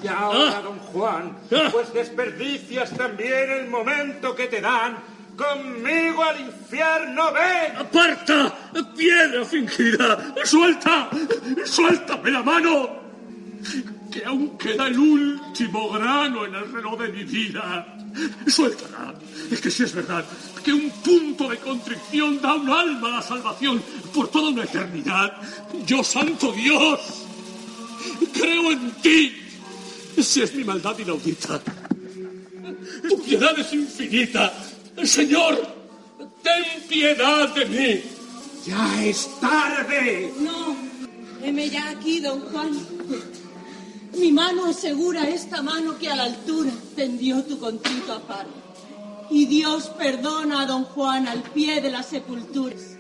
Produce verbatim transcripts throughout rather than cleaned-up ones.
Y ahora, Ah. don Juan, Ah. pues desperdicias también el momento que te dan. ¡Conmigo al infierno, ven! ¡Aparta! ¡Piedra fingida! ¡Suelta! ¡Suéltame la mano! Que aún queda el último grano en el reloj de mi vida. Suéltala. Es que si es verdad que un punto de contrición da un alma a la salvación por toda una eternidad. Yo, santo Dios, creo en ti. Si es mi maldad inaudita. Tu piedad es infinita. Señor, ten piedad de mí. ¡Ya es tarde! No, heme ya aquí, don Juan. Mi mano asegura esta mano que a la altura tendió tu contrito aparo. Y Dios perdona a don Juan al pie de las sepulturas.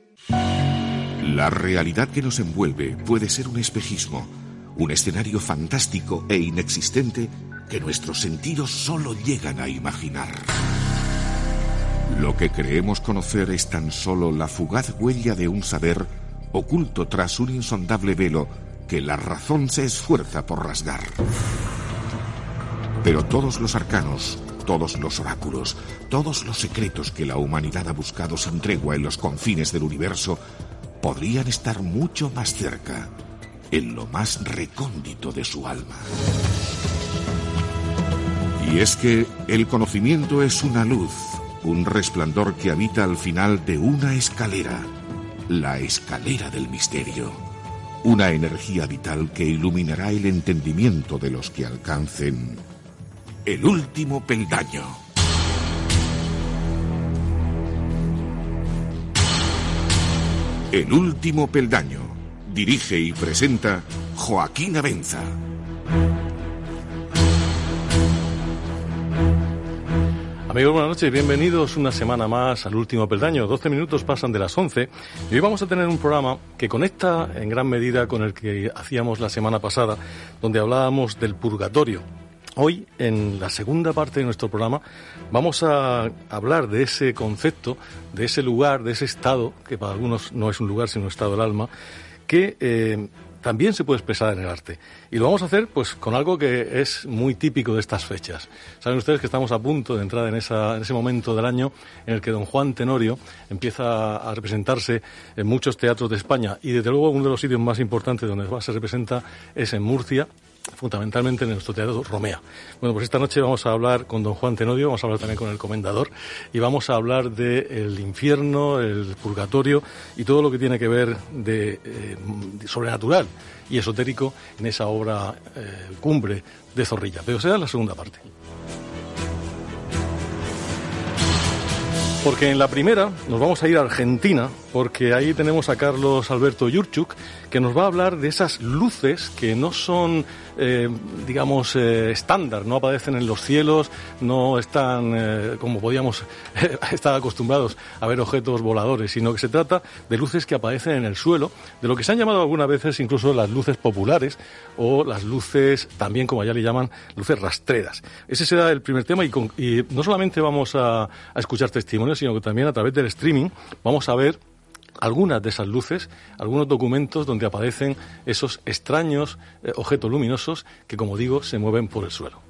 La realidad que nos envuelve puede ser un espejismo, un escenario fantástico e inexistente que nuestros sentidos solo llegan a imaginar. Lo que creemos conocer es tan solo la fugaz huella de un saber oculto tras un insondable velo que la razón se esfuerza por rasgar. Pero todos los arcanos, todos los oráculos, todos los secretos que la humanidad ha buscado sin tregua en los confines del universo podrían estar mucho más cerca, en lo más recóndito de su alma. Y es que el conocimiento es una luz, un resplandor que habita al final de una escalera, la escalera del misterio. Una energía vital que iluminará el entendimiento de los que alcancen el último peldaño. El último peldaño. Dirige y presenta Joaquín Abenza. Amigos, buenas noches, bienvenidos una semana más al último peldaño. doce minutos pasan de las once y hoy vamos a tener un programa que conecta en gran medida con el que hacíamos la semana pasada, donde hablábamos del purgatorio. Hoy, en la segunda parte de nuestro programa, vamos a hablar de ese concepto, de ese lugar, de ese estado, que para algunos no es un lugar sino un estado del alma, que eh, también se puede expresar en el arte. Y lo vamos a hacer pues con algo que es muy típico de estas fechas. Saben ustedes que estamos a punto de entrar en, esa, en ese momento del año en el que don Juan Tenorio empieza a representarse en muchos teatros de España, y desde luego uno de los sitios más importantes donde se representa es en Murcia, fundamentalmente en nuestro teatro Romea. Bueno, pues esta noche vamos a hablar con don Juan Tenorio, vamos a hablar también con el comendador y vamos a hablar del infierno, el purgatorio y todo lo que tiene que ver de, eh, de sobrenatural y esotérico en esa obra eh, cumbre de Zorrilla. Pero será en la segunda parte. Porque en la primera nos vamos a ir a Argentina, porque ahí tenemos a Carlos Alberto Yurchuk, que nos va a hablar de esas luces que no son, eh, digamos, eh, estándar, no aparecen en los cielos, no están eh, como podíamos eh, estar acostumbrados a ver objetos voladores, sino que se trata de luces que aparecen en el suelo, de lo que se han llamado algunas veces incluso las luces populares o las luces, también como allá le llaman, luces rastreras. Ese será el primer tema y, con, y no solamente vamos a, a escuchar testimonios, sino que también a través del streaming vamos a ver algunas de esas luces, algunos documentos donde aparecen esos extraños eh, objetos luminosos que, como digo, se mueven por el suelo.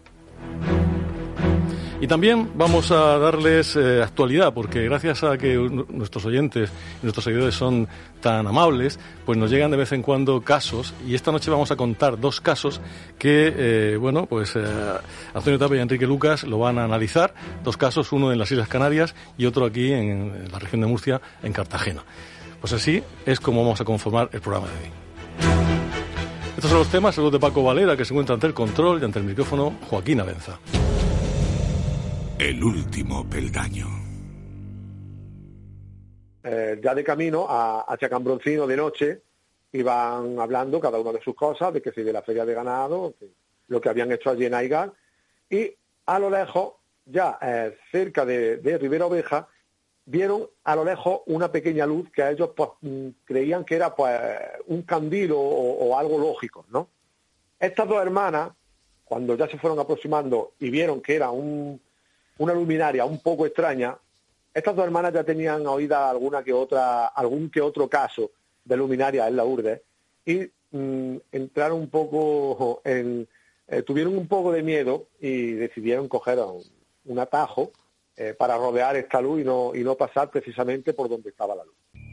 Y también vamos a darles eh, actualidad, porque gracias a que nuestros oyentes y nuestros seguidores son tan amables, pues nos llegan de vez en cuando casos, y esta noche vamos a contar dos casos que, eh, bueno, pues eh, Antonio Tapia y Enrique Lucas lo van a analizar, dos casos, uno en las Islas Canarias y otro aquí en, en la región de Murcia, en Cartagena. Pues así es como vamos a conformar el programa de hoy. Estos son los temas, saludos de Paco Valera, que se encuentra ante el control, y ante el micrófono Joaquín Abenza. El último peldaño. Eh, ya de camino a, a Chacambroncino de noche iban hablando cada uno de sus cosas, de que si de la feria de ganado, que, lo que habían hecho allí en Aigar, y a lo lejos, ya eh, cerca de, de Ribera Oveja, vieron a lo lejos una pequeña luz que a ellos pues creían que era pues un candil o, o algo lógico, ¿no? Estas dos hermanas, cuando ya se fueron aproximando y vieron que era un una luminaria un poco extraña, estas dos hermanas ya tenían oída alguna que otra, algún que otro caso de luminaria en la Lourdes y mmm, entraron un poco en, eh, tuvieron un poco de miedo y decidieron coger un, un atajo eh, para rodear esta luz y no, y no pasar precisamente por donde estaba la luz.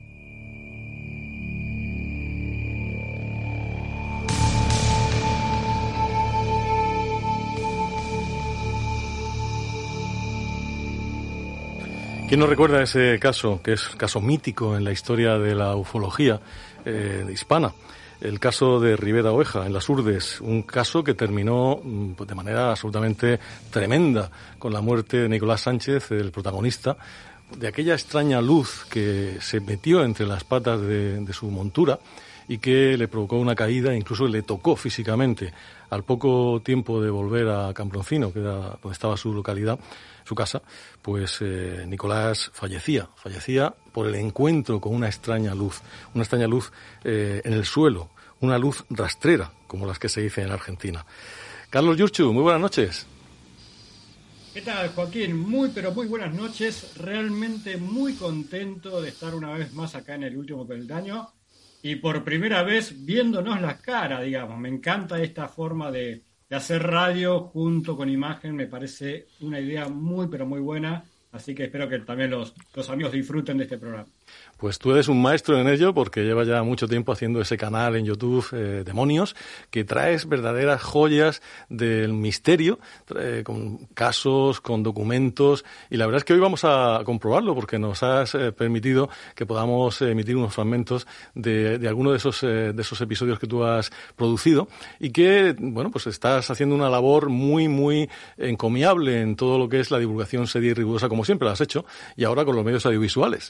¿Quién nos recuerda ese caso, que es caso mítico en la historia de la ufología eh, hispana? El caso de Ribera Oveja, en las Urdes, un caso que terminó pues, de manera absolutamente tremenda con la muerte de Nicolás Sánchez, el protagonista, de aquella extraña luz que se metió entre las patas de, de su montura y que le provocó una caída, incluso le tocó físicamente. Al poco tiempo de volver a Cambroncino, que era donde estaba su localidad, su casa, pues eh, Nicolás fallecía, fallecía por el encuentro con una extraña luz, una extraña luz eh, en el suelo, una luz rastrera, como las que se dice en Argentina. Carlos Yurchu, muy buenas noches. ¿Qué tal, Joaquín? Muy, pero muy buenas noches. Realmente muy contento de estar una vez más acá en el último peldaño y por primera vez viéndonos las caras, digamos. Me encanta esta forma de, de hacer radio junto con imagen. Me parece una idea muy, pero muy buena. Así que espero que también los, los amigos disfruten de este programa. Pues tú eres un maestro en ello porque llevas ya mucho tiempo haciendo ese canal en YouTube, eh, Demonios, que traes verdaderas joyas del misterio, eh, con casos, con documentos, y la verdad es que hoy vamos a comprobarlo porque nos has eh, permitido que podamos emitir unos fragmentos de, de alguno de esos, eh, de esos episodios que tú has producido y que, bueno, pues estás haciendo una labor muy, muy encomiable en todo lo que es la divulgación seria y rigurosa, como siempre lo has hecho, y ahora con los medios audiovisuales.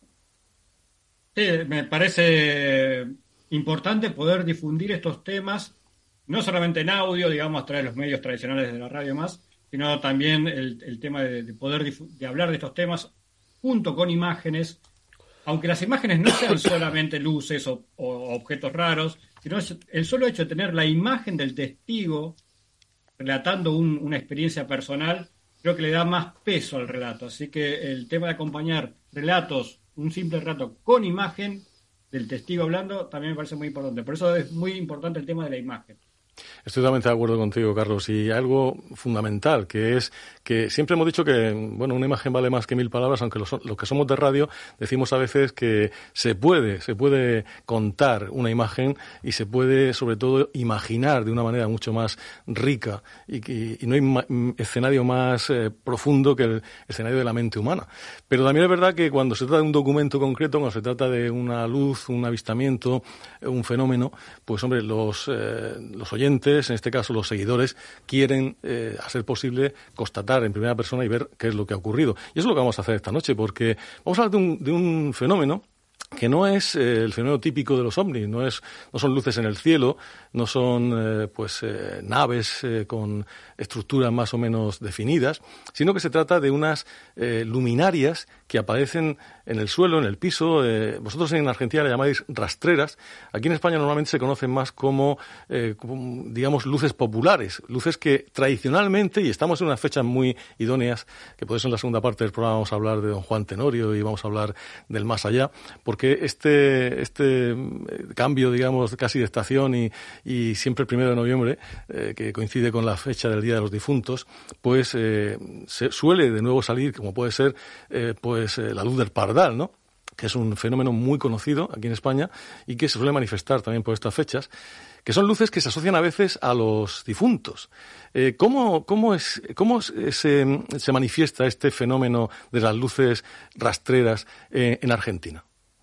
Sí, me parece importante poder difundir estos temas, no solamente en audio, digamos, a través de los medios tradicionales de la radio más, sino también el, el tema de, de poder difu- de hablar de estos temas junto con imágenes, aunque las imágenes no sean solamente luces o, o objetos raros, sino el solo hecho de tener la imagen del testigo relatando un, una experiencia personal, creo que le da más peso al relato. Así que el tema de acompañar relatos, un simple relato con imagen del testigo hablando, también me parece muy importante. Por eso es muy importante el tema de la imagen. Estoy totalmente de acuerdo contigo, Carlos, y algo fundamental, que es que siempre hemos dicho que, bueno, una imagen vale más que mil palabras, aunque los, los que somos de radio decimos a veces que se puede, se puede contar una imagen y se puede, sobre todo, imaginar de una manera mucho más rica y, y, y no hay ma- escenario más eh, profundo que el escenario de la mente humana. Pero también es verdad que cuando se trata de un documento concreto, cuando se trata de una luz, un avistamiento, un fenómeno, pues, hombre, los, eh, los oyentes, en este caso los seguidores, quieren, eh, a ser posible, constatar en primera persona y ver qué es lo que ha ocurrido. Y eso es lo que vamos a hacer esta noche, porque vamos a hablar de un, de un fenómeno que no es eh, el fenómeno típico de los ovnis, no es, no son luces en el cielo, no son eh, pues eh, naves eh, con estructuras más o menos definidas, sino que se trata de unas eh, luminarias que aparecen en el suelo, en el piso. Eh, vosotros en Argentina le llamáis rastreras. Aquí en España normalmente se conocen más como, eh, como, digamos, luces populares, luces que tradicionalmente, y estamos en unas fechas muy idóneas, que por eso en la segunda parte del programa vamos a hablar de don Juan Tenorio y vamos a hablar del más allá, porque este, este cambio, digamos, casi de estación y, y siempre el primero de noviembre, eh, que coincide con la fecha del Día de los Difuntos, pues eh, se suele de nuevo salir, como puede ser, eh, pues eh, la luz del pardal, ¿no?, que es un fenómeno muy conocido aquí en España y que se suele manifestar también por estas fechas, que son luces que se asocian a veces a los difuntos. Eh, ¿Cómo, cómo, es, cómo se, se manifiesta este fenómeno de las luces rastreras eh, en Argentina?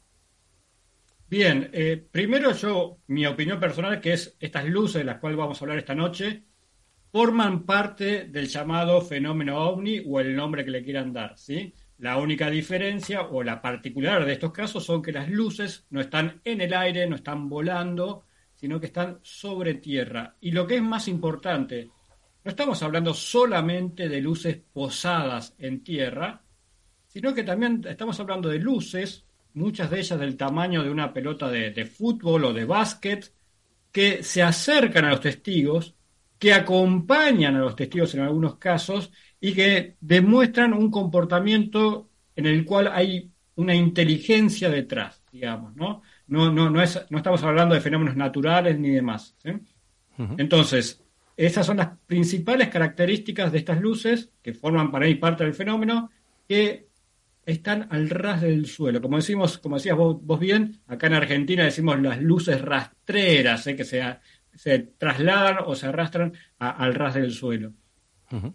Bien, eh, primero yo, mi opinión personal, que es estas luces de las cuales vamos a hablar esta noche, forman parte del llamado fenómeno ovni o el nombre que le quieran dar, ¿sí? La única diferencia o la particular de estos casos son que las luces no están en el aire, no están volando, sino que están sobre tierra. Y lo que es más importante, no estamos hablando solamente de luces posadas en tierra, sino que también estamos hablando de luces, muchas de ellas del tamaño de una pelota de, de fútbol o de básquet, que se acercan a los testigos, que acompañan a los testigos en algunos casos y que demuestran un comportamiento en el cual hay una inteligencia detrás, digamos, ¿no? No, no, no, es, no estamos hablando de fenómenos naturales ni demás, ¿sí? Uh-huh. Entonces, esas son las principales características de estas luces, que forman para mí parte del fenómeno, que están al ras del suelo. Como decimos, como decías vos, vos bien, acá en Argentina decimos las luces rastreras, ¿eh? que se, se trasladan o se arrastran a, al ras del suelo. Uh-huh.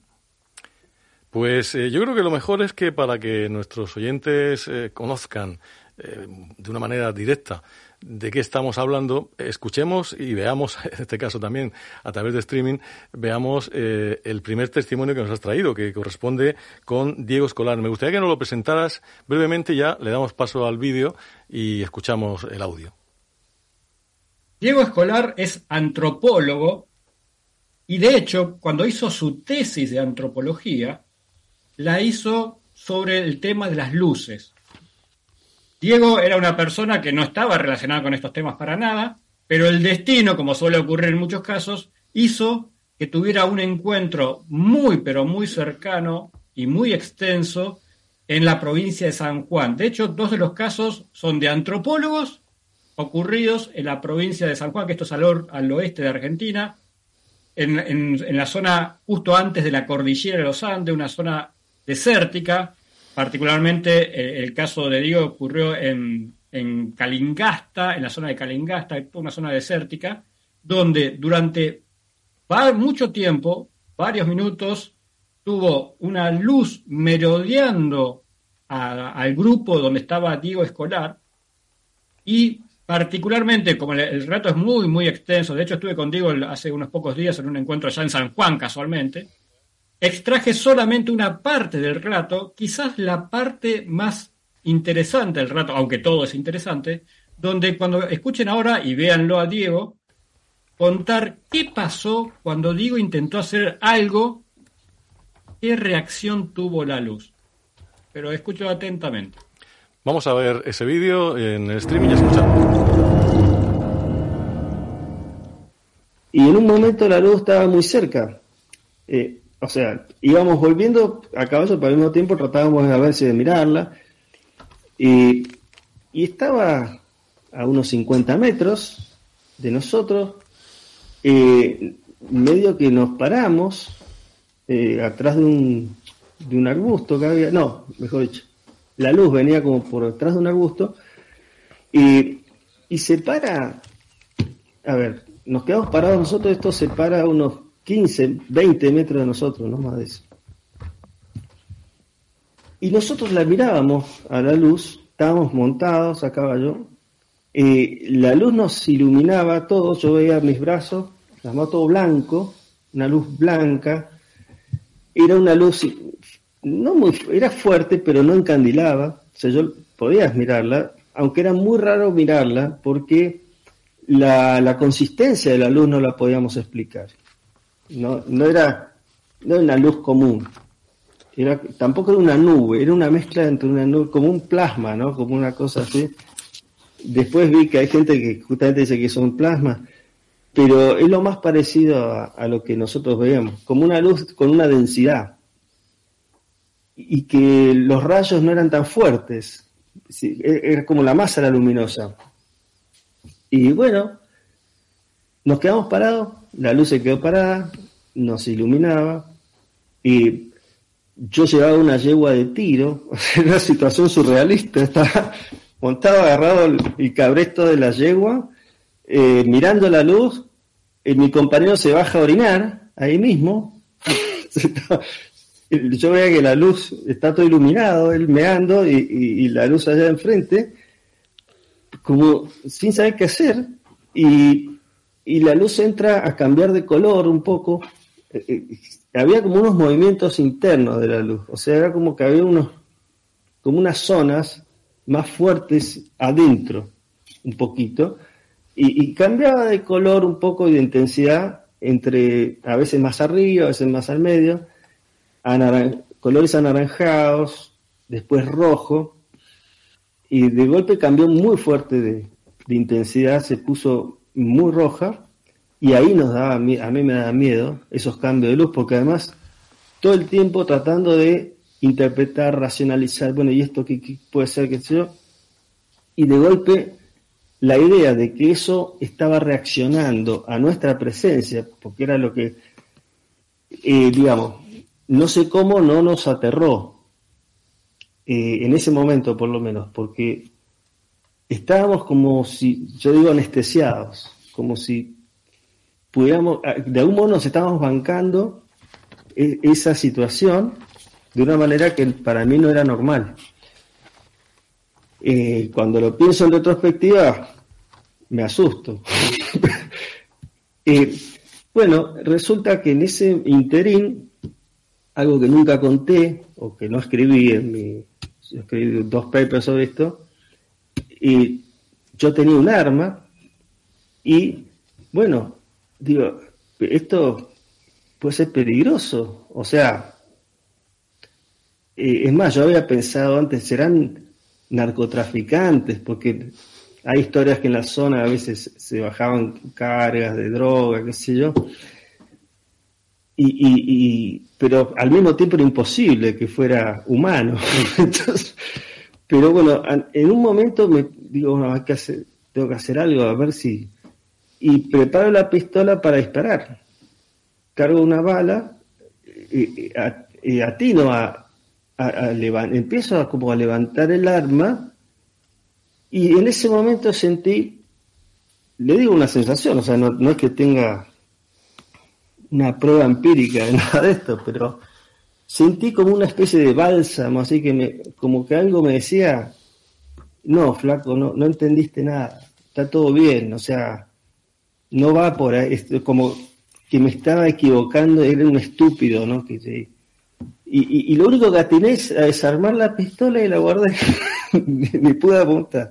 Pues eh, yo creo que lo mejor es que para que nuestros oyentes eh, conozcan eh, de una manera directa de qué estamos hablando, escuchemos y veamos, en este caso también a través de streaming, veamos eh, el primer testimonio que nos has traído, que corresponde con Diego Escolar. Me gustaría que nos lo presentaras brevemente, ya le damos paso al vídeo y escuchamos el audio. Diego Escolar es antropólogo y, de hecho, cuando hizo su tesis de antropología, la hizo sobre el tema de las luces. Diego era una persona que no estaba relacionada con estos temas para nada, pero el destino, como suele ocurrir en muchos casos, hizo que tuviera un encuentro muy, pero muy cercano y muy extenso en la provincia de San Juan. De hecho, dos de los casos son de antropólogos ocurridos en la provincia de San Juan, que esto es al, or, al oeste de Argentina, en, en, en la zona justo antes de la cordillera de los Andes, una zona desértica. Particularmente eh, el caso de Diego ocurrió en, en Calingasta, en la zona de Calingasta, una zona desértica, donde durante mucho tiempo, varios minutos, tuvo una luz merodeando a, al grupo donde estaba Diego Escolar, y particularmente, como el, el relato es muy, muy extenso, de hecho estuve con Diego hace unos pocos días en un encuentro allá en San Juan, casualmente, extraje solamente una parte del relato, quizás la parte más interesante del relato, aunque todo es interesante, donde cuando escuchen ahora y véanlo a Diego, contar qué pasó cuando Diego intentó hacer algo, qué reacción tuvo la luz. Pero escucho atentamente. Vamos a ver ese vídeo en el streaming y escuchamos. Y en un momento la luz estaba muy cerca. Eh, O sea, íbamos volviendo a caballo, pero al mismo tiempo tratábamos a ver si de mirarla. Y, y estaba a unos cincuenta metros de nosotros. Eh, medio que nos paramos eh, atrás de un, de un arbusto que había. No, mejor dicho, la luz venía como por detrás de un arbusto. Y, y se para. A ver, nos quedamos parados nosotros. Esto se para a unos quince, veinte metros de nosotros, no más de eso. Y nosotros la mirábamos a la luz, estábamos montados a caballo, eh, la luz nos iluminaba a todos, yo veía mis brazos, estaba todo blanco, una luz blanca, era una luz, no muy, era fuerte, pero no encandilaba, o sea, yo podías mirarla, aunque era muy raro mirarla, porque la, la consistencia de la luz no la podíamos explicar. No, no era, no era una luz común, era, tampoco era una nube, era una mezcla entre una nube, como un plasma, ¿no? Como una cosa así. Después vi que hay gente que justamente dice que son plasmas, pero es lo más parecido a, a lo que nosotros veíamos, como una luz con una densidad, y que los rayos no eran tan fuertes, sí, era como la masa era luminosa. Y bueno, nos quedamos parados, la luz se quedó parada, nos iluminaba, y yo llevaba una yegua de tiro, era una situación surrealista, estaba montado, agarrado el, el cabresto de la yegua, eh, mirando la luz, y mi compañero se baja a orinar, ahí mismo, yo veía que la luz está todo iluminado, él meando, y, y, y la luz allá enfrente, como sin saber qué hacer, y y la luz entra a cambiar de color un poco. Eh, eh, había como unos movimientos internos de la luz, o sea, era como que había unos, como unas zonas más fuertes adentro, un poquito, y, y cambiaba de color un poco y de intensidad, entre a veces más arriba, a veces más al medio, anaran- colores anaranjados, después rojo, y de golpe cambió muy fuerte de, de intensidad, se puso muy roja, y ahí nos daba, a mí me daba miedo esos cambios de luz, porque además todo el tiempo tratando de interpretar, racionalizar, bueno, y esto qué, qué puede ser, qué sé yo, y de golpe la idea de que eso estaba reaccionando a nuestra presencia, porque era lo que eh, digamos, no sé cómo no nos aterró, eh, en ese momento por lo menos, porque estábamos como si, yo digo anestesiados, como si pudiéramos, de algún modo nos estábamos bancando e- esa situación de una manera que para mí no era normal. Eh, cuando lo pienso en retrospectiva, me asusto. eh, bueno, resulta que en ese interín, algo que nunca conté, o que no escribí en mi, yo escribí dos papers sobre esto, y yo tenía un arma, y bueno, digo, esto puede ser peligroso, o sea, eh, es más, yo había pensado antes, serán narcotraficantes, porque hay historias que en la zona a veces se bajaban cargas de droga, qué sé yo, y, y, y pero al mismo tiempo era imposible que fuera humano. Entonces, pero bueno, en un momento me digo, no, hay que hacer, tengo que hacer algo, a ver si, y preparo la pistola para disparar, cargo una bala, y, y, y atino a A, a levant- empiezo a, como a levantar el arma, y en ese momento sentí, le digo una sensación, o sea, no, no es que tenga una prueba empírica de nada de esto, pero sentí como una especie de bálsamo, así que me, como que algo me decía, no, flaco, no, no entendiste nada, está todo bien, o sea, no va por ahí, es como que me estaba equivocando, era un estúpido, ¿no? Que sí. Y, y, y lo único que atiné es a desarmar la pistola y la guardé. Ni pude apuntar.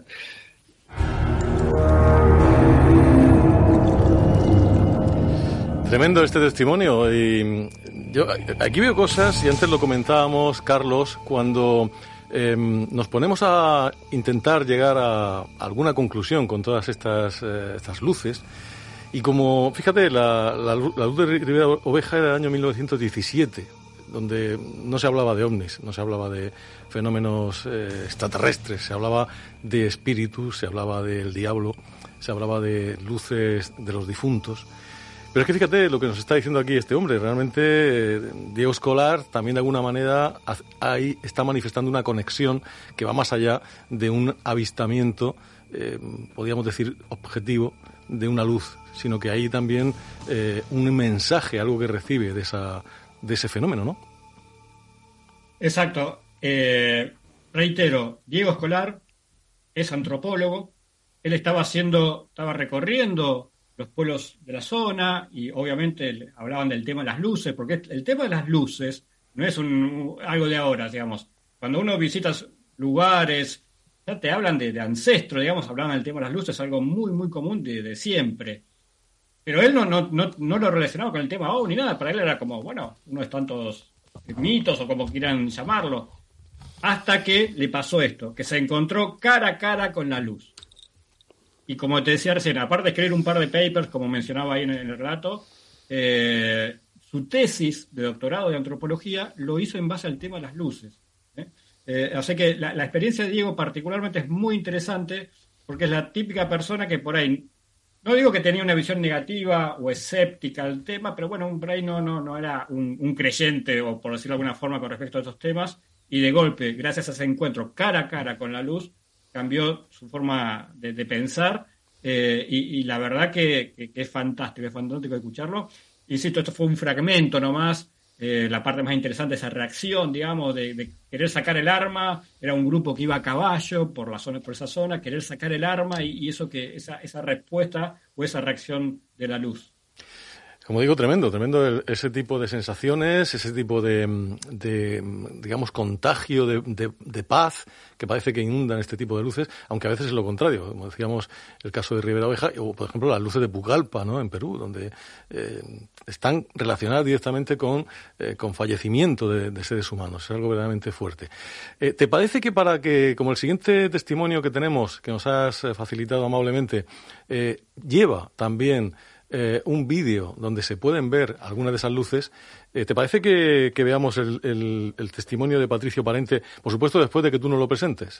Tremendo este testimonio. Y yo aquí veo cosas, y antes lo comentábamos, Carlos, cuando eh, nos ponemos a intentar llegar a alguna conclusión con todas estas, eh, estas luces. Y como, fíjate, la, la, la luz de Ribera Oveja era del año mil novecientos diecisiete. Donde no se hablaba de ovnis, no se hablaba de fenómenos eh, extraterrestres, se hablaba de espíritus, se hablaba del diablo, se hablaba de luces de los difuntos. Pero es que fíjate lo que nos está diciendo aquí este hombre, realmente eh, Diego Escolar también de alguna manera ahí está manifestando una conexión que va más allá de un avistamiento, eh, podríamos decir objetivo, de una luz, sino que hay también eh, un mensaje, algo que recibe de esa de ese fenómeno, ¿no? Exacto. Eh, reitero, Diego Escolar es antropólogo. Él estaba haciendo, estaba recorriendo los pueblos de la zona y obviamente hablaban del tema de las luces, porque el tema de las luces no es un, algo de ahora, digamos. Cuando uno visita lugares, ya te hablan de, de ancestros, digamos, hablaban del tema de las luces, algo muy, muy común de, de siempre. Pero él no, no, no, no lo relacionaba con el tema O V N ni nada. Para él era como, bueno, uno de tantos mitos o como quieran llamarlo. Hasta que le pasó esto, que se encontró cara a cara con la luz. Y como te decía recién, aparte de escribir un par de papers, como mencionaba ahí en el, en el relato, eh, su tesis de doctorado de antropología lo hizo en base al tema de las luces. ¿eh? Eh, así que la, la experiencia de Diego particularmente es muy interesante porque es la típica persona que por ahí... No digo que tenía una visión negativa o escéptica al tema, pero bueno, por ahí no, no, no era un, un creyente, o por decirlo de alguna forma, con respecto a estos temas, y de golpe, gracias a ese encuentro cara a cara con la luz, cambió su forma de, de pensar, eh, y, y la verdad que, que, que es fantástico, es fantástico escucharlo. Insisto, esto fue un fragmento nomás. Eh, la parte más interesante, esa reacción, digamos, de, de querer sacar el arma. Era un grupo que iba a caballo por la zona, por esa zona, querer sacar el arma y, y eso que esa, esa respuesta o esa reacción de la luz. Como digo, tremendo, tremendo el, ese tipo de sensaciones, ese tipo de, de digamos, contagio de, de, de paz que parece que inundan este tipo de luces, aunque a veces es lo contrario, como decíamos, el caso de Ribera Oveja, o por ejemplo las luces de Pucallpa, ¿no?, en Perú, donde eh, están relacionadas directamente con, eh, con fallecimiento de, de seres humanos. Es algo verdaderamente fuerte. Eh, ¿Te parece que para que, como el siguiente testimonio que tenemos, que nos has facilitado amablemente, eh, lleva también Eh, un vídeo donde se pueden ver algunas de esas luces, eh, ¿te parece que, que veamos el, el, el testimonio de Patricio Parente, por supuesto después de que tú nos lo presentes?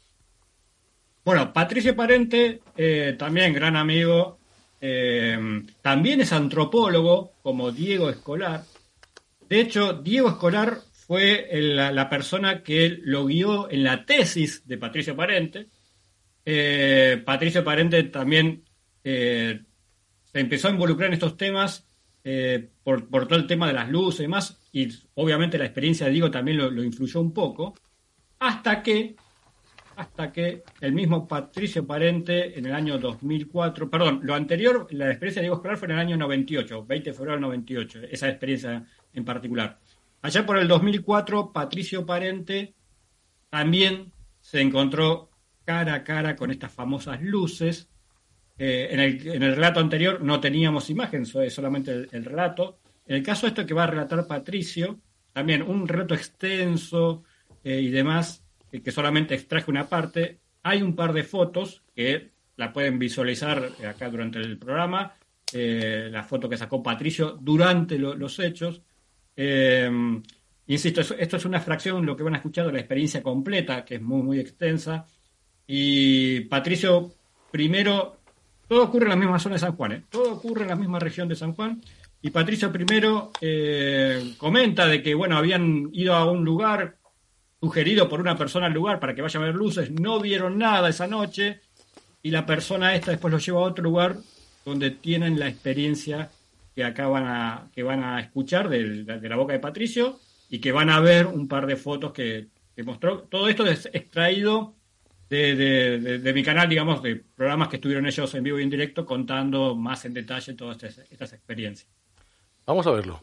Bueno, Patricio Parente, eh, también gran amigo, eh, también es antropólogo, como Diego Escolar, De hecho, Diego Escolar fue la, la persona que lo guió en la tesis de Patricio Parente. Eh, Patricio Parente también eh, se empezó a involucrar en estos temas eh, por, por todo el tema de las luces y demás, y obviamente la experiencia de Diego también lo, lo influyó un poco, hasta que, hasta que el mismo Patricio Parente en el año dos mil cuatro, perdón, lo anterior, la experiencia de Diego Escolar fue en el año noventa y ocho, veinte de febrero del noventa y ocho, esa experiencia en particular. Allá por el dos mil cuatro, Patricio Parente también se encontró cara a cara con estas famosas luces. Eh, en, el, en el relato anterior no teníamos imagen, es solamente el, el relato. En el caso de esto que va a relatar Patricio, también un relato extenso eh, y demás, eh, que solamente extraje una parte. Hay un par de fotos que la pueden visualizar acá durante el programa, eh, la foto que sacó Patricio durante lo, los hechos. Eh, insisto, esto es una fracción, lo que van a escuchar, de la experiencia completa, que es muy, muy extensa. Y Patricio, primero, todo ocurre en la misma zona de San Juan, ¿eh? Todo ocurre en la misma región de San Juan. Y Patricio primero eh, comenta de que, bueno, habían ido a un lugar sugerido por una persona al lugar para que vaya a ver luces, no vieron nada esa noche, y la persona esta después los lleva a otro lugar donde tienen la experiencia que acá van a, que van a escuchar de, de la boca de Patricio, y que van a ver un par de fotos que, que mostró. Todo esto es extraído de, de, de, de mi canal, digamos, de programas que estuvieron ellos en vivo y en directo contando más en detalle todas estas, estas experiencias. Vamos a verlo.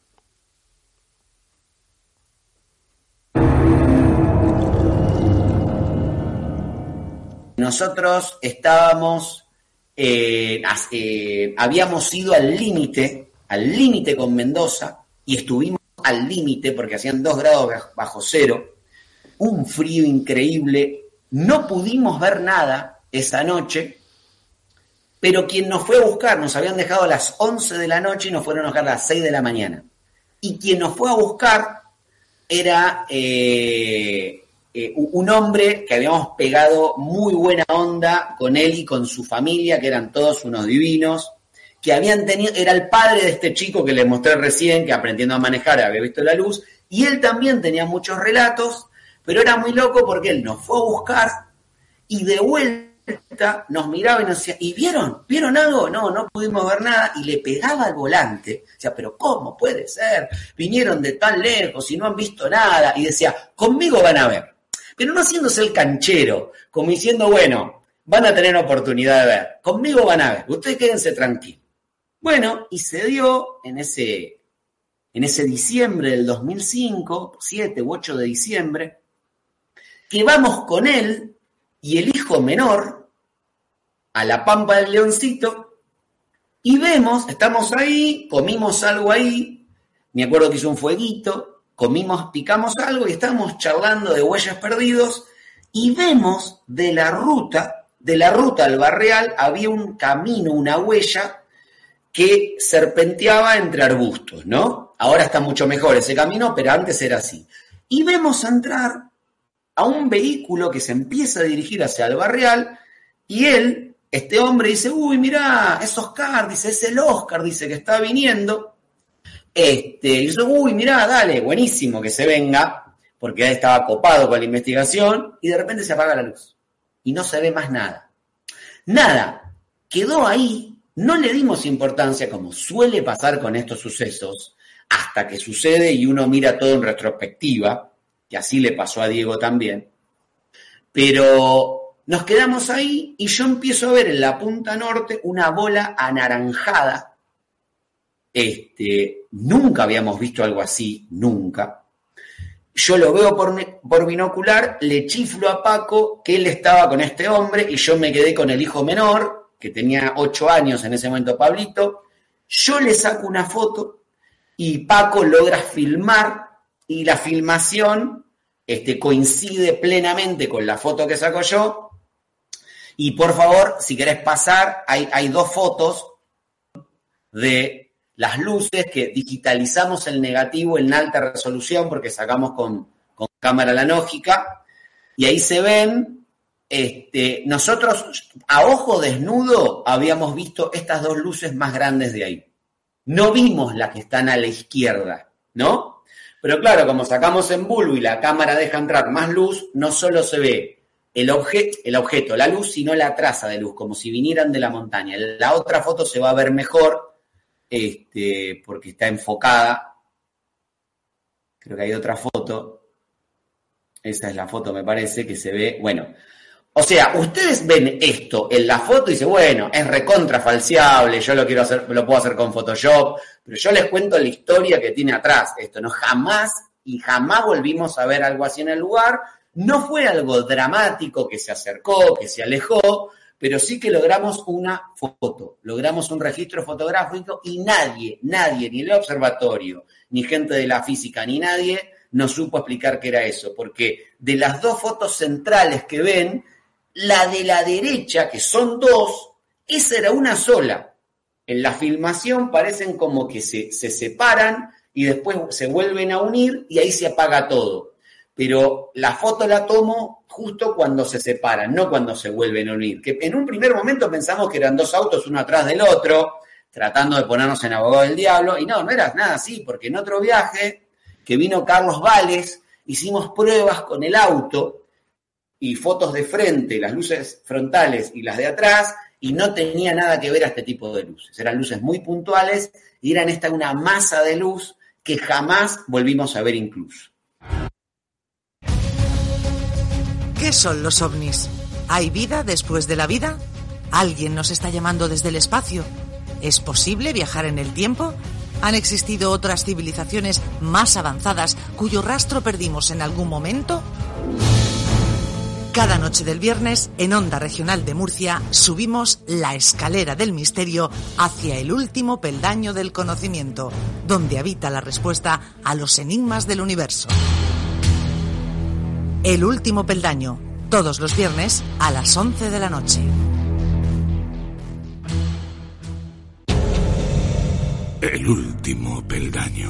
Nosotros estábamos, eh, eh, habíamos ido al límite, al límite con Mendoza, y estuvimos al límite porque hacían dos grados bajo cero, un frío increíble, no pudimos ver nada esa noche, pero quien nos fue a buscar, nos habían dejado a las once de la noche y nos fueron a buscar a las seis de la mañana. Y quien nos fue a buscar era eh, eh, un hombre que habíamos pegado muy buena onda con él y con su familia, que eran todos unos divinos, que habían tenido, era el padre de este chico que les mostré recién, que aprendiendo a manejar había visto la luz, y él también tenía muchos relatos, pero era muy loco porque él nos fue a buscar y de vuelta nos miraba y nos decía, ¿y vieron? ¿Vieron algo? No, no pudimos ver nada, y le pegaba al volante. Decía, pero ¿cómo puede ser? Vinieron de tan lejos y no han visto nada. Y decía, conmigo van a ver. Pero no haciéndose el canchero, como diciendo, bueno, van a tener oportunidad de ver. Conmigo van a ver. Ustedes quédense tranquilos. Bueno, y se dio en ese, en ese diciembre del dos mil cinco, siete u ocho de diciembre, que vamos con él y el hijo menor a la Pampa del Leoncito, y vemos, estamos ahí, comimos algo ahí, me acuerdo que hizo un fueguito, comimos, picamos algo y estábamos charlando de huellas perdidos, y vemos de la ruta, de la ruta al Barreal, había un camino, una huella que serpenteaba entre arbustos, ¿no? Ahora está mucho mejor ese camino, pero antes era así. Y vemos entrar a un vehículo que se empieza a dirigir hacia el Barreal, y él, este hombre, dice, uy, mirá, es Oscar, dice, es el Oscar, dice, que está viniendo. Este, y dice, uy, mirá, dale, buenísimo que se venga, porque él estaba copado con la investigación, y de repente se apaga la luz. Y no se ve más nada. Nada. Quedó ahí, no le dimos importancia, como suele pasar con estos sucesos, hasta que sucede y uno mira todo en retrospectiva, que así le pasó a Diego también, pero nos quedamos ahí y yo empiezo a ver en la punta norte una bola anaranjada. Este, nunca habíamos visto algo así, nunca. Yo lo veo por, por binocular, le chiflo a Paco que él estaba con este hombre y yo me quedé con el hijo menor, que tenía ocho años en ese momento, Pablito. Yo le saco una foto y Paco logra filmar, y la filmación este, coincide plenamente con la foto que saco yo. Y por favor, si querés pasar, hay, hay dos fotos de las luces que digitalizamos el negativo en alta resolución porque sacamos con, con cámara analógica, y ahí se ven, este, nosotros a ojo desnudo habíamos visto estas dos luces más grandes de ahí. No vimos las que están a la izquierda, ¿no? Pero claro, como sacamos en bulbo y la cámara deja entrar más luz, no solo se ve el, obje- el objeto, la luz, sino la traza de luz, como si vinieran de la montaña. La otra foto se va a ver mejor, este, porque está enfocada. Creo que hay otra foto. Esa es la foto, me parece, que se ve, bueno. O sea, ustedes ven esto en la foto y dicen, bueno, es recontra falseable, yo lo quiero hacer, lo puedo hacer con Photoshop, pero yo les cuento la historia que tiene atrás. Esto no jamás y jamás volvimos a ver algo así en el lugar. No fue algo dramático que se acercó, que se alejó, pero sí que logramos una foto, logramos un registro fotográfico y nadie, nadie, ni el observatorio, ni gente de la física, ni nadie nos supo explicar qué era eso, porque de las dos fotos centrales que ven, la de la derecha, que son dos, esa era una sola. En la filmación parecen como que se, se separan y después se vuelven a unir y ahí se apaga todo. Pero la foto la tomo justo cuando se separan, no cuando se vuelven a unir. Que en un primer momento pensamos que eran dos autos uno atrás del otro, tratando de ponernos en abogado del diablo, y no, no era nada así, porque en otro viaje que vino Carlos Vales, hicimos pruebas con el auto y fotos de frente, las luces frontales y las de atrás, y no tenía nada que ver a este tipo de luces. Eran luces muy puntuales y eran esta una masa de luz que jamás volvimos a ver incluso. ¿Qué son los ovnis? ¿Hay vida después de la vida? ¿Alguien nos está llamando desde el espacio? ¿Es posible viajar en el tiempo? ¿Han existido otras civilizaciones más avanzadas cuyo rastro perdimos en algún momento? Cada noche del viernes, en Onda Regional de Murcia, subimos la escalera del misterio hacia el último peldaño del conocimiento, donde habita la respuesta a los enigmas del universo. El último peldaño, todos los viernes a las once de la noche. El último peldaño.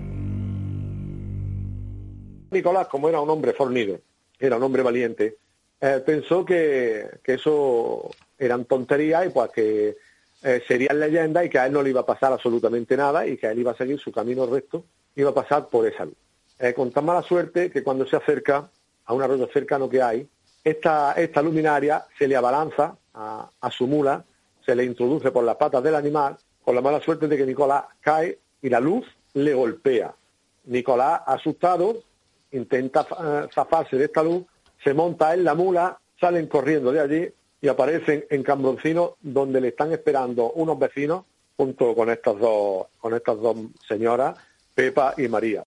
Nicolás, como era un hombre fornido, era un hombre valiente, eh, pensó que, que eso eran tonterías y pues que eh, serían leyendas y que a él no le iba a pasar absolutamente nada y que a él iba a seguir su camino recto, iba a pasar por esa luz. Eh, con tan mala suerte que cuando se acerca a un arroyo cercano que hay, esta, esta luminaria se le abalanza a, a su mula, se le introduce por las patas del animal, con la mala suerte de que Nicolás cae y la luz le golpea. Nicolás, asustado, intenta uh, zafarse de esta luz, se monta en la mula, salen corriendo de allí y aparecen en Cambroncino, donde le están esperando unos vecinos, junto con estas dos, con estas dos señoras, Pepa y María.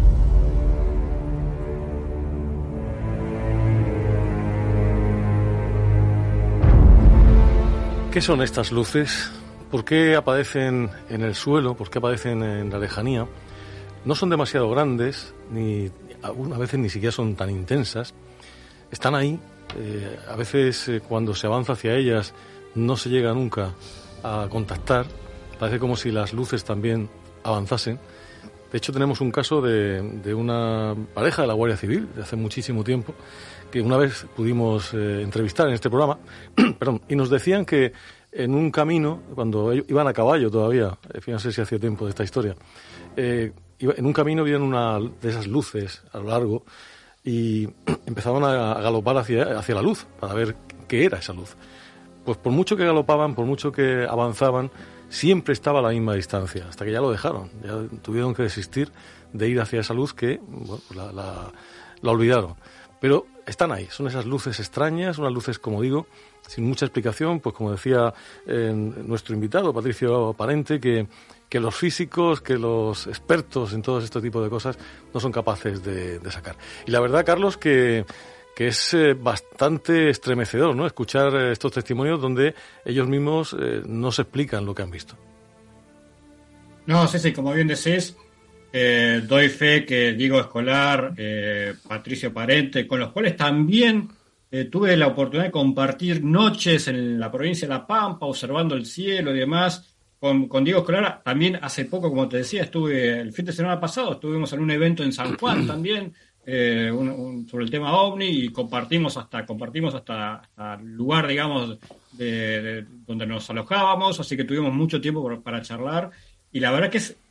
¿Qué son estas luces? ¿Por qué aparecen en el suelo? ¿Por qué aparecen en la lejanía? No son demasiado grandes, ni algunas veces ni siquiera son tan intensas. Están ahí. Eh, a veces eh, cuando se avanza hacia ellas no se llega nunca a contactar. Parece como si las luces también avanzasen. De hecho, tenemos un caso de, de una pareja de la Guardia Civil de hace muchísimo tiempo que una vez pudimos eh, entrevistar en este programa perdón, y nos decían que en un camino, cuando iban a caballo todavía, fíjense si hacía tiempo de esta historia, eh, en un camino vieron una de esas luces a lo largo y empezaban a galopar hacia, hacia la luz para ver qué era esa luz. Pues por mucho que galopaban, por mucho que avanzaban, siempre estaba a la misma distancia, hasta que ya lo dejaron, ya tuvieron que desistir de ir hacia esa luz que bueno, pues la, la, la olvidaron. Pero están ahí, son esas luces extrañas, unas luces, como digo, sin mucha explicación, pues como decía eh, nuestro invitado, Patricio Parente, que, que los físicos, que los expertos en todo este tipo de cosas no son capaces de, de sacar. Y la verdad, Carlos, que, que es eh, bastante estremecedor, ¿no?, escuchar eh, estos testimonios donde ellos mismos eh, no se explican lo que han visto. No, sí, sí, como bien decís, eh, doy fe que Diego Escolar, eh, Patricio Parente, con los cuales también eh, tuve la oportunidad de compartir noches en la provincia de La Pampa, observando el cielo y demás. Con, con Diego Escolar, también hace poco, como te decía, estuve el fin de semana pasado, estuvimos en un evento en San Juan también, eh, un, un, sobre el tema OVNI, y compartimos hasta compartimos hasta, hasta el lugar, digamos, de, de donde nos alojábamos, así que tuvimos mucho tiempo para, para charlar. Y la verdad que es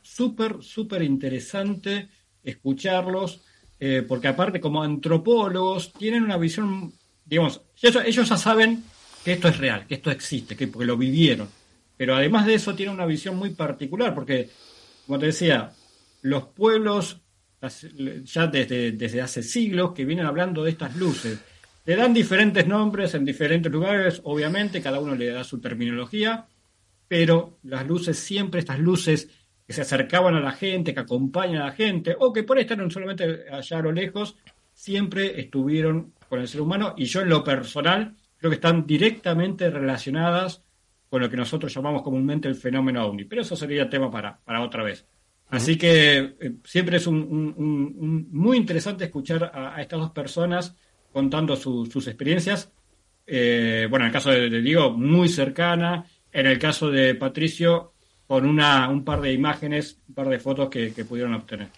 súper, súper interesante escucharlos, eh, porque aparte como antropólogos tienen una visión, digamos, ellos, ellos ya saben que esto es real, que esto existe, que porque lo vivieron, pero además de eso tienen una visión muy particular, porque, como te decía, los pueblos ya desde, desde hace siglos que vienen hablando de estas luces, le dan diferentes nombres en diferentes lugares, obviamente, cada uno le da su terminología, pero las luces siempre, estas luces que se acercaban a la gente, que acompañan a la gente, o que por ahí están solamente allá a lo lejos, siempre estuvieron con el ser humano, y yo en lo personal creo que están directamente relacionadas con lo que nosotros llamamos comúnmente el fenómeno ovni, pero eso sería tema para, para otra vez. Así que eh, siempre es un, un, un, un muy interesante escuchar a, a estas dos personas contando su, sus experiencias. Eh, bueno, en el caso de, de Diego, muy cercana. En el caso de Patricio, con una, un par de imágenes, un par de fotos que, que pudieron obtener.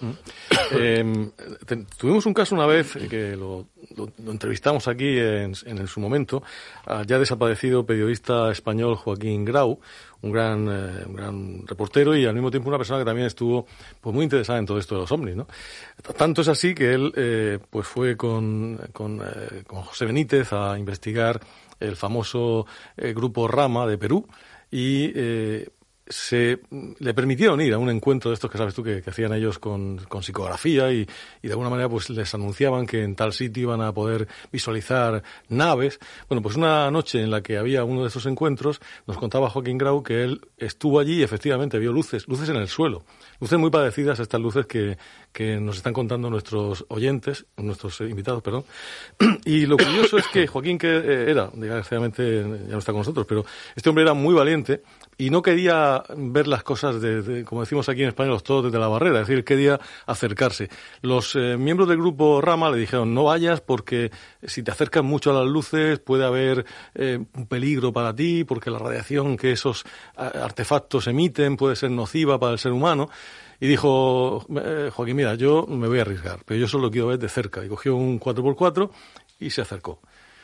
Eh, te, tuvimos un caso una vez que lo, lo, lo entrevistamos aquí en, en, en su momento, al ya desaparecido periodista español Joaquín Grau, un gran, eh, un gran reportero y al mismo tiempo una persona que también estuvo pues muy interesada en todo esto de los ovnis, ¿no? Tanto es así que él eh, pues fue con, con, eh, con José Benítez a investigar el famoso eh, grupo Rama de Perú y eh, se le permitieron ir a un encuentro de estos que sabes tú que, que hacían ellos con, con psicografía y, y de alguna manera pues les anunciaban que en tal sitio iban a poder visualizar naves. Bueno, pues una noche en la que había uno de esos encuentros nos contaba Joaquín Grau que él estuvo allí y efectivamente vio luces, luces en el suelo, luces muy parecidas a estas luces que, que nos están contando nuestros oyentes, nuestros invitados, perdón. Y lo curioso es que Joaquín, que era, desgraciadamente ya no está con nosotros, pero este hombre era muy valiente y no quería ver las cosas, de, de, como decimos aquí en España, los toros desde la barrera, es decir, quería acercarse. Los eh, miembros del grupo Rama le dijeron, no vayas porque si te acercas mucho a las luces puede haber eh, un peligro para ti, porque la radiación que esos artefactos emiten puede ser nociva para el ser humano. Y dijo, eh, Joaquín, mira, yo me voy a arriesgar, pero yo solo quiero ver de cerca. Y cogió un cuatro por cuatro y se acercó.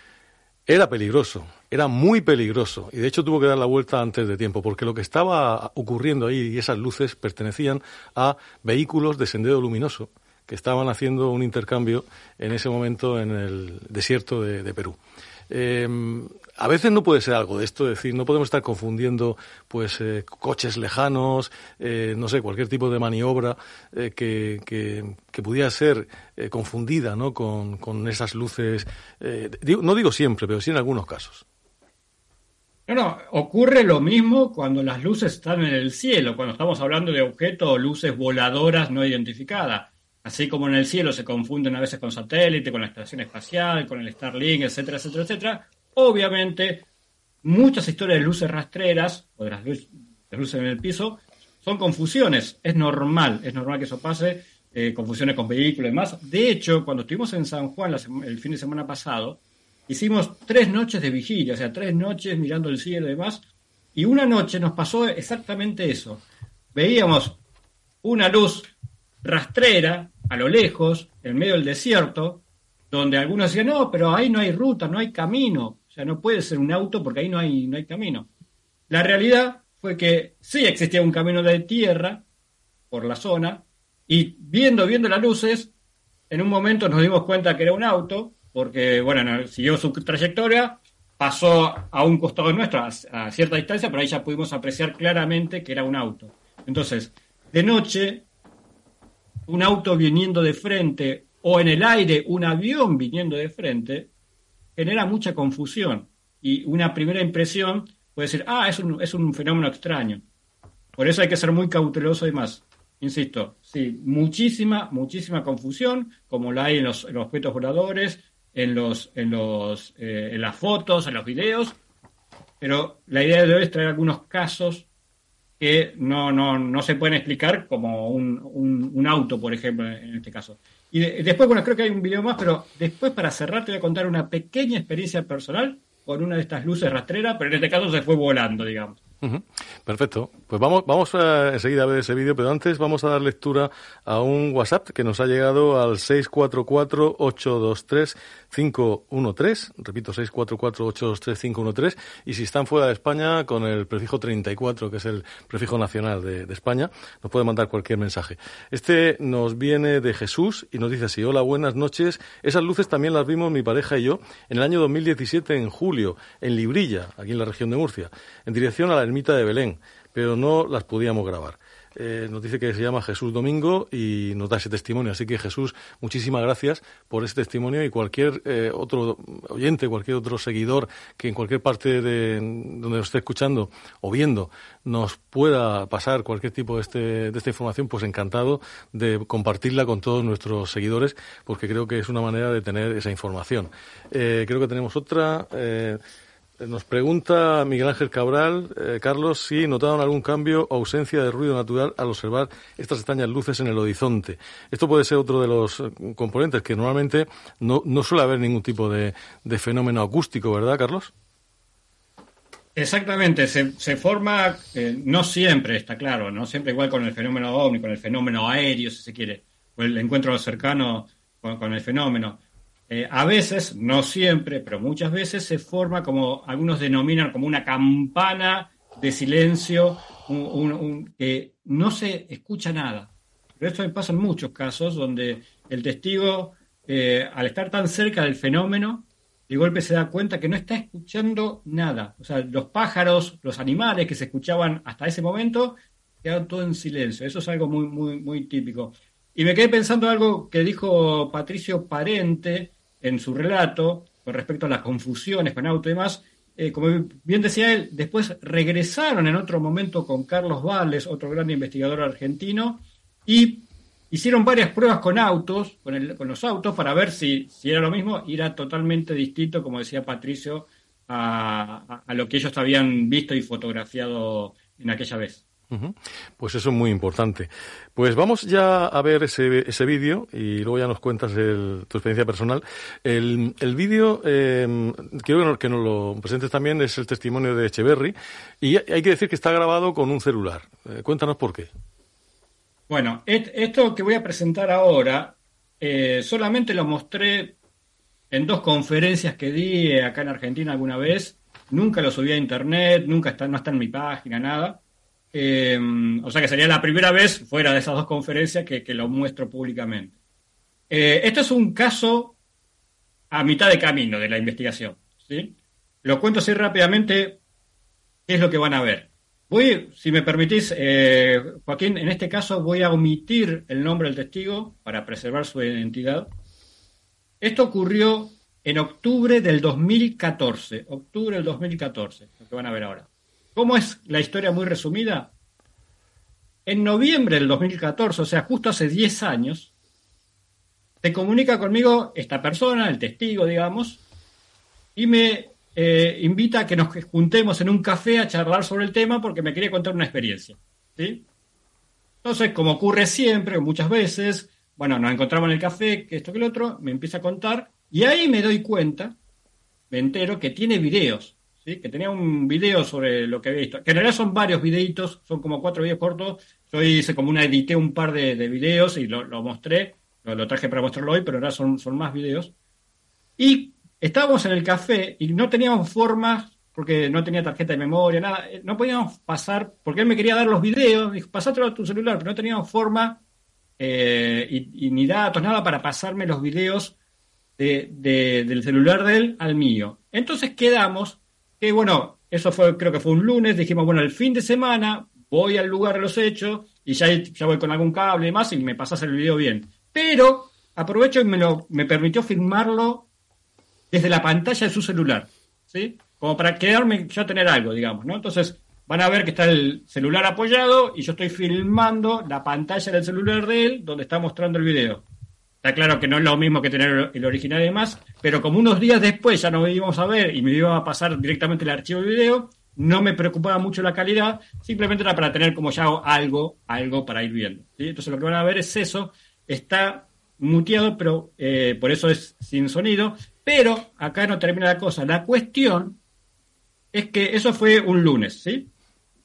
Era peligroso, era muy peligroso, y de hecho tuvo que dar la vuelta antes de tiempo, porque lo que estaba ocurriendo ahí, y esas luces pertenecían a vehículos de sendero luminoso, que estaban haciendo un intercambio en ese momento en el desierto de, de Perú. Eh, a veces no puede ser algo de esto, es decir, no podemos estar confundiendo pues eh, coches lejanos, eh, no sé, cualquier tipo de maniobra eh, que, que, que pudiera ser eh, confundida, ¿no? con, con esas luces, eh, digo, no digo siempre, pero sí en algunos casos. No, no, ocurre lo mismo cuando las luces están en el cielo, cuando estamos hablando de objetos o luces voladoras no identificadas. Así como en el cielo se confunden a veces con satélite, con la estación espacial, con el Starlink, etcétera, etcétera, etcétera. Obviamente, muchas historias de luces rastreras, o de las luces, de luces en el piso, son confusiones. Es normal, es normal que eso pase, eh, confusiones con vehículos y demás. De hecho, cuando estuvimos en San Juan la sema, el fin de semana pasado, hicimos tres noches de vigilia, o sea, tres noches mirando el cielo y demás, y una noche nos pasó exactamente eso. Veíamos una luz rastrera a lo lejos, en medio del desierto, donde algunos decían, no, pero ahí no hay ruta, no hay camino, o sea, no puede ser un auto porque ahí no hay, no hay camino. La realidad fue que sí existía un camino de tierra por la zona, y viendo, viendo las luces, en un momento nos dimos cuenta que era un auto, porque, bueno, siguió su trayectoria, pasó a un costado nuestro, a, a cierta distancia, pero ahí ya pudimos apreciar claramente que era un auto. Entonces, de noche, un auto viniendo de frente o en el aire un avión viniendo de frente genera mucha confusión y una primera impresión puede decir, ah, es un, es un fenómeno extraño. Por eso hay que ser muy cauteloso y más. Insisto, sí, muchísima, muchísima confusión, como la hay en los, en los objetos voladores, en, los, en, los, eh, en las fotos, en los videos, pero la idea de hoy es traer algunos casos que no, no, no se pueden explicar como un, un, un auto, por ejemplo, en este caso. Y de, después, bueno, creo que hay un video más, pero después para cerrar te voy a contar una pequeña experiencia personal con una de estas luces rastreras, pero en este caso se fue volando, digamos. Uh-huh. Perfecto. Pues vamos, vamos a, enseguida a ver ese vídeo, pero antes vamos a dar lectura a un WhatsApp que nos ha llegado al seis cuatro cuatro, ocho dos tres, cinco uno tres. Repito, seis cuatro cuatro, ocho dos tres, cinco uno tres. Y si están fuera de España, con el prefijo treinta y cuatro, que es el prefijo nacional de, de España, nos puede mandar cualquier mensaje. Este nos viene de Jesús y nos dice así: hola, buenas noches. Esas luces también las vimos mi pareja y yo en el año dos mil diecisiete, en julio, en Librilla, aquí en la región de Murcia, en dirección a la ermita de Belén, pero no las podíamos grabar. Eh, nos dice que se llama Jesús Domingo y nos da ese testimonio. Así que, Jesús, muchísimas gracias por ese testimonio, y cualquier eh, otro oyente, cualquier otro seguidor que en cualquier parte de donde nos esté escuchando o viendo nos pueda pasar cualquier tipo de, este, de esta información, pues encantado de compartirla con todos nuestros seguidores, porque creo que es una manera de tener esa información. Eh, creo que tenemos otra... Eh, Nos pregunta Miguel Ángel Cabral, eh, Carlos, si notaron algún cambio o ausencia de ruido natural al observar estas extrañas luces en el horizonte. Esto puede ser otro de los componentes, que normalmente no, no suele haber ningún tipo de, de fenómeno acústico, ¿verdad, Carlos? Exactamente, se, se forma, eh, no siempre, está claro, no siempre igual con el fenómeno ovni, con el fenómeno aéreo, si se quiere, o el encuentro cercano con, con el fenómeno. Eh, a veces, no siempre, pero muchas veces se forma como, algunos denominan como una campana de silencio, un, un, un, que no se escucha nada. Pero esto pasa en muchos casos donde el testigo, eh, al estar tan cerca del fenómeno, de golpe se da cuenta que no está escuchando nada. O sea, los pájaros, los animales que se escuchaban hasta ese momento, quedan todo en silencio. Eso es algo muy, muy, muy típico. Y me quedé pensando algo que dijo Patricio Parente en su relato con respecto a las confusiones con auto y demás. Eh, como bien decía él, después regresaron en otro momento con Carlos Valles, otro gran investigador argentino, y hicieron varias pruebas con autos, con, el, con los autos, para ver si, si era lo mismo, y era totalmente distinto, como decía Patricio, a, a, a lo que ellos habían visto y fotografiado en aquella vez. Uh-huh. Pues eso es muy importante. Pues vamos ya a ver ese, ese vídeo y luego ya nos cuentas el, tu experiencia personal. El, el vídeo, eh, quiero que nos, que nos lo presentes también, es el testimonio de Echeverry, y hay que decir que está grabado con un celular. Eh, cuéntanos por qué. Bueno, et, esto que voy a presentar ahora, eh, solamente lo mostré en dos conferencias que di acá en Argentina alguna vez. Nunca lo subí a internet, nunca está, no está en mi página, nada. Eh, o sea que sería la primera vez fuera de esas dos conferencias que, que lo muestro públicamente. Eh, esto es un caso a mitad de camino de la investigación, ¿sí? Lo cuento así rápidamente, qué es lo que van a ver. Voy, si me permitís, eh, Joaquín, en este caso voy a omitir el nombre del testigo para preservar su identidad. Esto ocurrió en octubre del dos mil catorce, octubre del dos mil catorce, lo que van a ver ahora. ¿Cómo es la historia muy resumida? En noviembre del dos mil catorce, o sea, justo hace diez años, se comunica conmigo esta persona, el testigo, digamos, y me eh, invita a que nos juntemos en un café a charlar sobre el tema porque me quería contar una experiencia, ¿sí? Entonces, como ocurre siempre, muchas veces, bueno, nos encontramos en el café, que esto que lo otro, me empieza a contar, y ahí me doy cuenta, me entero que tiene videos. ¿Sí? Que tenía un video sobre lo que había visto. Que en realidad son varios videitos, son como cuatro videos cortos. Yo hice como una, edité un par de, de videos y lo, lo mostré, lo, lo traje para mostrarlo hoy, pero ahora son, son más videos. Y estábamos en el café y no teníamos forma, porque no tenía tarjeta de memoria, nada, no podíamos pasar, porque él me quería dar los videos, dijo, pasátelo a tu celular, pero no teníamos forma eh, y, y ni datos, nada para pasarme los videos de, de, del celular de él al mío. Entonces quedamos que bueno, eso fue, creo que fue un lunes, dijimos, bueno, el fin de semana voy al lugar de los hechos y ya, ya voy con algún cable y demás y me pasás el video bien. Pero aprovecho y me, lo, me permitió filmarlo desde la pantalla de su celular, ¿sí? Como para quedarme, ya tener algo, digamos, ¿no? Entonces van a ver que está el celular apoyado y yo estoy filmando la pantalla del celular de él donde está mostrando el video. Está claro que no es lo mismo que tener el original y demás, pero como unos días después ya nos íbamos a ver y me iba a pasar directamente el archivo de video, no me preocupaba mucho la calidad, simplemente era para tener como ya algo, algo para ir viendo, ¿sí? Entonces lo que van a ver es eso, está muteado, pero eh, por eso es sin sonido, pero acá no termina la cosa. La cuestión es que eso fue un lunes, ¿sí?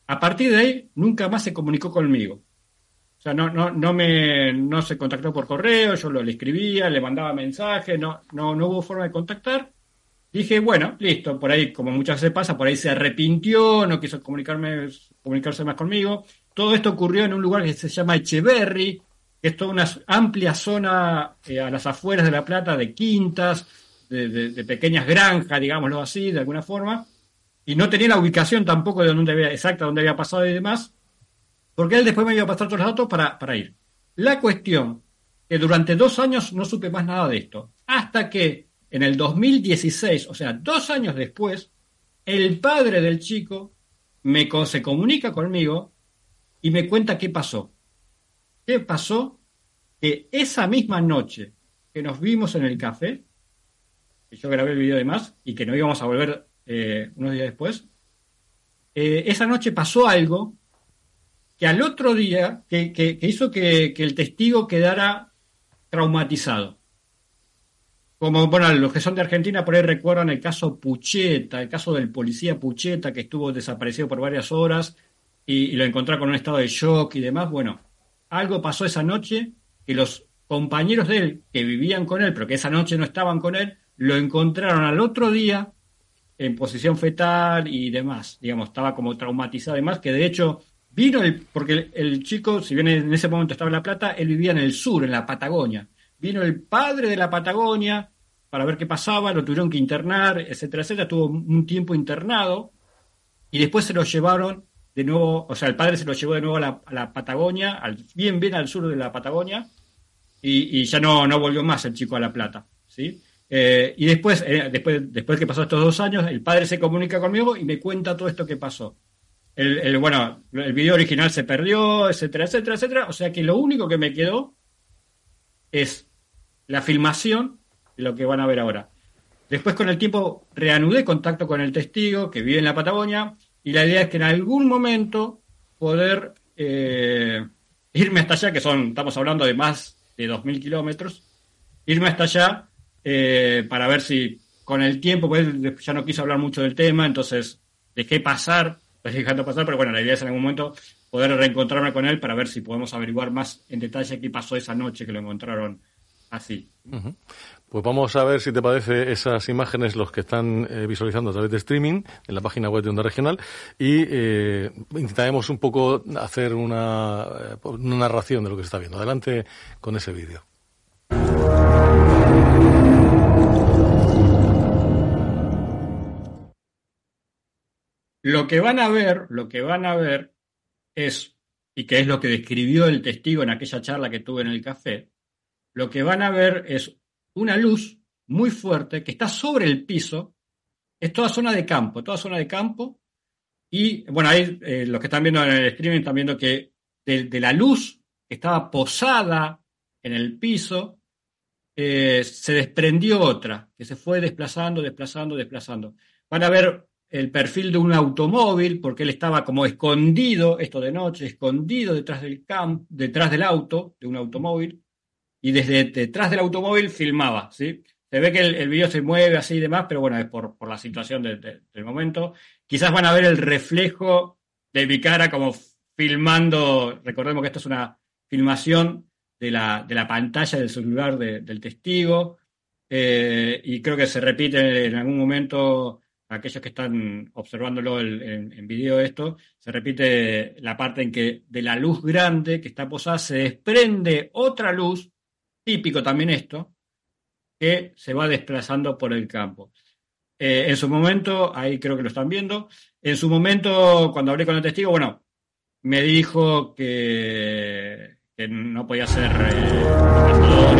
A partir de ahí, nunca más se comunicó conmigo. O sea, no, no, no me, no se contactó por correo, yo lo, le escribía, le mandaba mensajes, no, no, no hubo forma de contactar. Dije, bueno, listo, por ahí, como muchas veces pasa, por ahí se arrepintió, no quiso comunicarme, comunicarse más conmigo. Todo esto ocurrió en un lugar que se llama Echeverri, que es toda una amplia zona eh, a las afueras de La Plata, de quintas, de, de, de pequeñas granjas, digámoslo así, de alguna forma, y no tenía la ubicación tampoco de dónde había, exacta dónde había pasado y demás, porque él después me iba a pasar todos los datos para, para ir. La cuestión, que durante dos años no supe más nada de esto, hasta que en el dos mil dieciséis, o sea, dos años después, el padre del chico me, se comunica conmigo y me cuenta qué pasó. ¿Qué pasó? Que esa misma noche que nos vimos en el café, que yo grabé el video de más y que nos íbamos a volver eh, unos días después, eh, esa noche pasó algo que al otro día, que, que, que hizo que, que el testigo quedara traumatizado. Como, bueno, los que son de Argentina por ahí recuerdan el caso Pucheta, el caso del policía Pucheta que estuvo desaparecido por varias horas y, y lo encontraron con un estado de shock y demás. Bueno, algo pasó esa noche que los compañeros de él que vivían con él, pero que esa noche no estaban con él, lo encontraron al otro día en posición fetal y demás. Digamos, estaba como traumatizado y demás, que de hecho vino el, porque el, el chico, si bien en ese momento estaba en La Plata, él vivía en el sur, en la Patagonia. Vino el padre de la Patagonia para ver qué pasaba, lo tuvieron que internar, etcétera, etcétera. Estuvo un tiempo internado y después se lo llevaron de nuevo, o sea, el padre se lo llevó de nuevo a la, a la Patagonia, al, bien, bien al sur de la Patagonia, y, y ya no, no volvió más el chico a La Plata, ¿sí? Eh, y después, eh, después, después que pasó estos dos años, el padre se comunica conmigo y me cuenta todo esto que pasó. El, el, bueno, el video original se perdió, etcétera, etcétera, etcétera. O sea que lo único que me quedó es la filmación de lo que van a ver ahora. Después, con el tiempo, reanudé contacto con el testigo que vive en la Patagonia y la idea es que en algún momento poder eh, irme hasta allá, que son, estamos hablando de más de dos mil kilómetros, irme hasta allá eh, para ver si con el tiempo, pues ya no quiso hablar mucho del tema, entonces dejé pasar, dejé dejando pasar, pero bueno, la idea es en algún momento poder reencontrarme con él para ver si podemos averiguar más en detalle qué pasó esa noche que lo encontraron así. Uh-huh. Pues vamos a ver si te parece esas imágenes, los que están eh, visualizando a través de streaming en la página web de Onda Regional, y eh, intentaremos un poco hacer una, eh, una narración de lo que se está viendo. Adelante con ese vídeo. Lo que van a ver, lo que van a ver es, y que es lo que describió el testigo en aquella charla que tuve en el café, lo que van a ver es una luz muy fuerte que está sobre el piso. Es toda zona de campo, toda zona de campo. Y bueno, ahí eh, los que están viendo en el streaming están viendo que de, de la luz que estaba posada en el piso, eh, se desprendió otra, que se fue desplazando, desplazando, desplazando. Van a ver el perfil de un automóvil, porque él estaba como escondido, esto de noche, escondido detrás del camp, detrás del auto, de un automóvil, y desde detrás del automóvil filmaba, ¿sí? Se ve que el, el video se mueve así y demás, pero bueno, es por, por la situación de, de, del momento. Quizás van a ver el reflejo de mi cara como filmando, recordemos que esto es una filmación de la, de la pantalla del celular de, del testigo, eh, y creo que se repite en algún momento, aquellos que están observándolo el, en, en video esto, se repite la parte en que de la luz grande que está posada se desprende otra luz, típico también esto, que se va desplazando por el campo. Eh, en su momento, ahí creo que lo están viendo, en su momento, cuando hablé con el testigo, bueno, me dijo que, que no podía ser eh, cazador,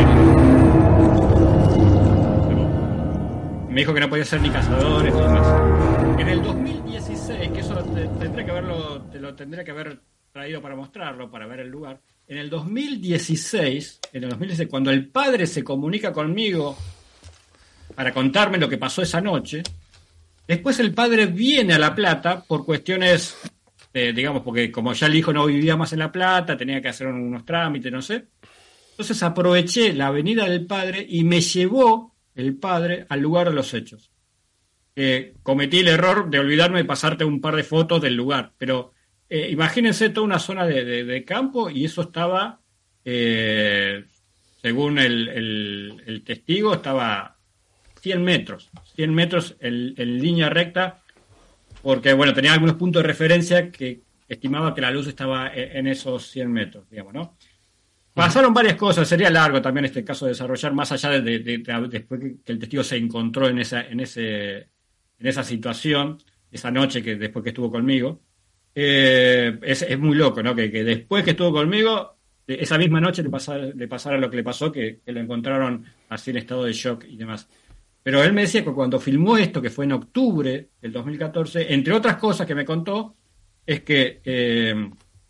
me dijo que no podía ser ni cazadores ni demás. En el dos mil dieciséis, que eso te, tendría que haberlo, te lo tendría que haber traído para mostrarlo, para ver el lugar. En el dos mil dieciséis, en el dos mil dieciséis, cuando el padre se comunica conmigo para contarme lo que pasó esa noche, después el padre viene a La Plata por cuestiones, eh, digamos, porque como ya el hijo no vivía más en La Plata, tenía que hacer unos trámites, no sé. Entonces aproveché la venida del padre y me llevó el padre al lugar de los hechos. Eh, cometí el error de olvidarme de pasarte un par de fotos del lugar, pero eh, imagínense toda una zona de, de, de campo y eso estaba, eh, según el, el, el testigo, estaba cien metros, cien metros en, en línea recta, porque, bueno, tenía algunos puntos de referencia que estimaba que la luz estaba en, en esos cien metros, digamos, ¿no? Pasaron varias cosas, sería largo también este caso de desarrollar, más allá de, de, de, de después que el testigo se encontró en esa, en ese, en esa situación, esa noche que después que estuvo conmigo. Eh, es, es muy loco, ¿no? Que, que después que estuvo conmigo, esa misma noche le pasara, le pasara lo que le pasó, que, que lo encontraron así en estado de shock y demás. Pero él me decía que cuando filmó esto, que fue en octubre del dos mil catorce, entre otras cosas que me contó, es que eh,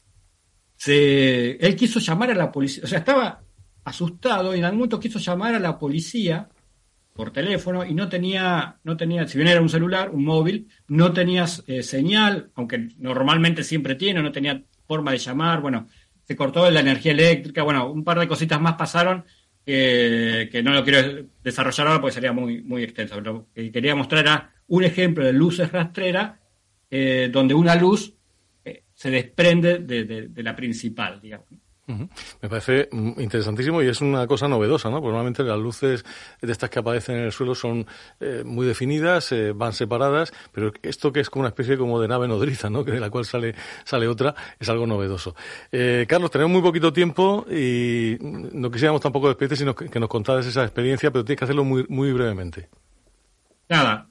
se, él quiso llamar a la policía, o sea, estaba asustado y en algún momento quiso llamar a la policía por teléfono y no tenía, no tenía, si bien era un celular, un móvil, no tenía eh, señal, aunque normalmente siempre tiene, no tenía forma de llamar, bueno, se cortó la energía eléctrica, bueno, un par de cositas más pasaron que, que no lo quiero desarrollar ahora porque sería muy, muy extenso. Lo que quería mostrar era un ejemplo de luces rastreras eh, donde una luz eh, se desprende de, de, de la principal, digamos. Uh-huh. Me parece interesantísimo y es una cosa novedosa, ¿no? Porque normalmente las luces de estas que aparecen en el suelo son eh, muy definidas, eh, van separadas, pero esto que es como una especie como de nave nodriza, ¿no? Que de la cual sale sale otra, es algo novedoso. Eh, Carlos, tenemos muy poquito tiempo y no quisiéramos tampoco despedirte, sino que, que nos contaras esa experiencia, pero tienes que hacerlo muy muy brevemente. Nada,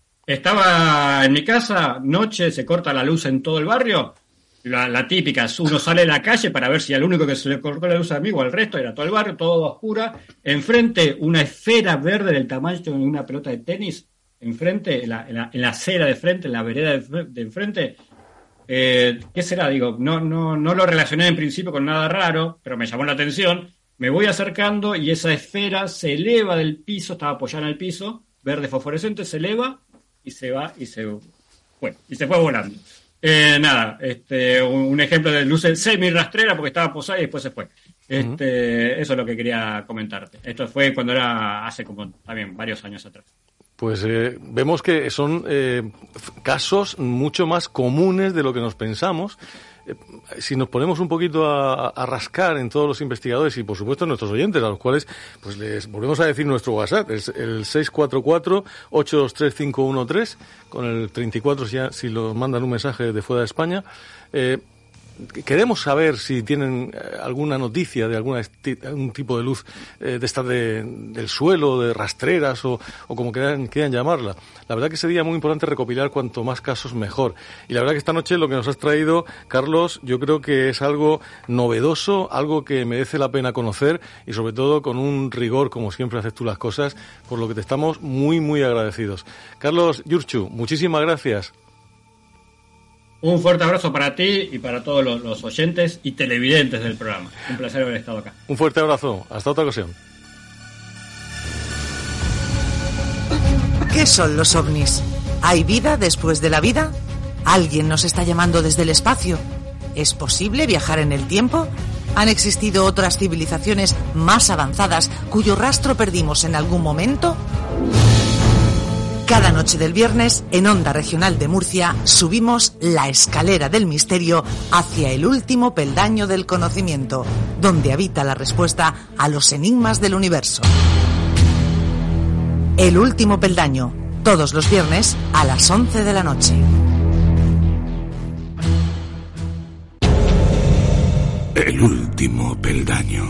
estaba en mi casa, noche, se corta la luz en todo el barrio. La, la típica, uno sale a la calle para ver si al único que se le cortó la luz a mí o al resto era todo el barrio, todo oscura. Enfrente, una esfera verde del tamaño de una pelota de tenis. Enfrente, en la, en la, en la acera de frente, en la vereda de, de enfrente. Eh, ¿Qué será? Digo, no, no, no lo relacioné en principio con nada raro, pero me llamó la atención. Me voy acercando y esa esfera se eleva del piso, estaba apoyada en el piso, verde fosforescente, se eleva y se va y se fue, y se fue volando. Eh, nada, este, un, un ejemplo de luces semi-rastrera porque estaba posada y después se fue. Este, uh-huh. Eso es lo que quería comentarte. Esto fue cuando era hace como también varios años atrás. Pues eh, vemos que son eh, casos mucho más comunes de lo que nos pensamos. Eh, si nos ponemos un poquito a, a rascar en todos los investigadores y por supuesto en nuestros oyentes, a los cuales pues les volvemos a decir nuestro WhatsApp, es el seis cuatro cuatro, ocho dos tres, cinco uno tres, con el treinta y cuatro si, ya, si los mandan un mensaje de fuera de España. Eh, Queremos saber si tienen alguna noticia de alguna esti- algún tipo de luz eh, de esta de, del suelo, de rastreras o, o como quieran, quieran llamarla. La verdad que sería muy importante recopilar cuanto más casos mejor. Y la verdad que esta noche lo que nos has traído, Carlos, yo creo que es algo novedoso, algo que merece la pena conocer y sobre todo con un rigor, como siempre haces tú las cosas, por lo que te estamos muy, muy agradecidos. Carlos Yurchu, muchísimas gracias. Un fuerte abrazo para ti y para todos los, los oyentes y televidentes del programa. Un placer haber estado acá. Un fuerte abrazo. Hasta otra ocasión. ¿Qué son los ovnis? ¿Hay vida después de la vida? ¿Alguien nos está llamando desde el espacio? ¿Es posible viajar en el tiempo? ¿Han existido otras civilizaciones más avanzadas cuyo rastro perdimos en algún momento? Cada noche del viernes, en Onda Regional de Murcia, subimos la escalera del misterio hacia el último peldaño del conocimiento, donde habita la respuesta a los enigmas del universo. El último peldaño, todos los viernes a las once de la noche. El último peldaño.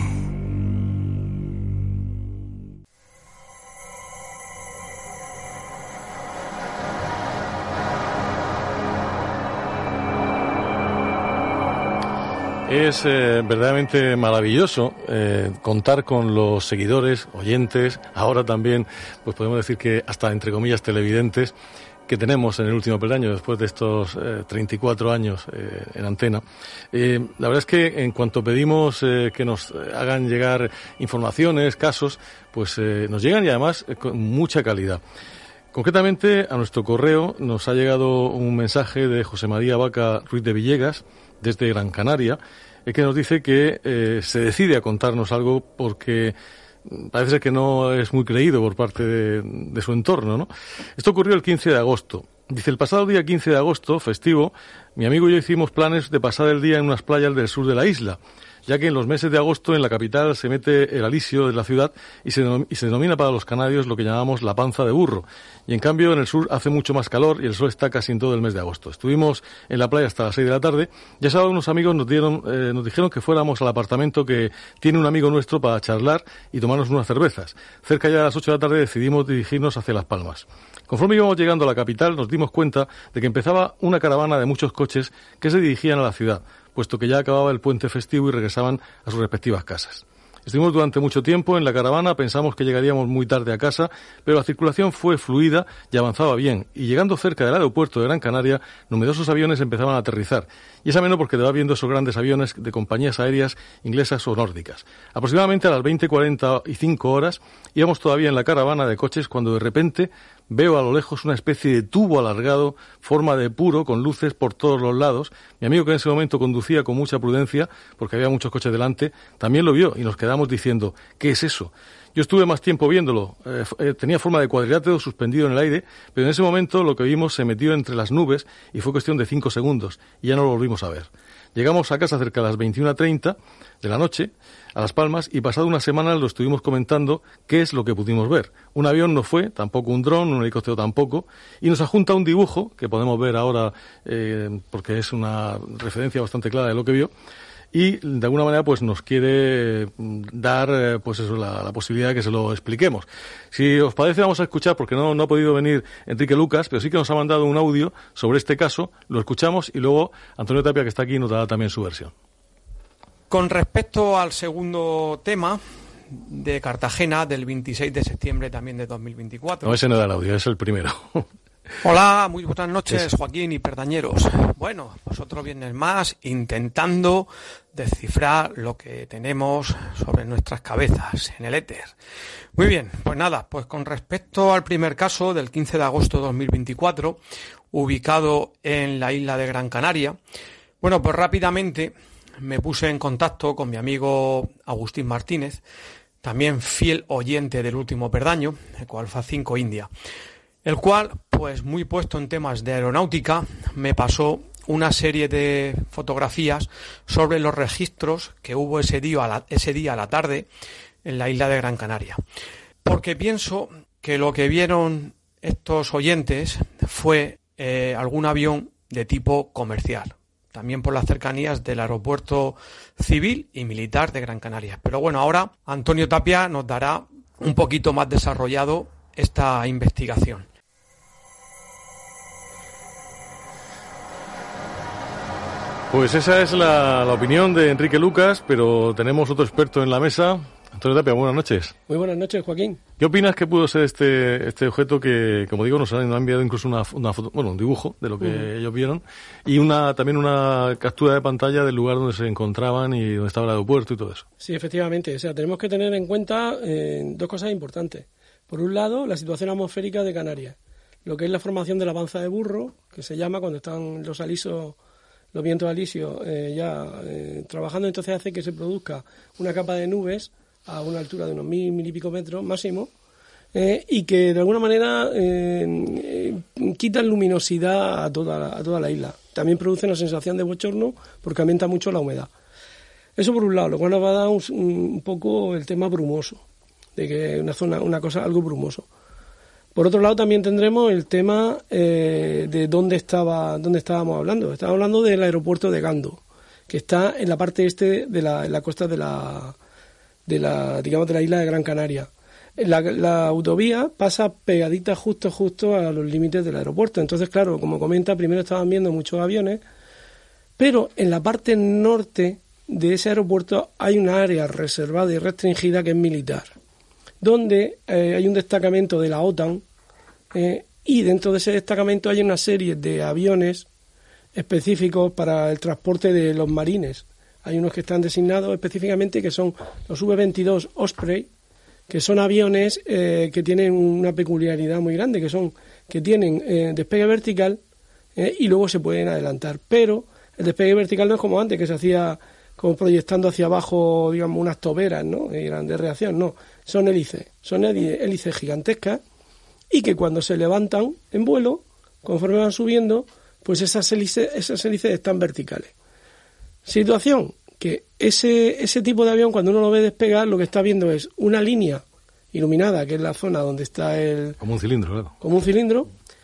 Es eh, verdaderamente maravilloso eh, contar con los seguidores, oyentes, ahora también, pues podemos decir que hasta entre comillas televidentes que tenemos en el último peldaño después de estos eh, treinta y cuatro años eh, en antena. Eh, la verdad es que en cuanto pedimos eh, que nos hagan llegar informaciones, casos, pues eh, nos llegan y además eh, con mucha calidad. Concretamente a nuestro correo nos ha llegado un mensaje de José María Vaca Ruiz de Villegas desde Gran Canaria, eh, que nos dice que eh, se decide a contarnos algo porque parece ser que no es muy creído por parte de, de su entorno, ¿no? Esto ocurrió el quince de agosto. Dice, el pasado día quince de agosto, festivo, mi amigo y yo hicimos planes de pasar el día en unas playas del sur de la isla, ya que en los meses de agosto en la capital se mete el alisio de la ciudad y se, denom- y se denomina para los canarios lo que llamamos la panza de burro. Y en cambio en el sur hace mucho más calor y el sol está casi en todo el mes de agosto. Estuvimos en la playa hasta las seis de la tarde y a sábado unos amigos nos dieron, eh, nos dijeron que fuéramos al apartamento que tiene un amigo nuestro para charlar y tomarnos unas cervezas. Cerca ya de las ocho de la tarde decidimos dirigirnos hacia Las Palmas. Conforme íbamos llegando a la capital nos dimos cuenta de que empezaba una caravana de muchos coches que se dirigían a la ciudad, puesto que ya acababa el puente festivo y regresaban a sus respectivas casas. Estuvimos durante mucho tiempo en la caravana, pensamos que llegaríamos muy tarde a casa, pero la circulación fue fluida y avanzaba bien, y llegando cerca del aeropuerto de Gran Canaria, numerosos aviones empezaban a aterrizar, y es ameno porque te va viendo esos grandes aviones de compañías aéreas inglesas o nórdicas. Aproximadamente a las veinte cuarenta y cinco horas íbamos todavía en la caravana de coches cuando de repente veo a lo lejos una especie de tubo alargado, forma de puro, con luces por todos los lados. Mi amigo, que en ese momento conducía con mucha prudencia, porque había muchos coches delante, también lo vio y nos quedamos diciendo, ¿qué es eso? Yo estuve más tiempo viéndolo. Eh, eh, tenía forma de cuadrilátero suspendido en el aire, pero en ese momento lo que vimos se metió entre las nubes y fue cuestión de cinco segundos y ya no lo volvimos a ver. Llegamos a casa cerca de las veintiuna treinta de la noche, a Las Palmas, y pasado una semana lo estuvimos comentando qué es lo que pudimos ver. Un avión no fue, tampoco un dron, un helicóptero tampoco, y nos adjunta un dibujo, que podemos ver ahora eh, porque es una referencia bastante clara de lo que vio, y de alguna manera pues nos quiere dar eh, pues eso, la, la posibilidad de que se lo expliquemos. Si os parece, vamos a escuchar, porque no, no ha podido venir Enrique Lucas, pero sí que nos ha mandado un audio sobre este caso, lo escuchamos y luego Antonio Tapia, que está aquí, nos dará también su versión. Con respecto al segundo tema de Cartagena, del veintiséis de septiembre también de dos mil veinticuatro. No, ese no da el audio, es el primero. Hola, muy buenas noches, es... Joaquín y perdañeros. Bueno, pues otro viernes más intentando descifrar lo que tenemos sobre nuestras cabezas en el éter. Muy bien, pues nada, pues con respecto al primer caso del quince de agosto de dos mil veinticuatro, ubicado en la isla de Gran Canaria, bueno, pues rápidamente me puse en contacto con mi amigo Agustín Martínez, también fiel oyente del último perdaño, el cual fue cinco India, el cual, pues muy puesto en temas de aeronáutica, me pasó una serie de fotografías sobre los registros que hubo ese día a la, ese día a la tarde en la isla de Gran Canaria. Porque pienso que lo que vieron estos oyentes fue eh, algún avión de tipo comercial, también por las cercanías del aeropuerto civil y militar de Gran Canaria. Pero bueno, ahora Antonio Tapia nos dará un poquito más desarrollado esta investigación. Pues esa es la, la opinión de Enrique Lucas, pero tenemos otro experto en la mesa. Antonio Tapia, buenas noches. Muy buenas noches, Joaquín. ¿Qué opinas que pudo ser este este objeto que, como digo, nos han enviado incluso una, una foto, bueno, un dibujo de lo que uh-huh. ellos vieron, y una también una captura de pantalla del lugar donde se encontraban y donde estaba el aeropuerto y todo eso? Sí, efectivamente. O sea, tenemos que tener en cuenta eh, dos cosas importantes. Por un lado, la situación atmosférica de Canarias, lo que es la formación de la panza de burro, que se llama cuando están los alisos, los vientos alisios eh, ya eh, trabajando, entonces hace que se produzca una capa de nubes a una altura de unos mil, mil y pico metros máximo, eh, y que de alguna manera eh, eh, quitan luminosidad a toda, la, a toda la isla. También produce una sensación de bochorno porque aumenta mucho la humedad. Eso por un lado, lo cual nos va a dar un, un poco el tema brumoso, de que una zona, una cosa, algo brumoso. Por otro lado, también tendremos el tema eh, de dónde estaba, dónde estábamos hablando. Estábamos hablando del aeropuerto de Gando, que está en la parte este de la, en la costa de la de la, digamos, de la isla de Gran Canaria. La, la autovía pasa pegadita justo, justo a los límites del aeropuerto. Entonces, claro, como comenta, primero estaban viendo muchos aviones, pero en la parte norte de ese aeropuerto hay una área reservada y restringida que es militar, donde eh, hay un destacamento de la OTAN, eh, y dentro de ese destacamento hay una serie de aviones específicos para el transporte de los marines. Hay unos que están designados específicamente, que son los V veintidós Osprey, que son aviones eh, que tienen una peculiaridad muy grande, que son que tienen eh, despegue vertical eh, y luego se pueden adelantar. Pero el despegue vertical no es como antes, que se hacía como proyectando hacia abajo, digamos, unas toberas, ¿no? Y eran de reacción, no. Son hélices, son hélices gigantescas y que cuando se levantan en vuelo, conforme van subiendo, pues esas hélices, esas hélices están verticales. Situación que ese, ese tipo de avión, cuando uno lo ve despegar, lo que está viendo es una línea iluminada, que es la zona donde está el... Como un cilindro, claro. Como un cilindro,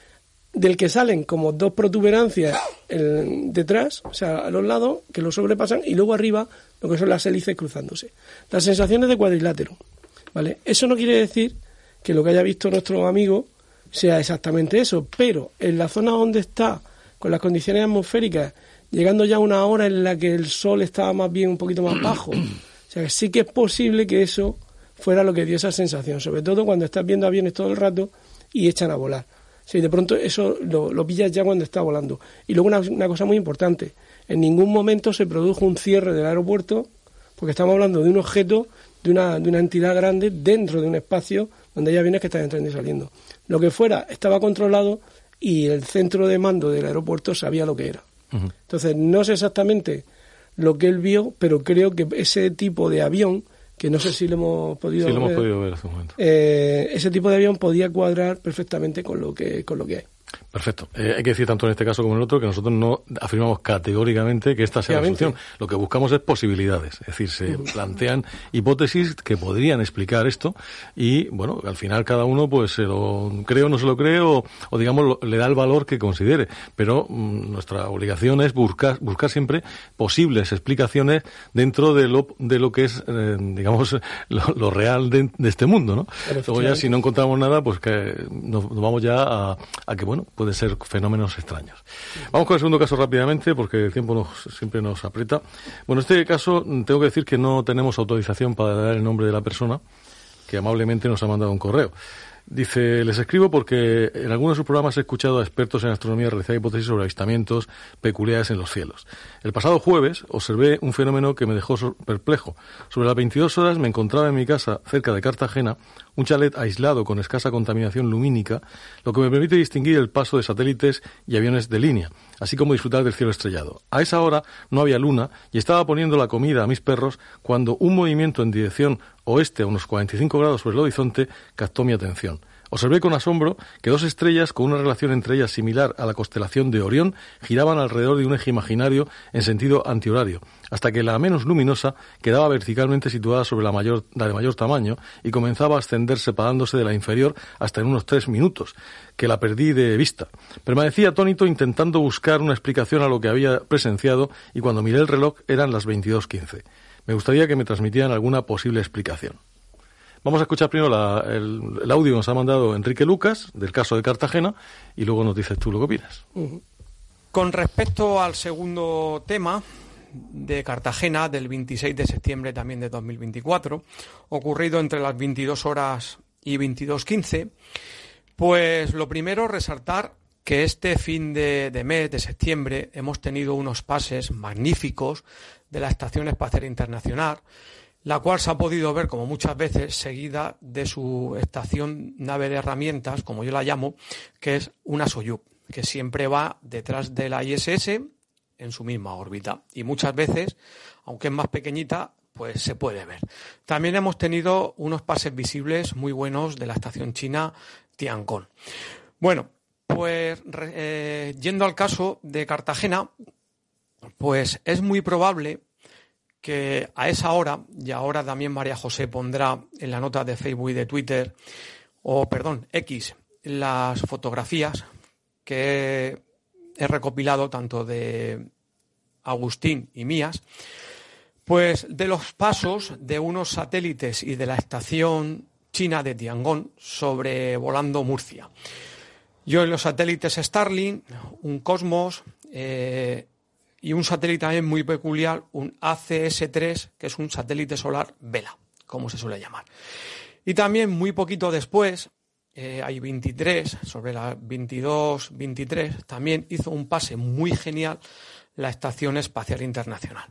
del que salen como dos protuberancias el, detrás, o sea, a los lados, que lo sobrepasan, y luego arriba lo que son las hélices cruzándose. Las sensaciones de cuadrilátero, ¿vale? Eso no quiere decir que lo que haya visto nuestro amigo sea exactamente eso, pero en la zona donde está, con las condiciones atmosféricas, llegando ya a una hora en la que el sol estaba más bien un poquito más bajo, o sea, que sí que es posible que eso fuera lo que dio esa sensación, sobre todo cuando estás viendo aviones todo el rato y echan a volar. O sea, y de pronto eso lo, lo pillas ya cuando está volando. Y luego una, una cosa muy importante, en ningún momento se produjo un cierre del aeropuerto, porque estamos hablando de un objeto, de una, de una entidad grande dentro de un espacio donde hay aviones que están entrando y saliendo. Lo que fuera estaba controlado y el centro de mando del aeropuerto sabía lo que era. Uh-huh. Entonces, no sé exactamente lo que él vio, pero creo que ese tipo de avión, que no sé si lo hemos podido sí, ver, lo hemos podido ver hace un momento. Eh, ese tipo de avión podía cuadrar perfectamente con lo que, con lo que hay. Perfecto. Eh, hay que decir tanto en este caso como en el otro que nosotros no afirmamos categóricamente que esta sea la solución. Lo que buscamos es posibilidades. Es decir, se uh-huh. plantean hipótesis que podrían explicar esto y, bueno, al final cada uno pues se lo cree o no se lo cree o, o digamos, lo, le da el valor que considere. Pero mmm, nuestra obligación es buscar buscar siempre posibles explicaciones dentro de lo de lo que es, eh, digamos, lo, lo real de, de este mundo, ¿no? Luego ya si no encontramos nada, pues que nos, nos vamos ya a, a que, bueno, pueden ser fenómenos extraños. Vamos con el segundo caso rápidamente, porque el tiempo nos, siempre nos aprieta. Bueno, en este caso tengo que decir que no tenemos autorización para dar el nombre de la persona, que amablemente nos ha mandado un correo. Dice, les escribo porque en algunos de sus programas he escuchado a expertos en astronomía realizar hipótesis sobre avistamientos peculiares en los cielos. El pasado jueves observé un fenómeno que me dejó perplejo. Sobre las veintidós horas me encontraba en mi casa, cerca de Cartagena, un chalet aislado con escasa contaminación lumínica, lo que me permite distinguir el paso de satélites y aviones de línea, así como disfrutar del cielo estrellado. A esa hora no había luna y estaba poniendo la comida a mis perros cuando un movimiento en dirección oeste a unos cuarenta y cinco grados sobre el horizonte captó mi atención. Observé con asombro que dos estrellas con una relación entre ellas similar a la constelación de Orión giraban alrededor de un eje imaginario en sentido antihorario, hasta que la menos luminosa quedaba verticalmente situada sobre la mayor, la de mayor tamaño y comenzaba a ascender separándose de la inferior hasta en unos tres minutos, que la perdí de vista. Permanecí atónito intentando buscar una explicación a lo que había presenciado y cuando miré el reloj eran las veintidós quince. Me gustaría que me transmitieran alguna posible explicación. Vamos a escuchar primero la, el, el audio que nos ha mandado Enrique Lucas, del caso de Cartagena, y luego nos dices tú lo que opinas. Uh-huh. Con respecto al segundo tema de Cartagena, del veintiséis de septiembre también de dos mil veinticuatro, ocurrido entre las veintidós horas y veintidós quince, pues lo primero, resaltar que este fin de, de mes, de septiembre, hemos tenido unos pases magníficos de la Estación Espacial Internacional, la cual se ha podido ver, como muchas veces, seguida de su estación nave de herramientas, como yo la llamo, que es una Soyuz, que siempre va detrás de la I S S en su misma órbita. Y muchas veces, aunque es más pequeñita, pues se puede ver. También hemos tenido unos pases visibles muy buenos de la estación china Tiangong. Bueno, pues eh, yendo al caso de Cartagena, pues es muy probable que a esa hora, y ahora también María José pondrá en la nota de Facebook y de Twitter, o perdón, X, las fotografías que he recopilado tanto de Agustín y mías, pues de los pasos de unos satélites y de la estación china de Tiangong sobrevolando Murcia. Yo en los satélites Starlink, un Cosmos, eh, y un satélite también muy peculiar, un A C S tres, que es un satélite solar Vela, como se suele llamar. Y también muy poquito después, eh, hay veintitrés, sobre las veintidós veintitrés, también hizo un pase muy genial la Estación Espacial Internacional.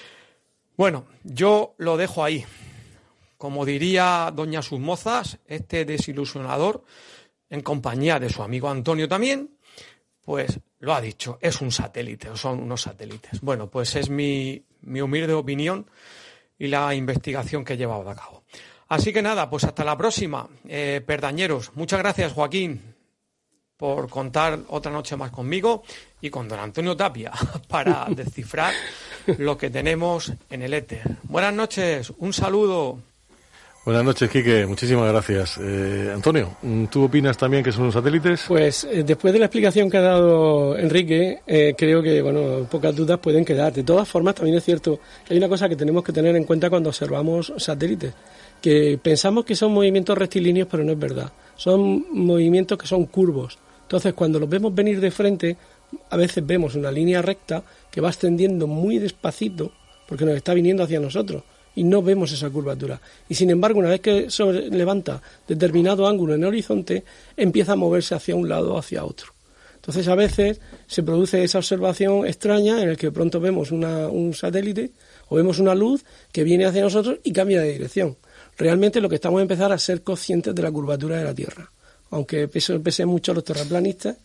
Bueno, yo lo dejo ahí. Como diría doña Sus Mozas, este desilusionador, en compañía de su amigo Antonio también, pues lo ha dicho, es un satélite, o son unos satélites. Bueno, pues es mi, mi humilde opinión y la investigación que he llevado a cabo. Así que nada, pues hasta la próxima, eh, perdañeros. Muchas gracias, Joaquín. por contar otra noche más conmigo y con don Antonio Tapia para descifrar lo que tenemos en el éter. Buenas noches, un saludo. Buenas noches, Quique, muchísimas gracias. Eh, Antonio, ¿tú opinas también que son satélites? Pues eh, después de la explicación que ha dado Enrique, eh, creo que, bueno, pocas dudas pueden quedar. De todas formas, también es cierto que hay una cosa que tenemos que tener en cuenta cuando observamos satélites, que pensamos que son movimientos rectilíneos, pero no es verdad. Son movimientos que son curvos. Entonces, cuando los vemos venir de frente, a veces vemos una línea recta que va ascendiendo muy despacito, porque nos está viniendo hacia nosotros, y no vemos esa curvatura. Y sin embargo, una vez que sobre, levanta determinado ángulo en el horizonte, empieza a moverse hacia un lado o hacia otro. Entonces, a veces se produce esa observación extraña en el que pronto vemos una, un satélite o vemos una luz que viene hacia nosotros y cambia de dirección. Realmente lo que estamos a empezar a ser conscientes de la curvatura de la Tierra. Aunque pese, pese mucho a los terraplanistas,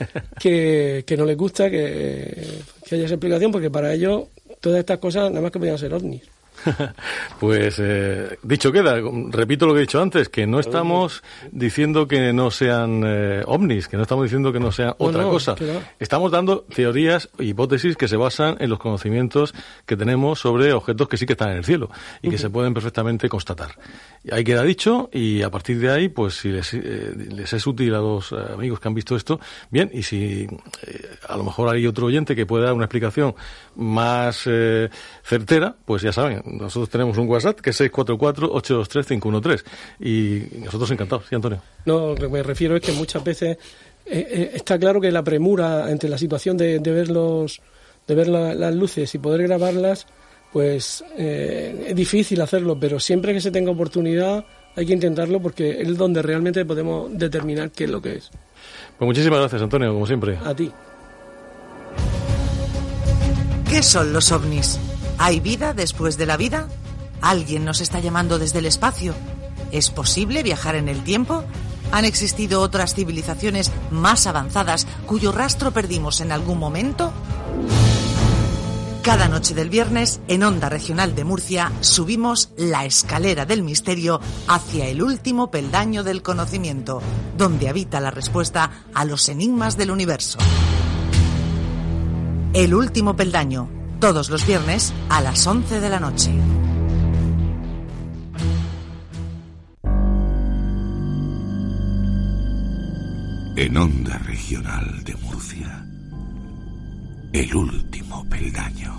que, que no les gusta que, que haya esa explicación, porque para ellos todas estas cosas nada más que podían ser ovnis. Pues eh, dicho queda, repito lo que he dicho antes, que no estamos diciendo que no sean eh, ovnis, que no estamos diciendo que no sean no, otra no, cosa. No. Estamos dando teorías, hipótesis que se basan en los conocimientos que tenemos sobre objetos que sí que están en el cielo y que uh-huh. se pueden perfectamente constatar. Ahí queda dicho, y a partir de ahí, pues si les, eh, les es útil a los amigos que han visto esto, bien, y si eh, a lo mejor hay otro oyente que pueda dar una explicación más eh, certera, pues ya saben, nosotros tenemos un WhatsApp que es seis cuatro cuatro, ocho dos tres, cinco uno tres y nosotros encantados. ¿Sí, Antonio? No, lo que me refiero es que muchas veces eh, eh, está claro que la premura entre la situación de, de ver, los, de ver la, las luces y poder grabarlas, pues eh, es difícil hacerlo, pero siempre que se tenga oportunidad hay que intentarlo porque es donde realmente podemos determinar qué es lo que es. Pues muchísimas gracias, Antonio, como siempre. A ti. ¿Qué son los ovnis? ¿Hay vida después de la vida? ¿Alguien nos está llamando desde el espacio? ¿Es posible viajar en el tiempo? ¿Han existido otras civilizaciones más avanzadas cuyo rastro perdimos en algún momento? Cada noche del viernes, en Onda Regional de Murcia, subimos la escalera del misterio hacia el último peldaño del conocimiento, donde habita la respuesta a los enigmas del universo. El último peldaño, todos los viernes a las once de la noche. En Onda Regional de Murcia, el último peldaño.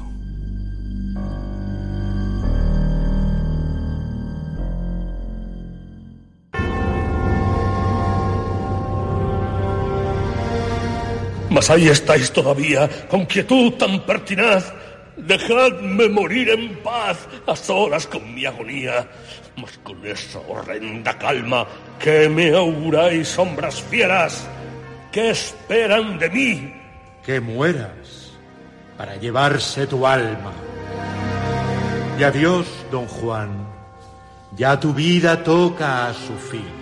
Mas ahí estáis todavía, con quietud tan pertinaz. Dejadme morir en paz, a solas con mi agonía, mas con esa horrenda calma que me auguráis sombras fieras. ¿Qué esperan de mí? Que mueras, para llevarse tu alma. Y adiós, don Juan, ya tu vida toca a su fin.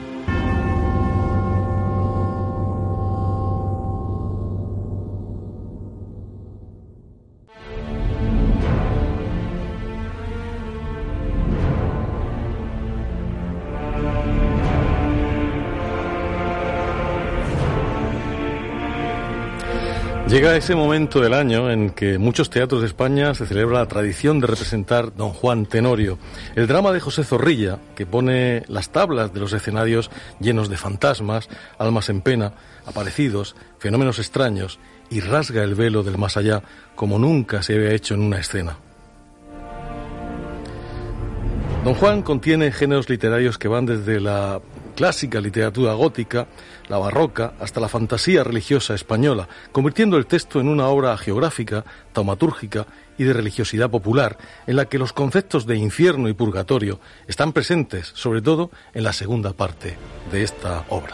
Llega ese momento del año en que en muchos teatros de España se celebra la tradición de representar Don Juan Tenorio, el drama de José Zorrilla, que pone las tablas de los escenarios llenos de fantasmas, almas en pena, aparecidos, fenómenos extraños, y rasga el velo del más allá como nunca se había hecho en una escena. Don Juan contiene géneros literarios que van desde la clásica literatura gótica, la barroca, hasta la fantasía religiosa española, convirtiendo el texto en una obra geográfica, taumatúrgica y de religiosidad popular, en la que los conceptos de infierno y purgatorio están presentes, sobre todo en la segunda parte de esta obra.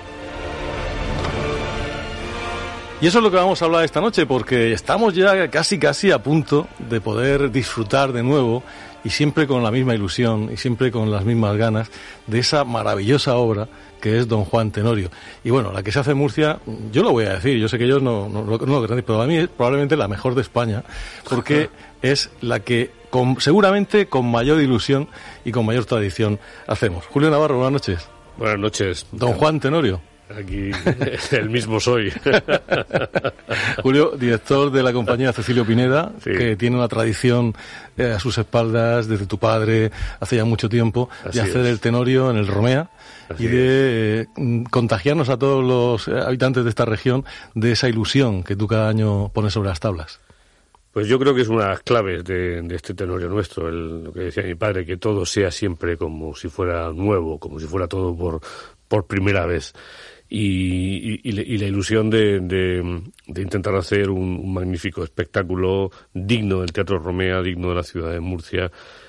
Y eso es lo que vamos a hablar esta noche, porque estamos ya casi casi a punto de poder disfrutar de nuevo, y siempre con la misma ilusión y siempre con las mismas ganas, de esa maravillosa obra que es Don Juan Tenorio. Y bueno, la que se hace en Murcia, yo lo voy a decir, yo sé que ellos no, no, no lo querrán, pero a mí es probablemente la mejor de España, porque es la que con, seguramente con mayor ilusión y con mayor tradición hacemos. Julio Navarro, buenas noches. Buenas noches. Don Juan Tenorio. Aquí el mismo soy. Julio, director de la compañía Cecilio Pineda, sí. que tiene una tradición eh, a sus espaldas desde tu padre hace ya mucho tiempo, Así de hacer es. el tenorio en el Romea. Así y de eh, contagiarnos a todos los habitantes de esta región de esa ilusión que tú cada año pones sobre las tablas. Pues yo creo que es una de las claves de, de este tenorio nuestro, el, lo que decía mi padre, que todo sea siempre como si fuera nuevo, como si fuera todo por, por primera vez. Y, y, y la ilusión de, de, de intentar hacer un, un magnífico espectáculo digno del Teatro Romea, digno de la ciudad de Murcia.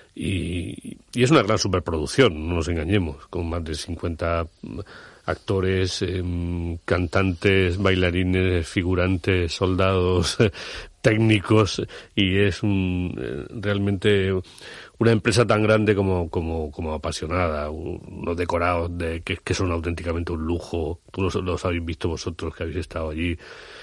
Y, y es una gran superproducción, no nos engañemos, con más de cincuenta actores, eh, cantantes, bailarines, figurantes, soldados, técnicos, y es un, eh, realmente una empresa tan grande como como como apasionada, unos decorados de que, que son auténticamente un lujo. Tú los, los habéis visto vosotros que habéis estado allí,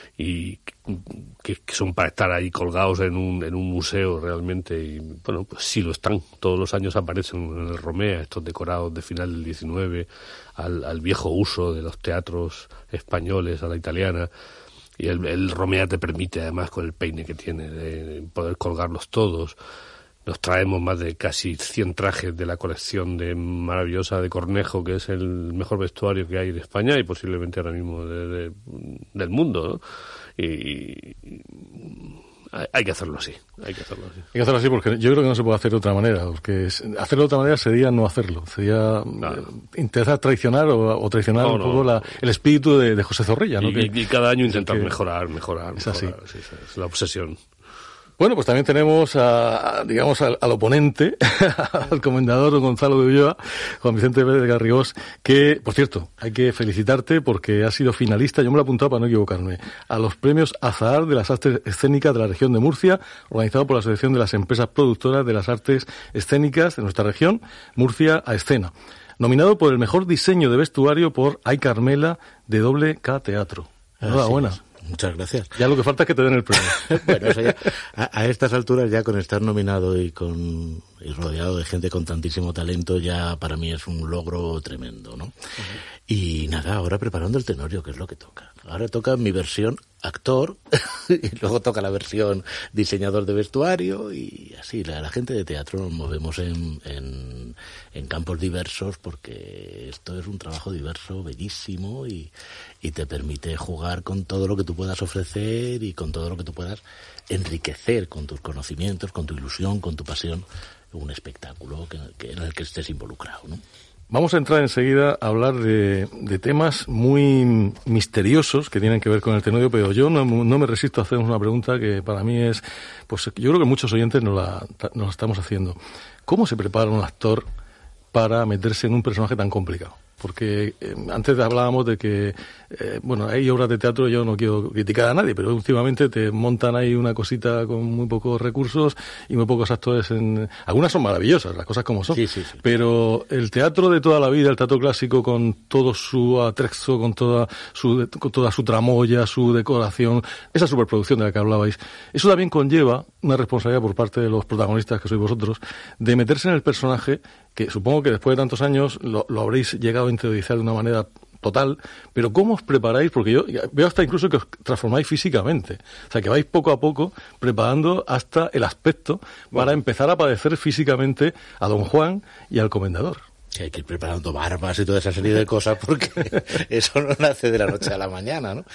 y que, que son para estar ahí colgados en un en un museo realmente. Y bueno, pues sí lo están. Todos los años aparecen en el Romea estos decorados de final del diecinueve, al, al viejo uso de los teatros españoles, a la italiana. Y el, el Romea te permite, además, con el peine que tiene, de poder colgarlos todos. Nos traemos más de casi cien trajes de la colección de maravillosa de Cornejo, que es el mejor vestuario que hay de España y posiblemente ahora mismo de, de, del mundo, ¿no? Y, y hay que hacerlo así, hay que hacerlo así. Hay que hacerlo así porque yo creo que no se puede hacer de otra manera, porque hacerlo de otra manera sería no hacerlo, sería claro. intentar traicionar o, o traicionar no, un poco no. La, el espíritu de, de José Zorrilla, ¿no? Y, que, y cada año intentar que, mejorar, mejorar, es mejorar. Así. Sí, es la obsesión. Bueno, pues también tenemos a, a digamos, al, al oponente, al comendador Gonzalo de Ulloa, Juan Vicente Pérez de Garrigós, que, por cierto, hay que felicitarte porque ha sido finalista, yo me lo he apuntado para no equivocarme, a los premios Azahar de las Artes Escénicas de la región de Murcia, organizado por la Asociación de las Empresas Productoras de las Artes Escénicas de nuestra región, Murcia a Escena. Nominado por el mejor diseño de vestuario por Ay Carmela de Doble K Teatro. Enhorabuena. Muchas gracias. Ya lo que falta es que te den el premio. Bueno, eso ya, a, a estas alturas ya con estar nominado y con y rodeado de gente con tantísimo talento ya para mí es un logro tremendo, ¿no? Uh-huh. Y nada, ahora preparando el tenorio, que es lo que toca. Ahora toca mi versión actor y luego toca la versión diseñador de vestuario y así. La, la gente de teatro nos movemos en, en, en campos diversos porque esto es un trabajo diverso, bellísimo y, y te permite jugar con todo lo que tú puedas ofrecer y con todo lo que tú puedas enriquecer con tus conocimientos, con tu ilusión, con tu pasión, un espectáculo que, que en el que estés involucrado, ¿no? Vamos a entrar enseguida a hablar de, de temas muy misteriosos que tienen que ver con el tenorio, pero yo no, no me resisto a hacer una pregunta que para mí es, pues yo creo que muchos oyentes nos la, nos la estamos haciendo. ¿Cómo se prepara un actor para meterse en un personaje tan complicado? Porque eh, antes hablábamos de que, eh, bueno, hay obras de teatro, yo no quiero criticar a nadie, pero últimamente te montan ahí una cosita con muy pocos recursos y muy pocos actores. En algunas son maravillosas, las cosas como son, sí, sí, sí. Pero el teatro de toda la vida, el teatro clásico con todo su atrezzo, con toda su, con toda su tramoya, su decoración, esa superproducción de la que hablabais, eso también conlleva una responsabilidad por parte de los protagonistas que sois vosotros, de meterse en el personaje, que supongo que después de tantos años lo, lo habréis llegado a interiorizar de una manera total, pero ¿cómo os preparáis? Porque yo veo hasta incluso que os transformáis físicamente, o sea, que vais poco a poco preparando hasta el aspecto bueno. para empezar a padecer físicamente a don Juan y al comendador. Que hay que ir preparando barbas y toda esa serie de cosas porque eso no nace de la noche a la mañana, ¿no?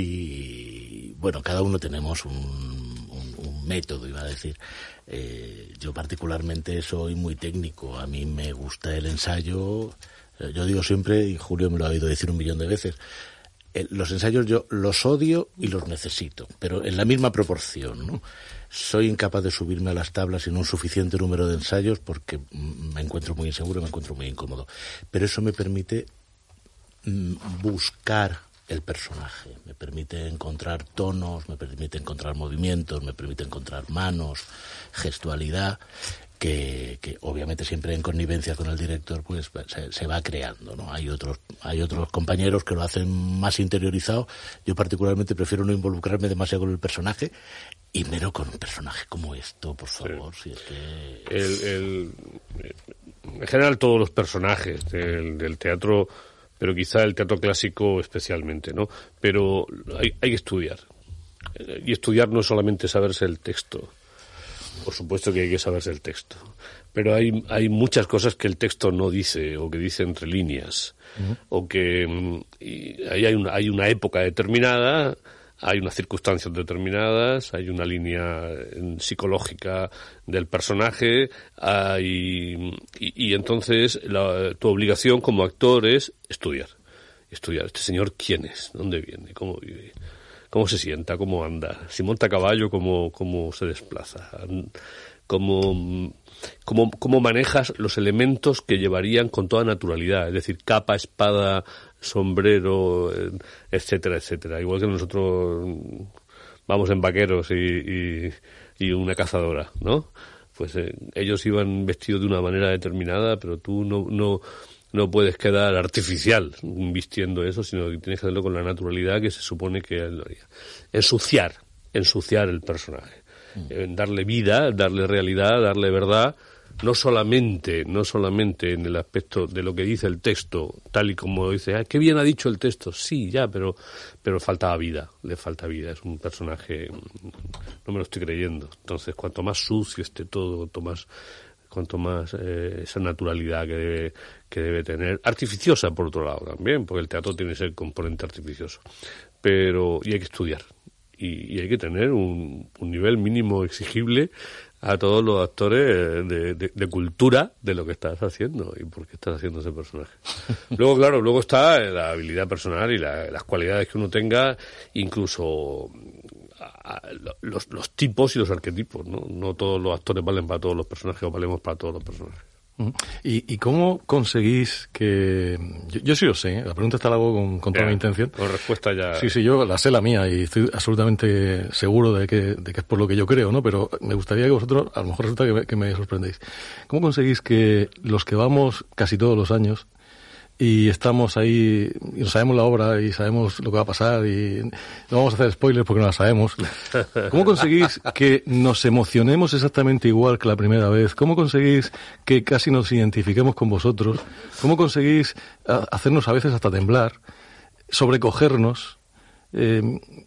Y bueno, cada uno tenemos un, un, un método, iba a decir. Eh, yo particularmente soy muy técnico, a mí me gusta el ensayo, eh, yo digo siempre, y Julio me lo ha oído decir un millón de veces, eh, los ensayos yo los odio y los necesito, pero en la misma proporción, ¿no? Soy incapaz de subirme a las tablas en un suficiente número de ensayos porque me encuentro muy inseguro, me encuentro muy incómodo, pero eso me permite mm, buscar el personaje, me permite encontrar tonos, me permite encontrar movimientos, me permite encontrar manos, gestualidad, que, que obviamente siempre en connivencia con el director pues se, se va creando, ¿no? Hay otros, hay otros compañeros que lo hacen más interiorizado. Yo particularmente prefiero no involucrarme demasiado con el personaje y menos con un personaje como esto, por favor. Sí. Si es que... el, el, en general todos los personajes del, del teatro pero quizá el teatro clásico especialmente, ¿no? Pero hay, hay que estudiar. Y estudiar no es solamente saberse el texto. Por supuesto que hay que saberse el texto. Pero hay, hay muchas cosas que el texto no dice, o que dice entre líneas. Uh-huh. O que y ahí hay una, hay una época determinada, hay unas circunstancias determinadas, hay una línea psicológica del personaje, hay, y, y entonces la, tu obligación como actor es estudiar. Estudiar. ¿Este señor quién es? ¿Dónde viene? ¿Cómo vive? ¿Cómo se sienta? ¿Cómo anda? Si monta a caballo, ¿cómo, cómo se desplaza? ¿Cómo, cómo, ¿Cómo manejas los elementos que llevarían con toda naturalidad? Es decir, capa, espada, sombrero, etcétera, etcétera. Igual que nosotros vamos en vaqueros y, y, y una cazadora, ¿no? Pues eh, ellos iban vestidos de una manera determinada, pero tú no... no No puedes quedar artificial vistiendo eso, sino que tienes que hacerlo con la naturalidad que se supone que él lo haría. Ensuciar, ensuciar el personaje. Mm. Darle vida, darle realidad, darle verdad, no solamente, no solamente en el aspecto de lo que dice el texto, tal y como dice, ah, qué bien ha dicho el texto, sí, ya, pero, pero faltaba vida, le falta vida, es un personaje, no me lo estoy creyendo. Entonces, cuanto más sucio esté todo, cuanto más... cuanto más eh, esa naturalidad que debe que debe tener, artificiosa por otro lado también, porque el teatro tiene ese componente artificioso, pero y hay que estudiar y, y hay que tener un, un nivel mínimo exigible a todos los actores de, de, de cultura de lo que estás haciendo y por qué estás haciendo ese personaje. Luego, claro, luego está la habilidad personal y la, las cualidades que uno tenga, incluso a, a, los, los tipos y los arquetipos, ¿no? No todos los actores valen para todos los personajes o valemos para todos los personajes. ¿Y, y cómo conseguís que...? Yo, yo sí lo sé, ¿eh? La pregunta está la hago con, con toda ya, mi intención. Con respuesta ya... Sí, sí, yo la sé la mía y estoy absolutamente seguro de que, de que es por lo que yo creo, ¿no? Pero me gustaría que vosotros, a lo mejor resulta que me, que me sorprendéis. ¿Cómo conseguís que los que vamos casi todos los años y estamos ahí, y no sabemos la obra y sabemos lo que va a pasar y no vamos a hacer spoilers porque no la sabemos, ¿cómo conseguís que nos emocionemos exactamente igual que la primera vez? ¿Cómo conseguís que casi nos identifiquemos con vosotros? ¿Cómo conseguís hacernos a veces hasta temblar, sobrecogernos, eh,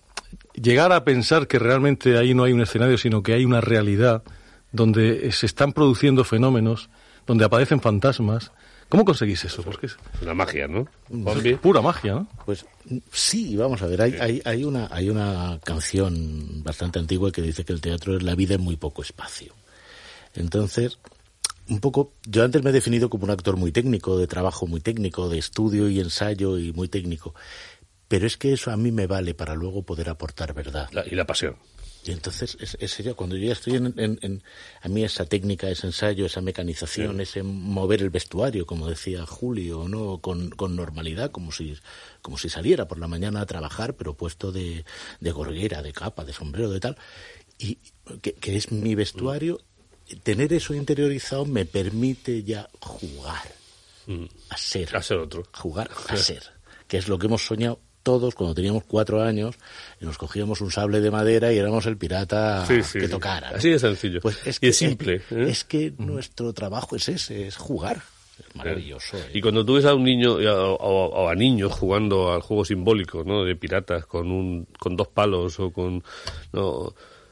llegar a pensar que realmente ahí no hay un escenario sino que hay una realidad donde se están produciendo fenómenos, donde aparecen fantasmas? ¿Cómo conseguís eso? Porque es una magia, ¿no? Es pura magia, ¿no? Pues sí, vamos a ver, hay, hay, hay una hay una canción bastante antigua que dice que el teatro es la vida en muy poco espacio. Entonces, un poco, yo antes me he definido como un actor muy técnico, de trabajo muy técnico, de estudio y ensayo y muy técnico, pero es que eso a mí me vale para luego poder aportar verdad. La, y la pasión. Y entonces, es, es serio, cuando yo ya estoy en, en, en... A mí esa técnica, ese ensayo, esa mecanización, sí. ese mover el vestuario, como decía Julio, ¿no? Con, con normalidad, como si como si saliera por la mañana a trabajar, pero puesto de, de gorguera, de capa, de sombrero, de tal, y que, que es mi vestuario, tener eso interiorizado me permite ya jugar, mm. a ser. A ser otro. Jugar a ser, que es lo que hemos soñado todos cuando teníamos cuatro años y nos cogíamos un sable de madera y éramos el pirata sí, sí, que sí. tocara, ¿no? Así de sencillo. Pues es y que, es simple. ¿eh? Es que mm. nuestro trabajo es ese, es jugar. Es maravilloso. ¿eh? Y cuando tú ves a un niño o, o, o a niños jugando al juego simbólico, ¿no? De piratas con un con dos palos o con no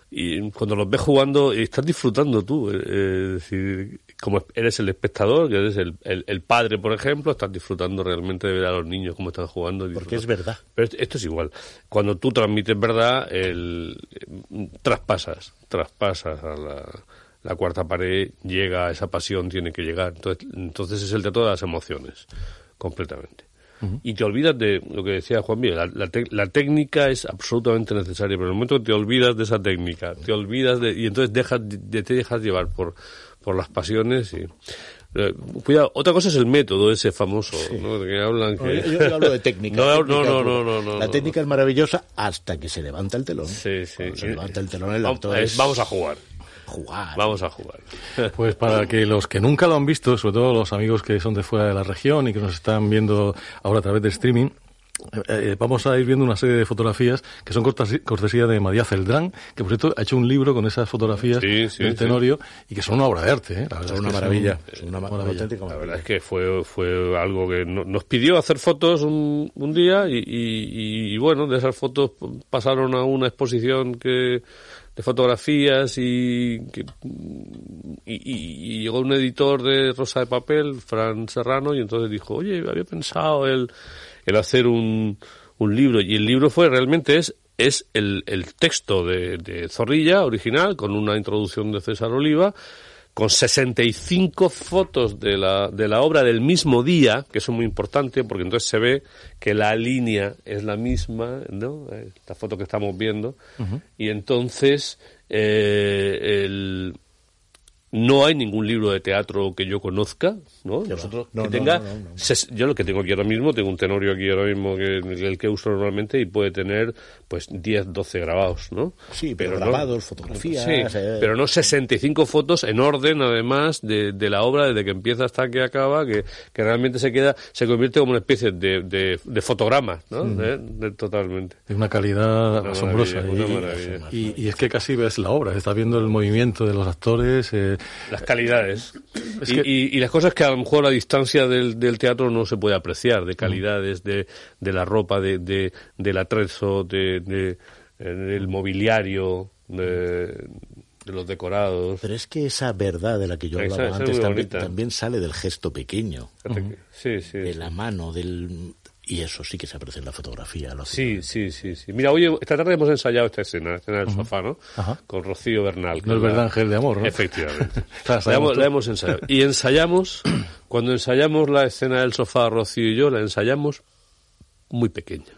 y cuando los ves jugando estás disfrutando tú, es decir, como eres el espectador, que eres el, el, el padre, por ejemplo, estás disfrutando realmente de ver a los niños cómo están jugando. Porque es verdad. Pero esto es igual. Cuando tú transmites verdad, el, traspasas, traspasas a la, la cuarta pared, llega esa pasión, tiene que llegar. Entonces, entonces es el teatro de las emociones, completamente. Uh-huh. Y te olvidas de lo que decía Juan Miguel, la, la, te, la técnica es absolutamente necesaria, pero en el momento que te olvidas de esa técnica, te olvidas de, y entonces dejas, de, te dejas llevar por, por las pasiones y... Eh, cuidado, otra cosa es el método ese famoso, sí. ¿no? De que hablan que... No, yo, yo hablo de técnica. no, técnica no, no, no, no, no. La no, técnica no. es maravillosa hasta que se levanta el telón. Sí, sí. Cuando se levanta el telón, el vamos, actor es... Vamos a jugar. Jugar. Vamos a jugar. Pues para que los que nunca lo han visto, sobre todo los amigos que son de fuera de la región y que nos están viendo ahora a través de streaming, eh, vamos a ir viendo una serie de fotografías que son cortesía de María Celdrán, que por cierto ha hecho un libro con esas fotografías sí, sí, del Tenorio sí. y que son una obra de arte. ¿eh? La verdad son es una que maravilla. Son, son una, una maravilla. auténtica maravilla. La verdad es que fue, fue algo que no, nos pidió hacer fotos un, un día y, y, y bueno, de esas fotos pasaron a una exposición que de fotografías y, que, y, y, y llegó un editor de Rosa de Papel, Fran Serrano, y entonces dijo, oye, había pensado el, el hacer un, un libro, y el libro fue realmente es es el, el texto de, de Zorrilla original, con una introducción de César Oliva, con sesenta y cinco fotos de la, de la obra del mismo día, que eso es muy importante, porque entonces se ve que la línea es la misma, ¿no? Esta foto que estamos viendo, uh-huh. y entonces eh, el... no hay ningún libro de teatro que yo conozca, ¿no? Nosotros no, que no, tenga, no, no, no, no. Ses, yo lo que tengo aquí ahora mismo, tengo un Tenorio aquí ahora mismo que el que uso normalmente y puede tener pues diez, doce grabados, ¿no? Sí, pero, pero grabados, no, fotografías... Sí, eh. pero no sesenta y cinco fotos en orden, además, de, de la obra desde que empieza hasta que acaba, que, que realmente se queda, se convierte como una especie de, de, de fotograma, ¿no? Mm. De, de, totalmente. Es una calidad una asombrosa. Maravilla, y, una maravilla. Y, y es que casi ves la obra, estás viendo el movimiento de los actores... Eh, las calidades es y, que... y, y las cosas que a lo mejor a distancia del, del teatro no se puede apreciar, de calidades de, de la ropa, de, de del atrezo, de, de, del mobiliario, de, de los decorados. Pero es que esa verdad de la que yo hablaba esa, esa antes también, también sale del gesto pequeño, uh-huh. sí, sí, de sí. la mano, del... Y eso sí que se aprecia en la fotografía. Sí, sí, sí, sí. Mira, hoy, esta tarde hemos ensayado esta escena, la escena del uh-huh. sofá, ¿no? Ajá. Con Rocío Bernal. No es verdad, Ángel de Amor, ¿no? Efectivamente. la, hemos, la hemos ensayado. Y ensayamos, cuando ensayamos la escena del sofá, Rocío y yo, la ensayamos muy pequeña.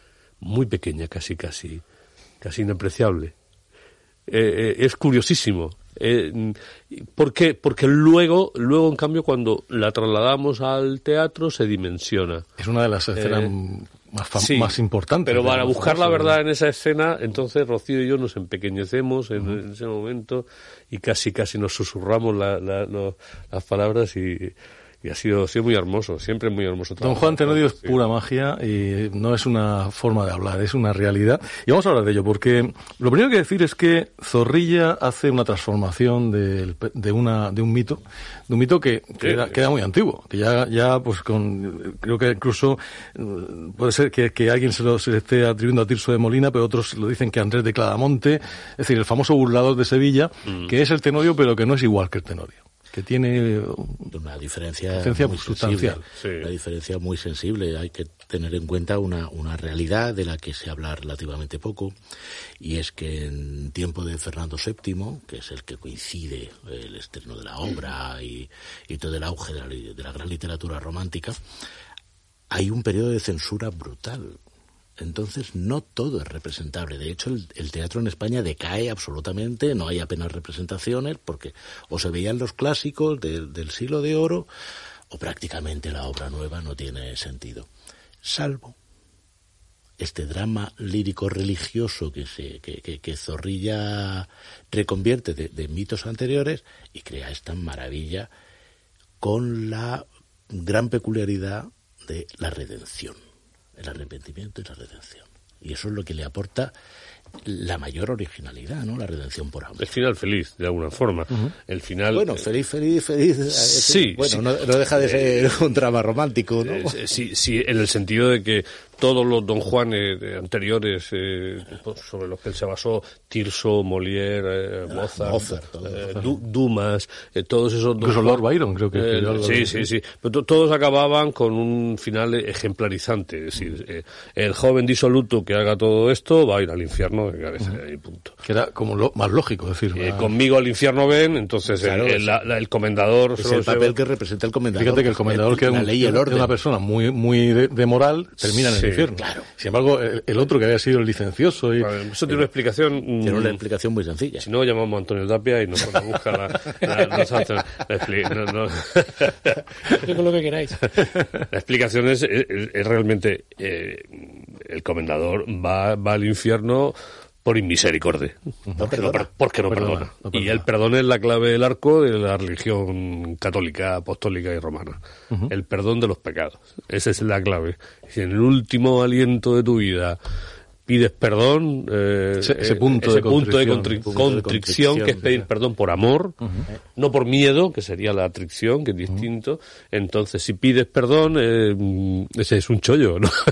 Muy pequeña, casi, casi, casi inapreciable. Eh, eh, es curiosísimo. Eh, ¿Por qué? Porque luego, luego, en cambio, cuando la trasladamos al teatro, se dimensiona. Es una de las escenas eh, más, fam- sí, más importantes. Pero para buscar famoso, la verdad en esa escena, entonces Rocío y yo nos empequeñecemos en, uh-huh. en ese momento y casi, casi nos susurramos la, la, lo, las palabras y... Y ha sido, ha sido muy hermoso, siempre muy hermoso. Don Juan Tenorio es pura magia y no es una forma de hablar, es una realidad. Y vamos a hablar de ello, porque lo primero que decir es que Zorrilla hace una transformación de, de, una, de un mito, de un mito que, que, sí, era, que era muy antiguo, que ya, ya pues con, creo que incluso puede ser que, que alguien se lo se le esté atribuyendo a Tirso de Molina, pero otros lo dicen que Andrés de Claramonte, es decir, el famoso burlador de Sevilla, mm. que es el Tenorio, pero que no es igual que el Tenorio, que tiene una diferencia, diferencia muy sustancial. Sí. Una diferencia muy sensible. Hay que tener en cuenta una, una realidad de la que se habla relativamente poco, y es que en tiempo de Fernando séptimo, que es el que coincide el estreno de la obra y, y todo el auge de la, de la gran literatura romántica, hay un periodo de censura brutal. Entonces no todo es representable. De hecho, el, el teatro en España decae absolutamente, no hay apenas representaciones, porque o se veían los clásicos de, del siglo de oro, o prácticamente la obra nueva no tiene sentido. Salvo este drama lírico-religioso que, se, que, que, que Zorrilla reconvierte de, de mitos anteriores y crea esta maravilla con la gran peculiaridad de la redención. El arrepentimiento y la redención. Y eso es lo que le aporta la mayor originalidad, ¿no? La redención por amor. El final feliz, de alguna forma. Uh-huh. El final... Bueno, feliz, feliz, feliz. Sí. Bueno, sí. No, no deja de ser eh, un drama romántico, ¿no? Eh, sí, sí, en el sentido de que todos los Don Juanes eh, anteriores eh, sobre los que él se basó, Tirso, Molière, eh, Mozart, Mozart eh, du, Dumas, eh, todos esos... Incluso Lord Byron, creo que... Eh, que sí, sí, sí. Pero todos acababan con un final ejemplarizante. Es decir, eh, el joven disoluto que haga todo esto va a ir al infierno de cabeza, uh-huh. y punto. Que era como lo más lógico, decir. Eh, conmigo al infierno ven, entonces claro, el, el, la, la, el comendador... Es el papel que representa el comendador. Fíjate que el comendador, que es un, ley y el orden. una persona muy, muy de, de moral, termina en el sí, infierno. Claro. Sin embargo, el, el otro que había sido el licencioso... Y, bueno, eso tiene una explicación... Tiene una explicación muy sencilla. Si no, llamamos a Antonio Tapia y nos busca la... la, la, la, la no, no. Con lo que queráis. La explicación es, es, es realmente... Eh, el comendador va, va al infierno por misericordia, porque no, porque no perdona. perdona, no perdona. Y el perdón es la clave del arco de la religión católica, apostólica y romana. Uh-huh. El perdón de los pecados. Esa es la clave. Si en el último aliento de tu vida pides perdón, eh, ese, ese punto, ese de, punto, de, contrición, contri- punto contrición, de contrición, que es pedir perdón por amor, uh-huh. no por miedo, que sería la atricción, que es distinto. Uh-huh. Entonces, si pides perdón, eh, ese es un chollo, ¿no?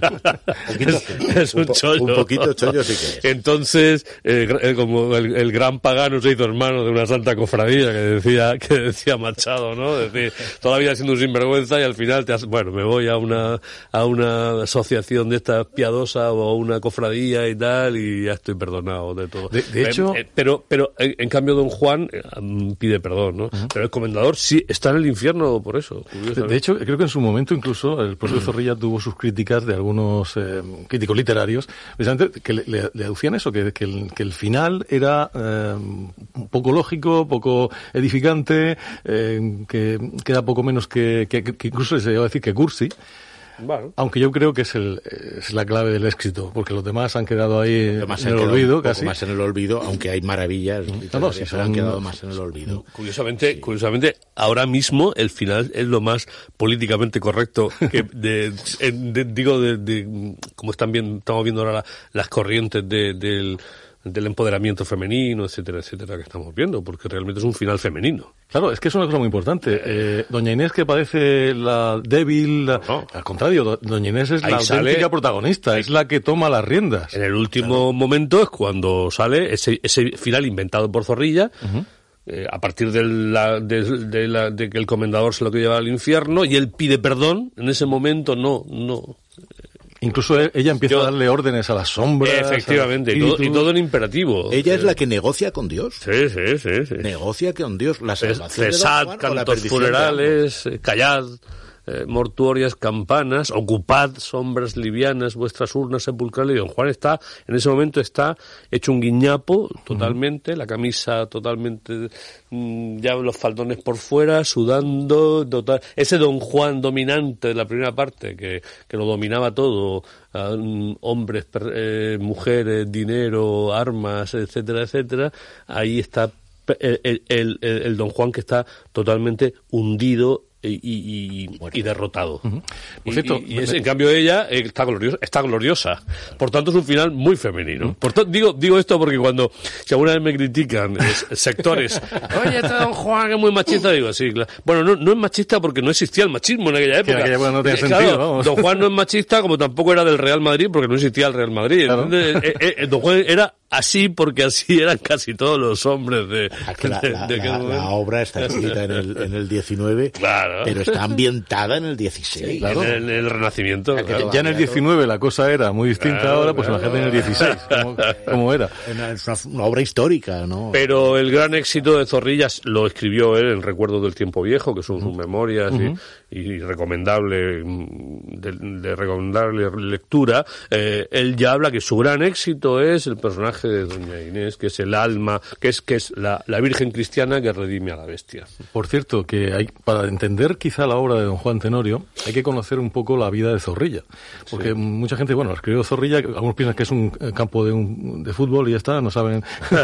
es, es un, un chollo. Un poquito chollo sí que es. Entonces, eh, como el, el gran pagano se hizo hermano de una santa cofradía que decía, que decía Machado, ¿no? Es decir, toda la vida siendo un sinvergüenza y al final te has, bueno, me voy a una, a una asociación de estas piadosa o a una cofradía cofradía y tal, y ya estoy perdonado de todo. De, de hecho... Eh, pero, pero en, en cambio don Juan eh, pide perdón, ¿no? Uh-huh. Pero el comendador sí está en el infierno por eso. De, de hecho, creo que en su momento incluso el propio Zorrilla tuvo sus críticas de algunos eh, críticos literarios, precisamente que le, le, le aducían eso, que, que, el, que el final era eh, poco lógico, poco edificante, eh, que, que era poco menos que, que, que incluso se llegó a decir que cursi. Bueno. Aunque yo creo que es el es la clave del éxito, porque los demás han quedado ahí en el olvido, casi. Más en el olvido, aunque hay maravillas, no, no, sí, se han quedado más en el olvido. Curiosamente, sí. curiosamente, ahora mismo el final es lo más políticamente correcto que de, de, de, digo de, de como están bien, estamos viendo ahora la, las corrientes de, del del empoderamiento femenino, etcétera, etcétera, que estamos viendo, porque realmente es un final femenino. Claro, es que es una cosa muy importante. Eh, doña Inés, que parece la débil, la, no. al contrario, do, doña Inés es Ahí la sale, auténtica protagonista, es la que toma las riendas. En el último claro. momento es cuando sale ese, ese final inventado por Zorrilla, uh-huh. eh, a partir de, la, de, de, la, de que el comendador se lo quiere llevar al infierno, y él pide perdón, en ese momento no, no... Incluso ella empieza Yo, a darle órdenes a las sombras. Efectivamente, y todo, y todo en imperativo. Ella es la que negocia con Dios. Sí, sí, sí. sí. Negocia con Dios la salvación Cesad, de Don Juan, cantos funerales, callad, eh, mortuorias, campanas, ocupad, sombras livianas, vuestras urnas sepulcrales. Y don Juan está, en ese momento está hecho un guiñapo totalmente, uh-huh. la camisa totalmente, mmm, ya los faldones por fuera, sudando, total. Ese don Juan dominante de la primera parte, que, que lo dominaba todo, um, hombres, per, eh, mujeres, dinero, armas, etcétera, etcétera, ahí está el, el, el, el, el don Juan que está totalmente hundido Y, y, y, y derrotado. Uh-huh. Por cierto, y, y, y es, me... en cambio ella está gloriosa, está gloriosa. Por tanto es un final muy femenino. Uh-huh. Por tanto, digo, digo esto porque cuando, si alguna vez me critican es, sectores, oye, este don Juan es muy machista, digo, sí, claro. Bueno, no, no es machista porque no existía el machismo en aquella época. Que en aquella época no tenía claro, sentido, vamos. Don Juan no es machista como tampoco era del Real Madrid porque no existía el Real Madrid. Claro. Entonces, eh, eh, don Juan era así porque así eran casi todos los hombres de, la, de, la, de la, la obra está escrita en el, en el diecinueve, claro. pero está ambientada en el dieciséis. Sí, claro. En el, el Renacimiento. Claro. Ya en el diecinueve la cosa era muy distinta claro, ahora, pues imagínate en el dieciséis, como, como era. Es una, una obra histórica, ¿no? Pero el gran éxito de Zorrillas lo escribió él en Recuerdos del Tiempo Viejo, que son sus uh-huh. memorias uh-huh. y, y recomendable, de, de recomendable lectura. Eh, él ya habla que su gran éxito es el personaje de doña Inés, que es el alma, que es que es la, la Virgen cristiana que redime a la bestia. Por cierto, que hay para entender quizá la obra de don Juan Tenorio, hay que conocer un poco la vida de Zorrilla, porque sí. mucha gente, bueno, escribió Zorrilla, algunos piensan que es un campo de un de fútbol y ya está, no saben.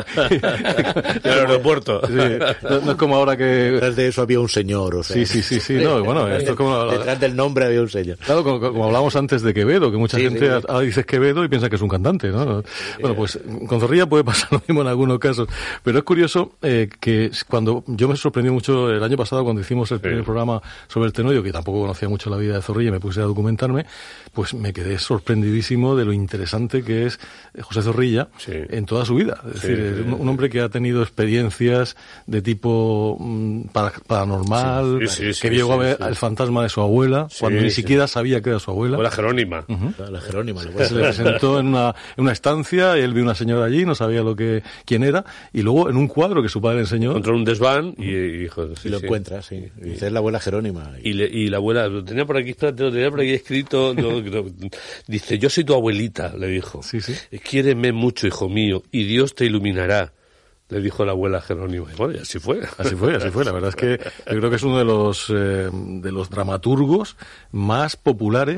El aeropuerto. Sí, no, no es como ahora que detrás de eso había un señor, o sea. Sí, sí, sí, sí, no, bueno, esto es como detrás del nombre había un señor. Claro, como, como hablábamos antes de Quevedo, que mucha sí, gente sí, ahora dice Quevedo y piensa que es un cantante, ¿no? Sí, bueno, pues con Zorrilla puede pasar lo mismo en algunos casos, pero es curioso eh, que cuando yo me sorprendí mucho el año pasado cuando hicimos el sí. primer programa sobre el Tenorio, que tampoco conocía mucho la vida de Zorrilla y me puse a documentarme, pues me quedé sorprendidísimo de lo interesante que es José Zorrilla sí. en toda su vida. Es sí, decir, sí, un, un hombre que ha tenido experiencias de tipo mm, paranormal, sí, sí, sí, que sí, llegó sí, a ver sí. el fantasma de su abuela, sí, cuando ni sí. siquiera sabía que era su abuela. Abuela Jerónima. Uh-huh. La Jerónima. Se le presentó en una, en una estancia, y él vio una señora allí, no sabía lo que quién era, y luego en un cuadro que su padre le enseñó. Encontró un desván y, y, joder, sí, y lo sí. encuentra, sí. Y dice, es la abuela Jerónima. Y, le, y la abuela, lo tenía por aquí, espérate, lo tenía por aquí escrito, lo, lo, dice, yo soy tu abuelita, le dijo. Sí, sí. Quiéreme mucho, hijo mío, y Dios te iluminará, le dijo la abuela Jerónimo. Y bueno, y así fue. Así fue, así fue. La verdad es que yo creo que es uno de los, eh, de los dramaturgos más populares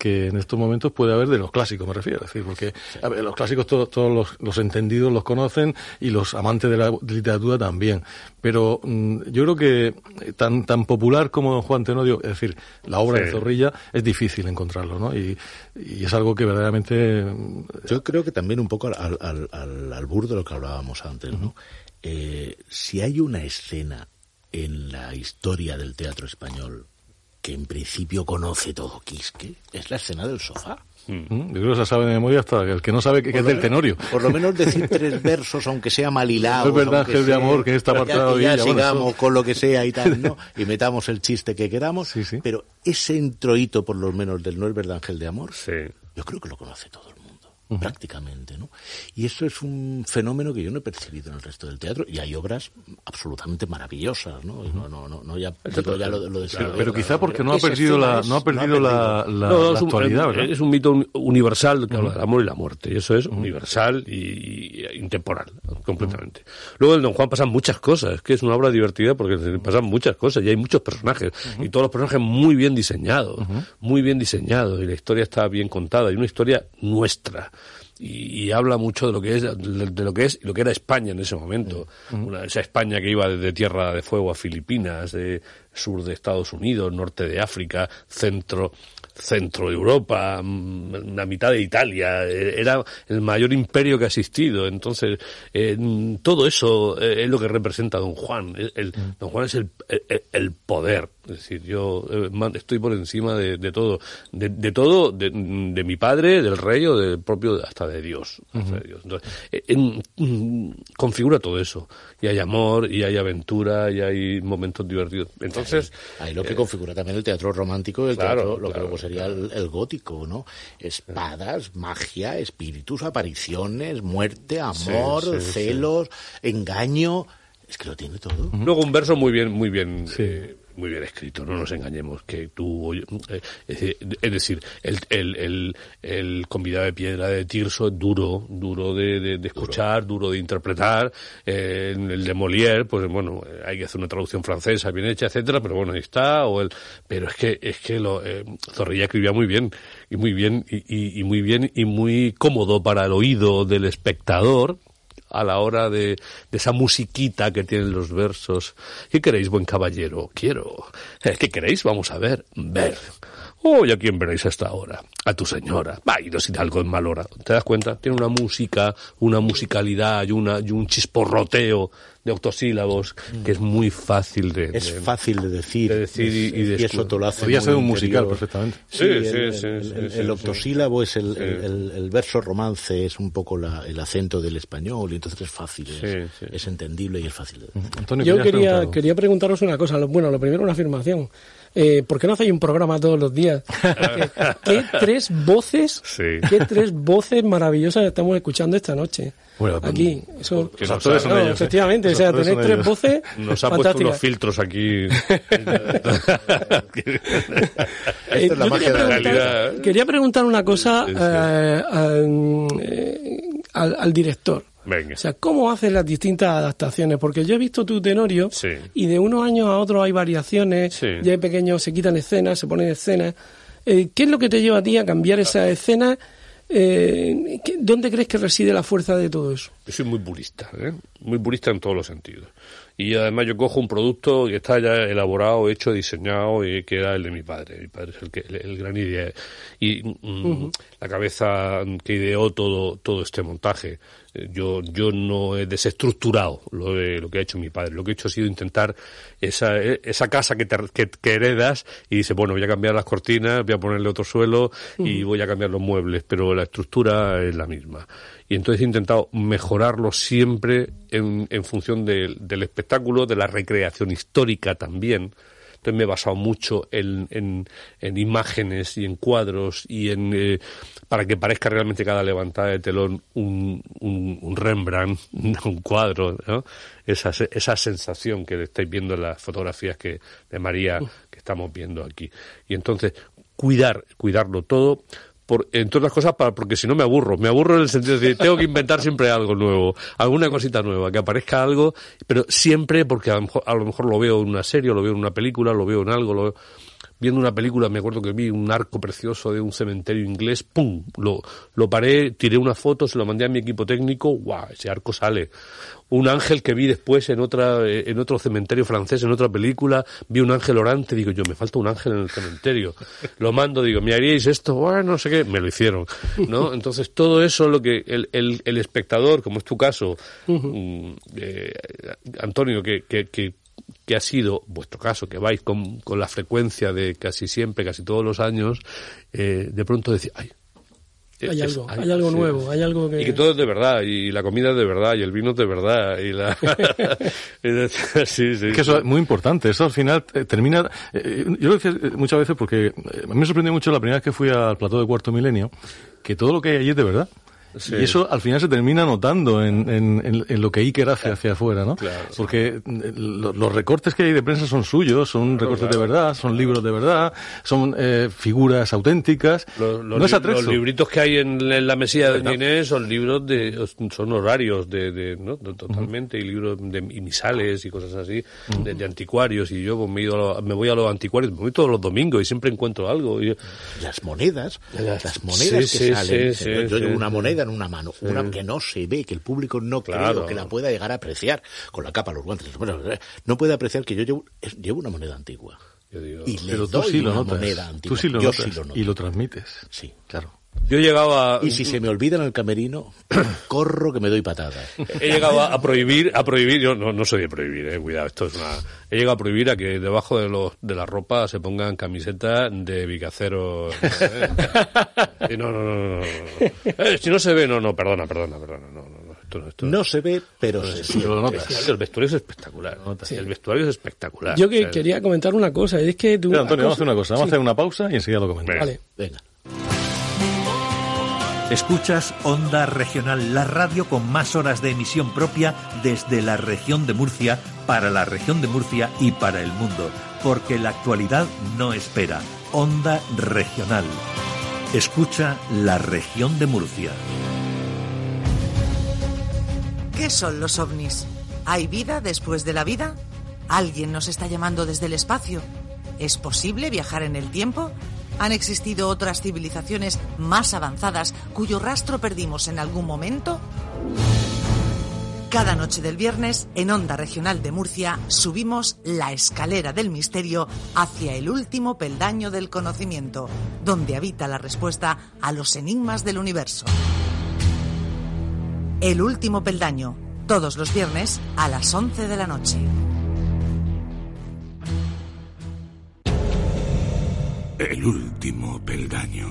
que en estos momentos puede haber de los clásicos, me refiero. Es decir, porque a ver, los clásicos todos, todos los, los entendidos los conocen y los amantes de la literatura también. Pero mmm, yo creo que tan tan popular como Don Juan Tenorio, es decir, la obra sí. de Zorrilla, es difícil encontrarlo, ¿no? Y, y es algo que verdaderamente... Yo creo que también un poco al, al, al, al burdo de lo que hablábamos antes, ¿no? Uh-huh. Eh, si hay una escena en la historia del teatro español que en principio conoce todo Quisque, es la escena del sofá. Mm. Yo creo que se sabe de memoria hasta el que no sabe que, que es del Tenorio. Por lo menos decir tres versos, aunque sea mal hilado. Es verdad, Ángel de Amor, que está apartado. Ya, ya ya sigamos bueno, eso... con lo que sea y tal, ¿no? Y metamos el chiste que queramos. Sí, sí. Pero ese introito, por lo menos, del No es verdad, Ángel de Amor, sí. yo creo que lo conoce todo el mundo. Uh-huh. Prácticamente, ¿no? Y eso es un fenómeno que yo no he percibido en el resto del teatro, y hay obras absolutamente maravillosas, ¿no? Uh-huh. No, no, no, no ya, digo, ya lo, lo de claro, pero quizá porque no ha perdido la, es, no ha perdido no ha perdido. la, la, no, no, la actualidad, un, ¿verdad? Es un mito universal que habla uh-huh. del amor y la muerte, y eso es uh-huh. universal y, y intemporal, completamente. Uh-huh. Luego en Don Juan pasan muchas cosas, es que es una obra divertida porque pasan muchas cosas y hay muchos personajes, uh-huh. y todos los personajes muy bien diseñados, uh-huh. muy bien diseñados, y la historia está bien contada, y una historia nuestra. Y, y habla mucho de lo que es de, de lo que es y lo que era España en ese momento, uh-huh. una, esa España que iba desde Tierra de Fuego a Filipinas, de sur de Estados Unidos, norte de África, centro centro de Europa, la mitad de Italia, era el mayor imperio que ha existido. Entonces eh, todo eso es lo que representa Don Juan. El, el, uh-huh. Don Juan es el, el, el poder. Es decir, yo estoy por encima de, de todo, de, de todo, de, de mi padre, del rey o del propio, hasta de Dios. Uh-huh. Hasta de Dios. Entonces, en, en, configura todo eso. Y hay amor, y hay aventura, y hay momentos divertidos. Entonces, hay, hay lo que eh, configura también el teatro romántico, el claro, teatro, lo claro, que luego sería claro. el, el gótico, ¿no? Espadas, magia, espíritus, apariciones, muerte, amor, sí, sí, celos, sí. engaño. Es que lo tiene todo. Uh-huh. Luego un verso muy bien, muy bien. Sí. Eh, muy bien escrito, no nos engañemos, que tú, eh, eh, es decir, el, el, el, el convidado de piedra de Tirso es duro, duro de, de, de escuchar, duro, duro de interpretar, eh, el de Molière, pues bueno, hay que hacer una traducción francesa bien hecha, etcétera, pero bueno, ahí está, o el, pero es que, es que lo, eh, Zorrilla escribía muy bien, y muy bien, y, y, y muy bien, y muy cómodo para el oído del espectador, a la hora de, de esa musiquita que tienen los versos. ¿Qué queréis, buen caballero? Quiero. ¿Qué queréis? Vamos a ver. Ver. Oh, ¿y a quién veréis hasta ahora? A tu señora. Va, y no sin algo en mal hora. ¿Te das cuenta? Tiene una música, una musicalidad y, una, y un chisporroteo de octosílabos que es muy fácil de... Es de, fácil de decir. De decir y, y de y eso te lo hace podría ser un interior. musical perfectamente. Sí, sí, el, sí, el, sí, el, sí, el, sí, el octosílabo sí. es el, sí. el, el, el verso romance, es un poco la, el acento del español, y entonces es fácil, es, sí, sí. es entendible y es fácil de decir. Antonio, yo quería, quería preguntaros una cosa. Bueno, lo primero una afirmación. Eh, ¿Por qué no hacéis un programa todos los días? ¿Qué, qué tres voces, sí. qué tres voces maravillosas estamos escuchando esta noche? Bueno, aquí, eso, los actores son no, ellos, efectivamente, ¿eh? o sea, tenéis tres ellos. voces. Nos ha fantásticas. puesto unos filtros aquí. Esto es la magia de la realidad. Quería preguntar una cosa Sí, sí. eh, al, eh, al, al director. Venga. O sea, ¿cómo haces las distintas adaptaciones? Porque yo he visto tu Tenorio Sí. y de unos años a otros hay variaciones, Sí. ya hay pequeños, se quitan escenas, se ponen escenas. Eh, ¿Qué es lo que te lleva a ti a cambiar esas escenas? Eh, ¿qué- ¿Dónde crees que reside la fuerza de todo eso? Yo soy muy purista, ¿eh? Muy purista en todos los sentidos. Y además yo cojo un producto que está ya elaborado, hecho, diseñado, y que era el de mi padre. Mi padre es el, que, el, el gran idea. Y mm, Uh-huh. la cabeza que ideó todo todo este montaje. Eh, Yo yo no he desestructurado lo, de, lo que ha hecho mi padre. Lo que he hecho ha sido intentar esa esa casa que, te, que, que heredas y dices, bueno, voy a cambiar las cortinas, voy a ponerle otro suelo y Uh-huh. voy a cambiar los muebles, pero la estructura es la misma. Y entonces he intentado mejorarlo siempre en, en función del, del espectáculo, de la recreación histórica también. Entonces me he basado mucho en, en, en imágenes y en cuadros y en eh, para que parezca realmente cada levantada de telón un, un, un Rembrandt, un cuadro, ¿no? Esa, esa sensación que estáis viendo en las fotografías que de María que estamos viendo aquí. Y entonces cuidar, cuidarlo todo. Por, entre otras cosas, para, porque si no me aburro. Me aburro en el sentido de que tengo que inventar siempre algo nuevo, alguna cosita nueva, que aparezca algo, pero siempre porque a lo mejor, a lo, mejor lo veo en una serie, lo veo en una película, lo veo en algo, lo veo, viendo una película, me acuerdo que vi un arco precioso de un cementerio inglés, ¡pum! Lo, lo paré, tiré una foto, se lo mandé a mi equipo técnico, ¡guau! Ese arco sale. Un ángel que vi después en otra en otro cementerio francés, en otra película, vi un ángel orante, digo yo, me falta un ángel en el cementerio. Lo mando, digo, ¿me haríais esto? Bueno, no sé qué, me lo hicieron, ¿no? Entonces, todo eso lo que el, el, el espectador, como es tu caso, uh-huh. eh, Antonio, que, que, que que ha sido vuestro caso, que vais con, con la frecuencia de casi siempre, casi todos los años, eh, de pronto decir, ay, hay es, algo, hay, hay algo sí, nuevo, hay algo que... Y que todo es de verdad, y la comida es de verdad, y el vino es de verdad, y la... sí, sí. Es que eso es muy importante, eso al final eh, termina... Eh, yo lo decía muchas veces porque eh, a mí me sorprendió mucho la primera vez que fui al plató de Cuarto Milenio, que todo lo que hay allí es de verdad. Sí. Y eso al final se termina notando en, en, en, en lo que Iker hace claro. hacia afuera, ¿no? Claro. Porque lo, los recortes que hay de prensa son suyos, son claro, recortes claro. de verdad, son libros de verdad, son eh, figuras auténticas. Los, los, no es atrezo. Los libritos que hay en, en la mesilla de Doña Inés son libros de, son horarios de, de ¿no? Totalmente, uh-huh. y libros de y misales y cosas así, uh-huh. de, de anticuarios. Y yo pues, me, he ido a lo, me voy a los anticuarios, me voy todos los domingos y siempre encuentro algo. Y... Las monedas, las, las monedas sí, que sí, salen. Sí, yo sí, llevo sí, una moneda en una mano, sí. una que no se ve, que el público no claro. creo que la pueda llegar a apreciar, con la capa, los guantes, bueno, no puede apreciar que yo llevo, llevo una moneda antigua. Yo digo, y le pero doy tú sí lo una notas. moneda antigua. Tú sí lo yo notas sí lo noto. Y lo transmites. Sí, claro. Yo he llegado a... Y si se me olvida en el camerino, corro que me doy patadas. He llegado a, a prohibir, a prohibir, yo no, no soy de prohibir, eh, cuidado, esto es una... He llegado a prohibir a que debajo de los de la ropa se pongan camisetas de bicaceros. ¿eh? No, no, no, no, no. Eh, si no se ve, no, no, perdona, perdona, perdona, no, no, no. Esto, esto, no se ve, pero se siente. El vestuario es espectacular. Sí. El vestuario es espectacular. Yo que o sea, quería comentar una cosa, es que tú... Mira, Antonio, vamos a hacer una cosa, vamos sí. a hacer una pausa y enseguida lo comentamos. Vale. Venga. Escuchas Onda Regional, la radio con más horas de emisión propia desde la región de Murcia, para la región de Murcia y para el mundo, porque la actualidad no espera. Onda Regional. Escucha la región de Murcia. ¿Qué son los ovnis? ¿Hay vida después de la vida? ¿Alguien nos está llamando desde el espacio? ¿Es posible viajar en el tiempo? ¿Han existido otras civilizaciones más avanzadas cuyo rastro perdimos en algún momento? Cada noche del viernes, en Onda Regional de Murcia, subimos la escalera del misterio hacia el último peldaño del conocimiento, donde habita la respuesta a los enigmas del universo. El último peldaño, todos los viernes a las once de la noche. El último peldaño.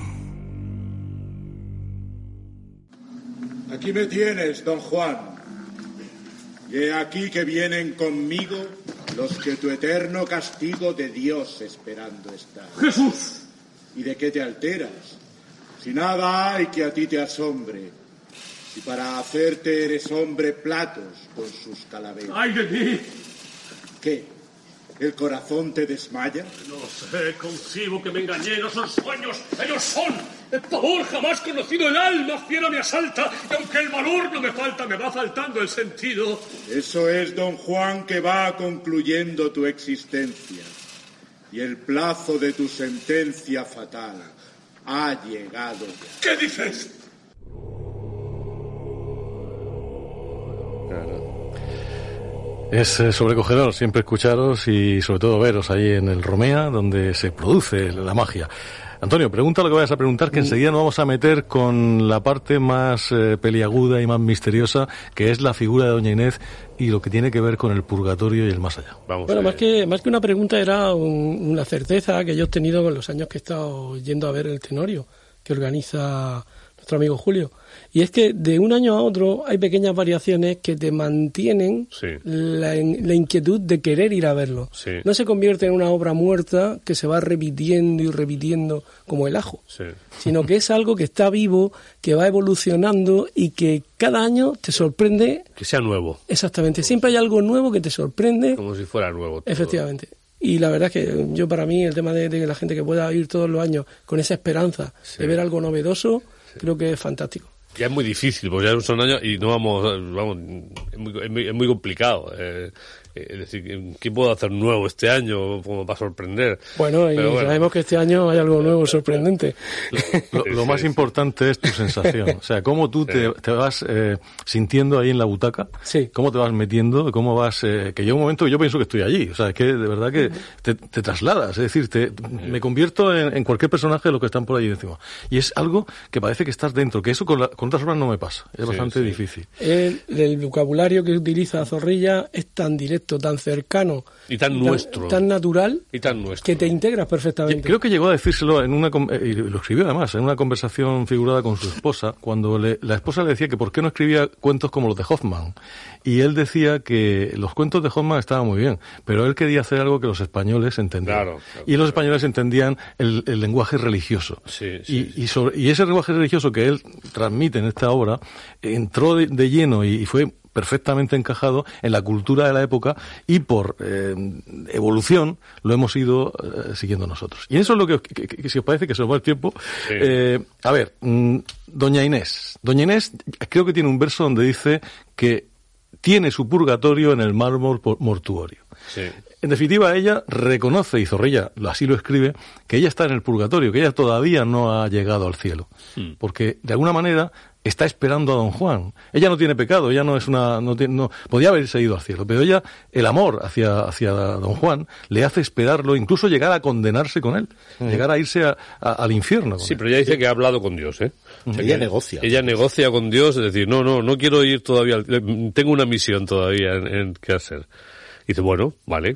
Aquí me tienes, don Juan. Y he aquí que vienen conmigo los que tu eterno castigo de Dios esperando están. ¡Jesús! ¿Y de qué te alteras? Si nada hay que a ti te asombre. Si para hacerte eres hombre platos con sus calaveras. ¡Ay de mí! ¿Qué? ¿El corazón te desmaya? No sé, concibo que me engañé, no son sueños, ellos son. El pavor jamás conocido, el alma fiera me asalta, y aunque el valor no me falta, me va faltando el sentido. Eso es, don Juan, que va concluyendo tu existencia, y el plazo de tu sentencia fatal ha llegado. ¿Qué dices? Claro. Es eh, sobrecogedor siempre escucharos y sobre todo veros ahí en el Romea, donde se produce la magia. Antonio, pregunta lo que vayas a preguntar, que enseguida nos vamos a meter con la parte más eh, peliaguda y más misteriosa, que es la figura de Doña Inés y lo que tiene que ver con el purgatorio y el más allá. Vamos bueno, más que, más que una pregunta era un, una certeza que yo he tenido con los años que he estado yendo a ver el Tenorio, que organiza nuestro amigo Julio. Y es que de un año a otro hay pequeñas variaciones que te mantienen sí. la, la inquietud de querer ir a verlo. Sí. No se convierte en una obra muerta que se va repitiendo y repitiendo como el ajo, sí. sino que es algo que está vivo, que va evolucionando y que cada año te sorprende. Que sea nuevo. Exactamente, siempre hay algo nuevo que te sorprende. Como si fuera nuevo. Todo. Efectivamente. Y la verdad es que yo, para mí, el tema de, de la gente que pueda ir todos los años con esa esperanza sí. de ver algo novedoso, sí. creo que es fantástico. Ya es muy difícil, porque ya son años y no vamos, vamos, es muy, es muy, es muy complicado. Eh, Es decir, ¿qué puedo hacer nuevo este año como para sorprender? Bueno, y Pero bueno. sabemos que este año hay algo nuevo sorprendente. Lo, lo más importante es tu sensación. O sea, cómo tú te, te vas eh, sintiendo ahí en la butaca, sí. cómo te vas metiendo, cómo vas... Eh, que llega un momento que yo pienso que estoy allí. O sea, es que de verdad que te, te trasladas. Es decir, te, me convierto en, en cualquier personaje de los que están por ahí encima. Y es algo que parece que estás dentro, que eso con, la, con otras obras no me pasa. Es sí, bastante sí. difícil. El, el vocabulario que utiliza Zorrilla es tan directo, tan cercano y tan, y tan nuestro tan natural y tan nuestro que te integras perfectamente. Creo que llegó a decírselo en una y lo escribió además en una conversación figurada con su esposa cuando le, la esposa le decía que por qué no escribía cuentos como los de Hoffman y él decía que los cuentos de Hoffman estaban muy bien, pero él quería hacer algo que los españoles entendían claro, claro, y los españoles entendían el, el lenguaje religioso sí, sí, y, y, sobre, y ese lenguaje religioso que él transmite en esta obra entró de, de lleno y, y fue perfectamente encajado en la cultura de la época y por eh, evolución lo hemos ido eh, siguiendo nosotros. Y eso es lo que, que, que, que si os parece que se nos va el tiempo. Sí. Eh, a ver, mmm, Doña Inés. Doña Inés creo que tiene un verso donde dice que tiene su purgatorio en el mármol mortuorio. Sí. En definitiva, ella reconoce, y Zorrilla así lo escribe, que ella está en el purgatorio, que ella todavía no ha llegado al cielo. Hmm. Porque, de alguna manera, está esperando a Don Juan. Ella no tiene pecado, ella no es una... no, tiene, no podía haberse ido al cielo, pero ella, el amor hacia, hacia Don Juan, le hace esperarlo, incluso llegar a condenarse con él, hmm. llegar a irse a, a, al infierno. Sí, él. Pero ella dice que ha hablado con Dios, ¿eh? O sea, ella negocia. Ella negocia con Dios, es decir, no, no, no quiero ir todavía, tengo una misión todavía en, en qué hacer. Y dice, bueno, vale,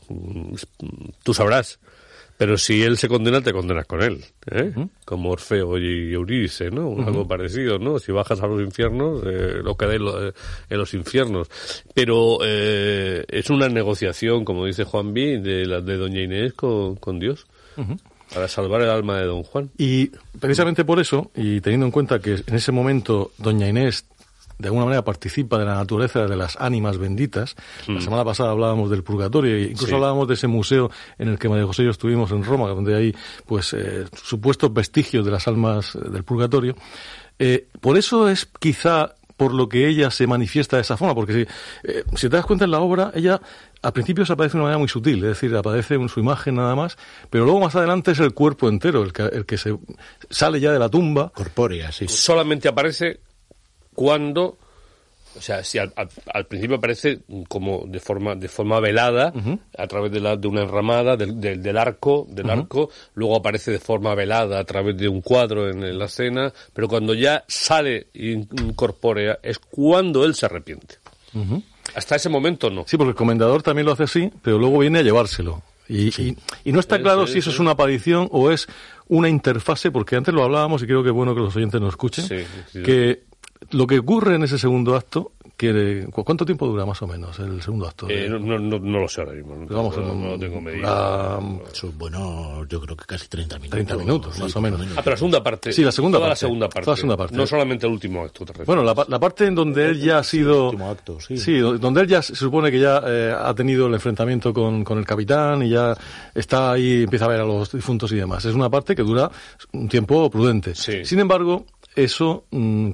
tú sabrás, pero si él se condena, te condenas con él, ¿eh? Uh-huh. Como Orfeo y Eurídice, ¿no? Uh-huh. Algo parecido, ¿no? Si bajas a los infiernos, eh, lo quedáis en los infiernos. Pero eh, es una negociación, como dice Juan B, de la de Doña Inés con, con Dios. Uh-huh. Para salvar el alma de Don Juan. Y precisamente por eso, y teniendo en cuenta que en ese momento Doña Inés de alguna manera participa de la naturaleza de las ánimas benditas. Mm. La semana pasada hablábamos del purgatorio e incluso sí. hablábamos de ese museo en el que María José y yo estuvimos en Roma, donde hay pues eh, supuestos vestigios de las almas del purgatorio. Eh, por eso es quizá por lo que ella se manifiesta de esa forma, porque si, eh, si te das cuenta en la obra, ella al principio se aparece de una manera muy sutil, es decir, aparece en su imagen nada más, pero luego más adelante es el cuerpo entero el que, el que se sale ya de la tumba. Corpórea, sí. Solamente aparece cuando, o sea, si al, al, al principio aparece como de forma de forma velada, uh-huh. a través de, la, de una enramada del, del, del arco, del uh-huh. arco, luego aparece de forma velada a través de un cuadro en, en la escena, pero cuando ya sale incorpórea es cuando él se arrepiente. Uh-huh. Hasta ese momento no. Sí, porque el comendador también lo hace así, pero luego viene a llevárselo. Y, sí. y, y no está claro sí, sí, si eso sí. es una aparición o es una interfase, porque antes lo hablábamos y creo que es bueno que los oyentes nos escuchen, sí, sí, que lo que ocurre en ese segundo acto, que ¿cuánto tiempo dura más o menos el segundo acto? Eh, no, no, no, no lo sé ahora mismo. No, vamos, no, no lo tengo medido. La, bueno, yo creo que casi treinta minutos. treinta minutos, más o menos. Ah, pero la segunda parte. Sí, la segunda toda parte. La segunda parte. Toda la segunda parte. No solamente el último acto, te refieres. Bueno, la, la parte en donde él ya ha sido... El último acto, sí. Sí, donde él ya se supone que ya eh, ha tenido el enfrentamiento con, con el capitán y ya está ahí, empieza a ver a los difuntos y demás. Es una parte que dura un tiempo prudente. Sí. Sin embargo... Eso,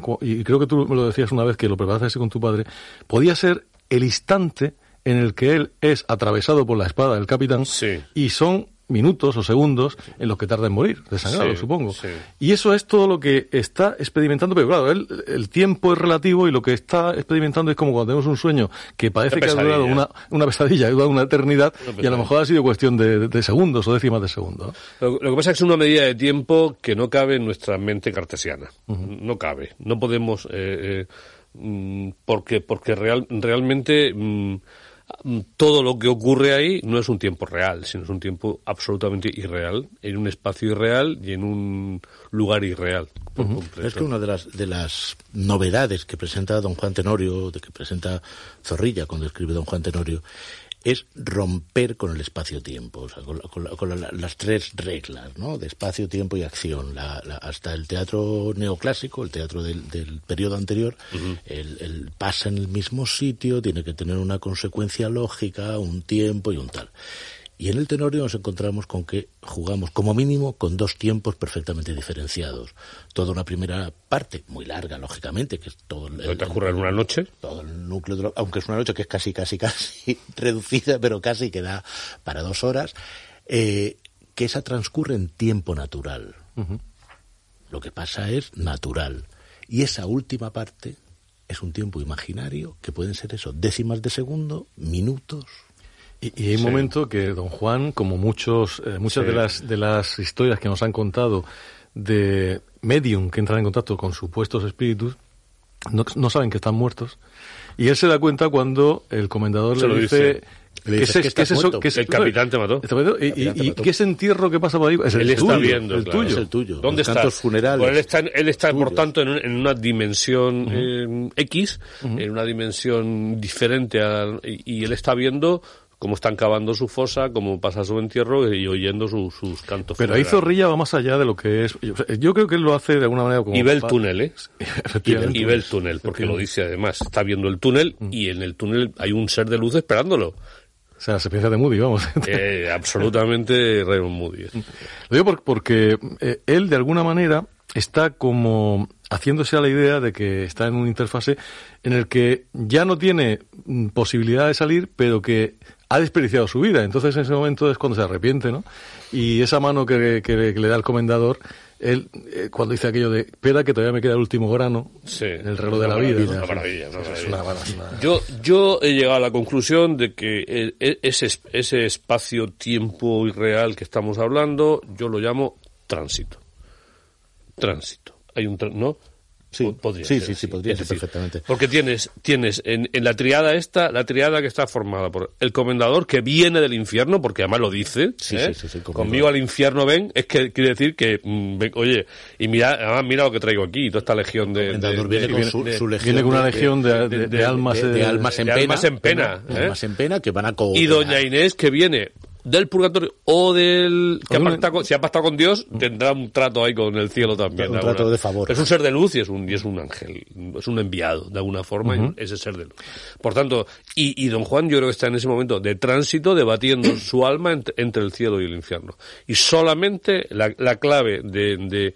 y creo que tú me lo decías una vez que lo preparaste así con tu padre, podía ser el instante en el que él es atravesado por la espada del capitán sí. y son minutos o segundos en los que tarda en morir, desangrado, sí, supongo. Sí. Y eso es todo lo que está experimentando, pero claro, él, el tiempo es relativo y lo que está experimentando es como cuando tenemos un sueño que parece que ha durado una, una pesadilla, ha durado una eternidad una y a lo mejor ha sido cuestión de, de, de segundos o décimas de segundo. ¿no? Lo, lo que pasa es que es una medida de tiempo que no cabe en nuestra mente cartesiana. Uh-huh. No cabe. No podemos... Eh, eh, porque porque real, realmente... Mm, todo lo que ocurre ahí no es un tiempo real, sino es un tiempo absolutamente irreal, en un espacio irreal y en un lugar irreal. Por uh-huh. completo. Es que una de las de las novedades que presenta don Juan Tenorio, de que presenta Zorrilla cuando escribe don Juan Tenorio, es romper con el espacio-tiempo, o sea, con, con, con la, las tres reglas, ¿no? De espacio, tiempo y acción. La, la, hasta el teatro neoclásico, el teatro del, del periodo anterior, uh-huh. el, el pasa en el mismo sitio, tiene que tener una consecuencia lógica, un tiempo y un tal. Y en el Tenorio nos encontramos con que jugamos como mínimo con dos tiempos perfectamente diferenciados. Toda una primera parte, muy larga, lógicamente, que es todo el... ¿No te ocurre en una noche? Todo el núcleo, de lo, aunque es una noche que es casi, casi, casi reducida, pero casi que da para dos horas, eh, que esa transcurre en tiempo natural. Uh-huh. Lo que pasa es natural. Y esa última parte es un tiempo imaginario, que pueden ser eso, décimas de segundo, minutos... Y, y hay un sí. momento que don Juan, como muchos eh, muchas sí. de las de las historias que nos han contado de medium que entran en contacto con supuestos espíritus, no, no saben que están muertos. Y él se da cuenta cuando el comendador se le dice... dice ¿Qué es, ¿qué es eso? ¿Qué es, el capitán te mató. ¿Y, y, y qué es entierro que pasa por ahí? Es el él tuyo, está viendo, el claro. tuyo. Es el tuyo. ¿Dónde está? Cantos funerales. Pues él está, él está por tanto, en, un, en una dimensión uh-huh. eh, X, uh-huh. en una dimensión diferente, a, y, y él está viendo cómo están cavando su fosa, cómo pasa su entierro y oyendo su, sus cantos. Pero ahí Zorrilla va más allá de lo que es... Yo, yo creo que él lo hace de alguna manera como... Y ve el túnel, ¿eh? y, y ve el túnel, porque lo dice además. Está viendo el túnel mm. y en el túnel hay un ser de luz esperándolo. O sea, la sapiencia de Moody, vamos. Eh, absolutamente Raymond Moody. Lo digo por, porque eh, él, de alguna manera, está como haciéndose a la idea de que está en una interfase en el que ya no tiene posibilidad de salir, pero que ha desperdiciado su vida. Entonces, en ese momento es cuando se arrepiente, ¿no? Y esa mano que, que, que le da el comendador, él, eh, cuando dice aquello de, espera que todavía me queda el último grano, sí, en el reloj de la vida. Una maravilla, una maravilla. Es una maravilla. Yo, yo he llegado a la conclusión de que el, ese, ese espacio-tiempo irreal que estamos hablando, yo lo llamo tránsito. Tránsito. Hay un, ¿no? Sí, podría sí, ser, sí, sí, podría ser decir, perfectamente. Porque tienes, tienes en, en la triada esta, la triada que está formada por el comendador que viene del infierno, porque además lo dice, sí, ¿eh? sí, sí, sí, conmigo al infierno ven, es que quiere decir que, mm, ven, oye, y mira, además mira lo que traigo aquí, toda esta legión de... El comendador de, viene de, con de, su, de, su legión. Viene con una legión de, de, de, de almas, de, de, de almas en de pena. Almas en pena, ¿eh? ¿eh? Almas en pena que van a cooperar. Y doña Inés que viene del purgatorio o del que ha pactado con, si ha pactado con Dios, tendrá un trato ahí con el cielo también. Un trato alguna, de favor. Es un ser de luz y es un y es un ángel, es un enviado de alguna forma, uh-huh. ese ser de luz. Por tanto, y, y don Juan yo creo que está en ese momento de tránsito debatiendo su alma entre, entre el cielo y el infierno. Y solamente la, la clave de, de,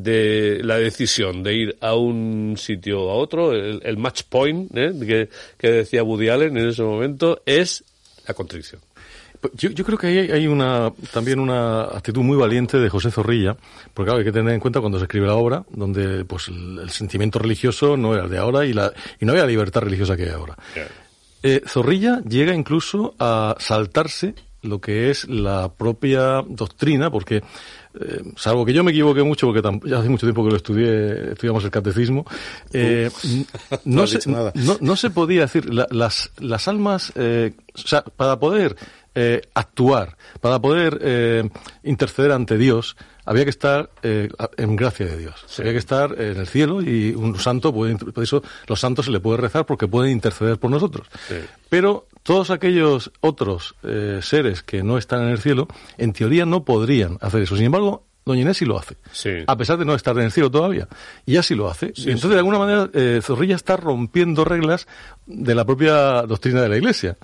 de la decisión de ir a un sitio o a otro, el, el match point, ¿eh? que, que decía Woody Allen en ese momento, es la contrición. Yo, yo creo que ahí hay una, también una actitud muy valiente de José Zorrilla, porque claro, hay que tener en cuenta cuando se escribe la obra, donde pues el, el sentimiento religioso no era el de ahora y, la, y no había libertad religiosa que hay ahora. Yeah. Eh, Zorrilla llega incluso a saltarse lo que es la propia doctrina, porque eh, salvo que yo me equivoqué mucho, porque tam- ya hace mucho tiempo que lo estudié, estudiamos el catecismo, eh, no, no, se, no, no se podía decir, la, las, las almas, eh, o sea, para poder Eh, actuar, para poder eh, interceder ante Dios, había que estar eh, en gracia de Dios. Sí. Había que estar en el cielo y un santo puede, por eso los santos se le puede rezar porque pueden interceder por nosotros. Sí. Pero todos aquellos otros eh, seres que no están en el cielo, en teoría no podrían hacer eso. Sin embargo, doña Inés sí lo hace, sí. a pesar de no estar en el cielo todavía. Y ella sí lo hace. Sí, y entonces, sí. de alguna manera, eh, Zorrilla está rompiendo reglas de la propia doctrina de la Iglesia.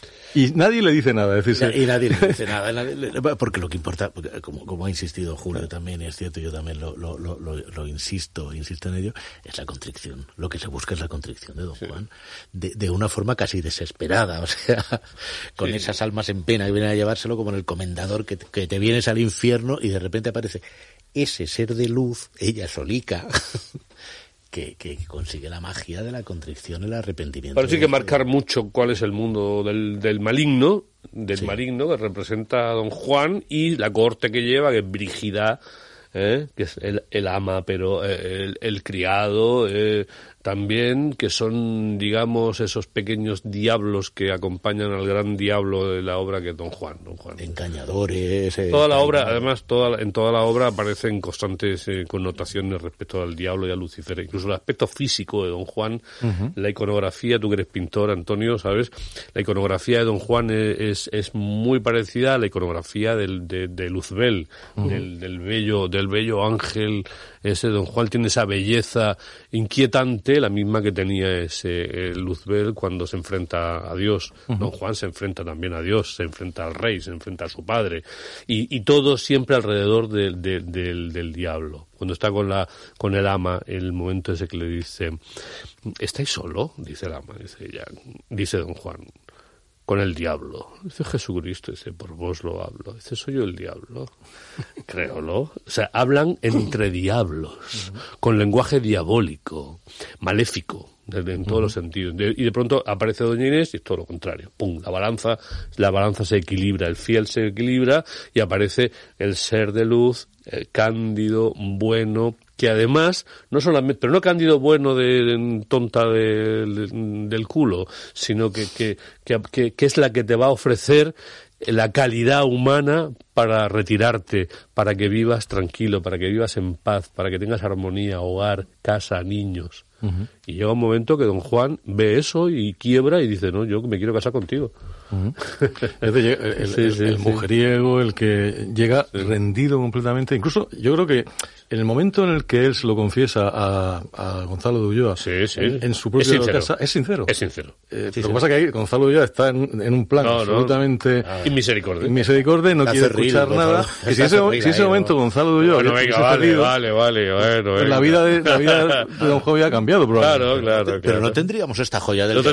Y nadie le dice nada, es decir, y nadie le dice nada, porque lo que importa, como, como ha insistido Julio también, y es cierto, yo también lo, lo, lo, lo, lo insisto, insisto en ello, es la contrición. Lo que se busca es la contrición de don sí. Juan, de, de una forma casi desesperada, o sea, con sí. esas almas en pena que vienen a llevárselo como en el comendador que, que te vienes al infierno y de repente aparece ese ser de luz, ella solica, Que, que consigue la magia de la contrición y el arrepentimiento. Parece que marcar mucho cuál es el mundo del, del maligno, del sí. maligno que representa a don Juan y la cohorte que lleva, que es Brígida, ¿eh? que es el, el ama, pero eh, el, el criado, eh, también, que son, digamos, esos pequeños diablos que acompañan al gran diablo de la obra que es don Juan. Don Juan. Engañadores. Eh, toda la obra, además, toda, en toda la obra aparecen constantes eh, connotaciones respecto al diablo y a Lucifer. Incluso el aspecto físico de don Juan, uh-huh. la iconografía, tú que eres pintor, Antonio, ¿sabes? La iconografía de don Juan es, es muy parecida a la iconografía del, de, de Luzbel, uh-huh. del, del bello, del bello ángel. Ese don Juan tiene esa belleza inquietante mente la misma que tenía ese eh, Luzbel cuando se enfrenta a Dios. Uh-huh. Don Juan se enfrenta también a Dios, se enfrenta al rey, se enfrenta a su padre, y, y todo siempre alrededor de, de, de, del diablo. Cuando está con la con el ama, el momento ese que le dice, ¿estáis solo? Dice el ama, dice ella, dice don Juan, con el diablo. Dice Jesucristo, dice, por vos lo hablo. Dice, soy yo el diablo. Créolo. O sea, hablan entre diablos, uh-huh. con lenguaje diabólico, maléfico, en todos uh-huh. los sentidos. De, y de pronto aparece doña Inés y es todo lo contrario. Pum, la balanza, la balanza se equilibra, el fiel se equilibra y aparece el ser de luz, el cándido, bueno, que además, no solamente, pero no cándido bueno de, de tonta de, de, del culo, sino que, que, que, que es la que te va a ofrecer la calidad humana para retirarte, para que vivas tranquilo, para que vivas en paz, para que tengas armonía, hogar, casa, niños. Uh-huh. Y llega un momento que don Juan ve eso y quiebra y dice, no, yo me quiero casar contigo. Uh-huh. Es decir, el, el, sí, el, sí, el mujeriego, el que llega rendido completamente. Incluso yo creo que en el momento en el que él se lo confiesa a, a Gonzalo de Ulloa, sí, sí. En, en su propia es casa, es sincero. Es sincero. Eh, sí, lo que pasa es que ahí Gonzalo de Ulloa está en, en un plan no, absolutamente... No. Ah, inmisericordia. Inmisericordia, no la quiere cerril, escuchar nada. Que si ese, si ese momento no. Gonzalo de Ulloa... Bueno, venga, vale, perdido, vale, vale, bueno, venga. La vida de, la vida de don Juan había cambiado, probablemente. Claro, claro, claro. Pero no tendríamos esta joya del...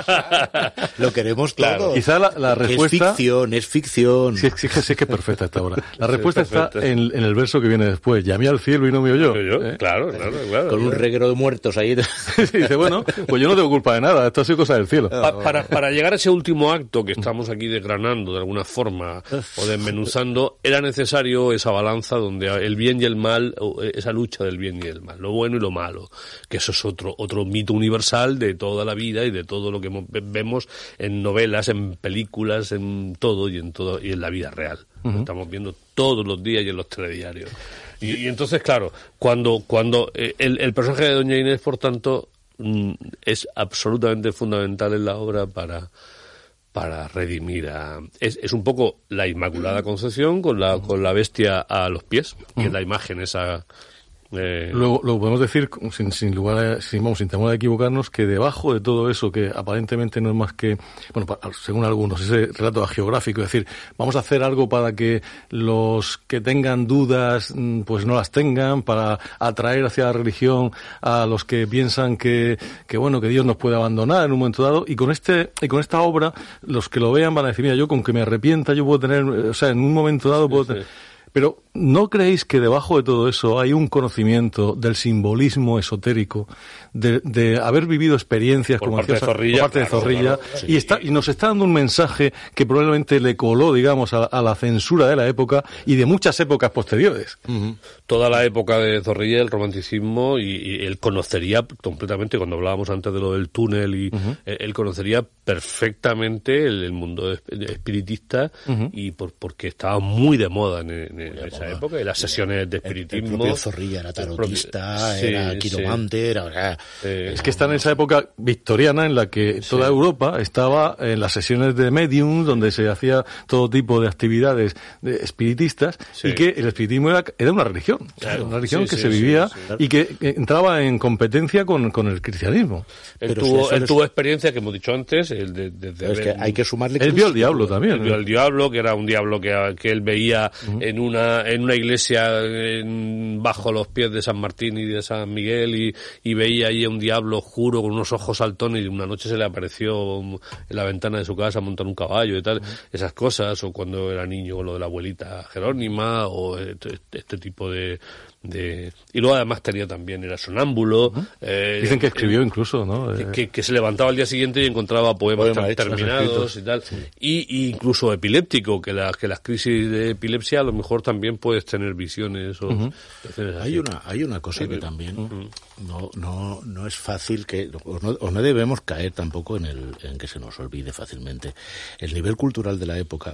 Lo queremos todo. Claro. Quizá la, la respuesta... Es ficción, es ficción. Sí, sí, sí, sí que es perfecta esta obra. La respuesta sí, está en, en el verso que viene después. Llamé al cielo y no me oyó. Yo, ¿eh? Claro, claro, claro. Con un reguero de muertos ahí. Sí, dice, bueno, pues yo no tengo culpa de nada, esto ha sido cosa del cielo. Pa para, para llegar a ese último acto que estamos aquí desgranando de alguna forma o desmenuzando, era necesario esa balanza donde el bien y el mal, esa lucha del bien y el mal, lo bueno y lo malo, que eso es otro otro mito universal de toda la vida y de todo lo que vemos en novelas, en películas, en todo y en todo y en la vida real. Uh-huh. Lo estamos viendo todos los días y en los telediarios. Y, y entonces, claro, cuando cuando eh, el, el personaje de doña Inés, por tanto, mm, es absolutamente fundamental en la obra para para redimir a... Es, es un poco la Inmaculada Concepción con la con la bestia a los pies, que es la imagen esa... Eh... Luego, luego podemos decir, sin, sin lugar a, sin, vamos, sin temor a equivocarnos, que debajo de todo eso, que aparentemente no es más que, bueno, según algunos, ese relato geográfico, es decir, vamos a hacer algo para que los que tengan dudas, pues no las tengan, para atraer hacia la religión a los que piensan que, que bueno, que Dios nos puede abandonar en un momento dado, y con este, y con esta obra, los que lo vean van a decir, mira, yo con que me arrepienta, yo puedo tener, o sea, en un momento dado puedo sí, tener... Sí. Pero ¿no creéis que debajo de todo eso hay un conocimiento del simbolismo esotérico, de, de haber vivido experiencias por como parte, hacía, de Zorrilla, por parte claro, de Zorrilla, claro, sí. y, está, y nos está dando un mensaje que probablemente le coló, digamos, a, a la censura de la época y de muchas épocas posteriores? Uh-huh. Toda la época de Zorrilla, el romanticismo, y, y él conocería completamente, cuando hablábamos antes de lo del túnel, y uh-huh. él conocería perfectamente el, el mundo espiritista, uh-huh. y por, porque estaba muy de moda en, en, en esa moda. época, y las sesiones de espiritismo. El, el propio Zorrilla era tarotista, propio, era sí, quiromante, sí. era... era eh, es que está en esa época victoriana en la que toda sí. Europa estaba en las sesiones de medium, donde se hacía todo tipo de actividades de espiritistas, sí. y que el espiritismo era, era una religión, claro. una religión sí, que sí, se vivía sí, sí. y que, que entraba en competencia con, con el cristianismo. Él, tuvo, él es... tuvo experiencia, que hemos dicho antes, el de, de, de es que hay que sumarle... Él vio al diablo también. Él vio al diablo, que era un diablo que, que él veía uh-huh. en una en una iglesia en, bajo los pies de San Martín y de San Miguel, y, y veía ahí a un diablo oscuro con unos ojos saltones, y una noche se le apareció en la ventana de su casa montando un caballo y tal, uh-huh. esas cosas, o cuando era niño con lo de la abuelita Jerónima, o este, este tipo de... De... y luego además tenía también, era sonámbulo. Uh-huh. eh, Dicen que escribió eh, incluso, ¿no? Que, que, que se levantaba al día siguiente y encontraba poemas Poema terminados y tal. Sí. Y, y incluso epiléptico, que, la, que las crisis de epilepsia a lo mejor también puedes tener visiones. O uh-huh. Hay una hay una cosa sí, que también uh-huh. no no no es fácil, que o no, o no debemos caer tampoco en el en que se nos olvide fácilmente. El nivel cultural de la época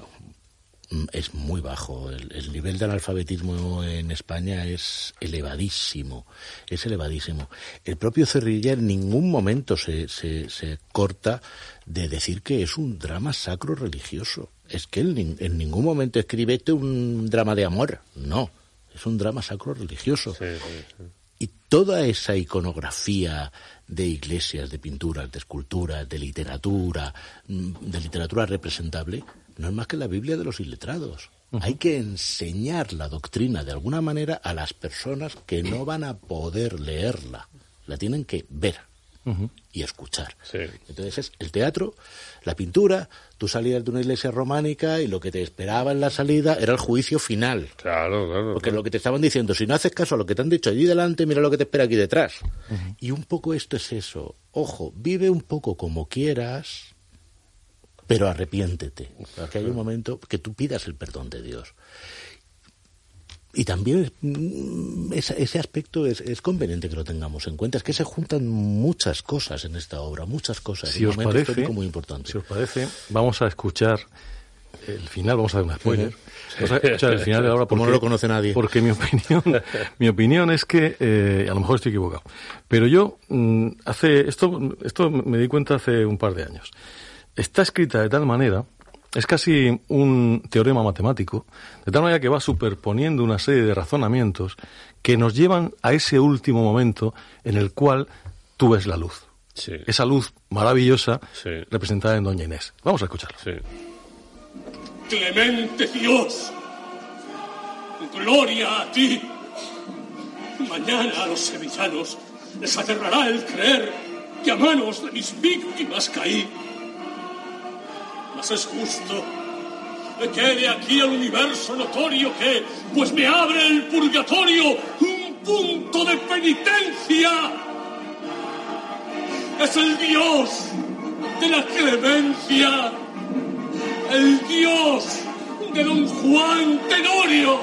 es muy bajo. El, el nivel de analfabetismo en España es elevadísimo, es elevadísimo. El propio Zorrilla en ningún momento se, se, se corta de decir que es un drama sacro religioso. Es que él en ningún momento escribe este un drama de amor, no, es un drama sacro religioso. Sí, sí, sí. Y toda esa iconografía de iglesias, de pinturas, de esculturas, de literatura, de literatura representable, no es más que la Biblia de los iletrados. Uh-huh. Hay que enseñar la doctrina de alguna manera a las personas que no van a poder leerla. La tienen que ver. Uh-huh. Y escuchar. Sí. Entonces es el teatro, la pintura, tú salías de una iglesia románica y lo que te esperaba en la salida era el juicio final. Claro, claro. Porque claro. lo que te estaban diciendo, si no haces caso a lo que te han dicho allí delante, mira lo que te espera aquí detrás. Uh-huh. Y un poco esto es eso. Ojo, vive un poco como quieras, pero arrepiéntete. Porque hay un momento que tú pidas el perdón de Dios. Y también ese, ese aspecto es, es conveniente que lo tengamos en cuenta. Es que se juntan muchas cosas en esta obra, muchas cosas. Si os parece, muy importante. Si os parece, vamos a escuchar el final, vamos a dar un spoiler. Sí. Vamos a escuchar el final de la obra porque no lo conoce nadie. Porque mi opinión, mi opinión es que, eh, a lo mejor estoy equivocado, pero yo mm, hace esto, esto me di cuenta hace un par de años. Está escrita de tal manera. Es casi un teorema matemático, de tal manera que va superponiendo una serie de razonamientos que nos llevan a ese último momento en el cual tú ves la luz. Sí. Esa luz maravillosa sí. representada en Doña Inés. Vamos a escucharlo. Sí. Clemente Dios, gloria a ti. Mañana a los sevillanos les aterrará el creer que a manos de mis víctimas caí. Mas es justo que quede aquí el universo notorio que, pues me abre el purgatorio un punto de penitencia. Es el Dios de la clemencia, el Dios de don Juan Tenorio.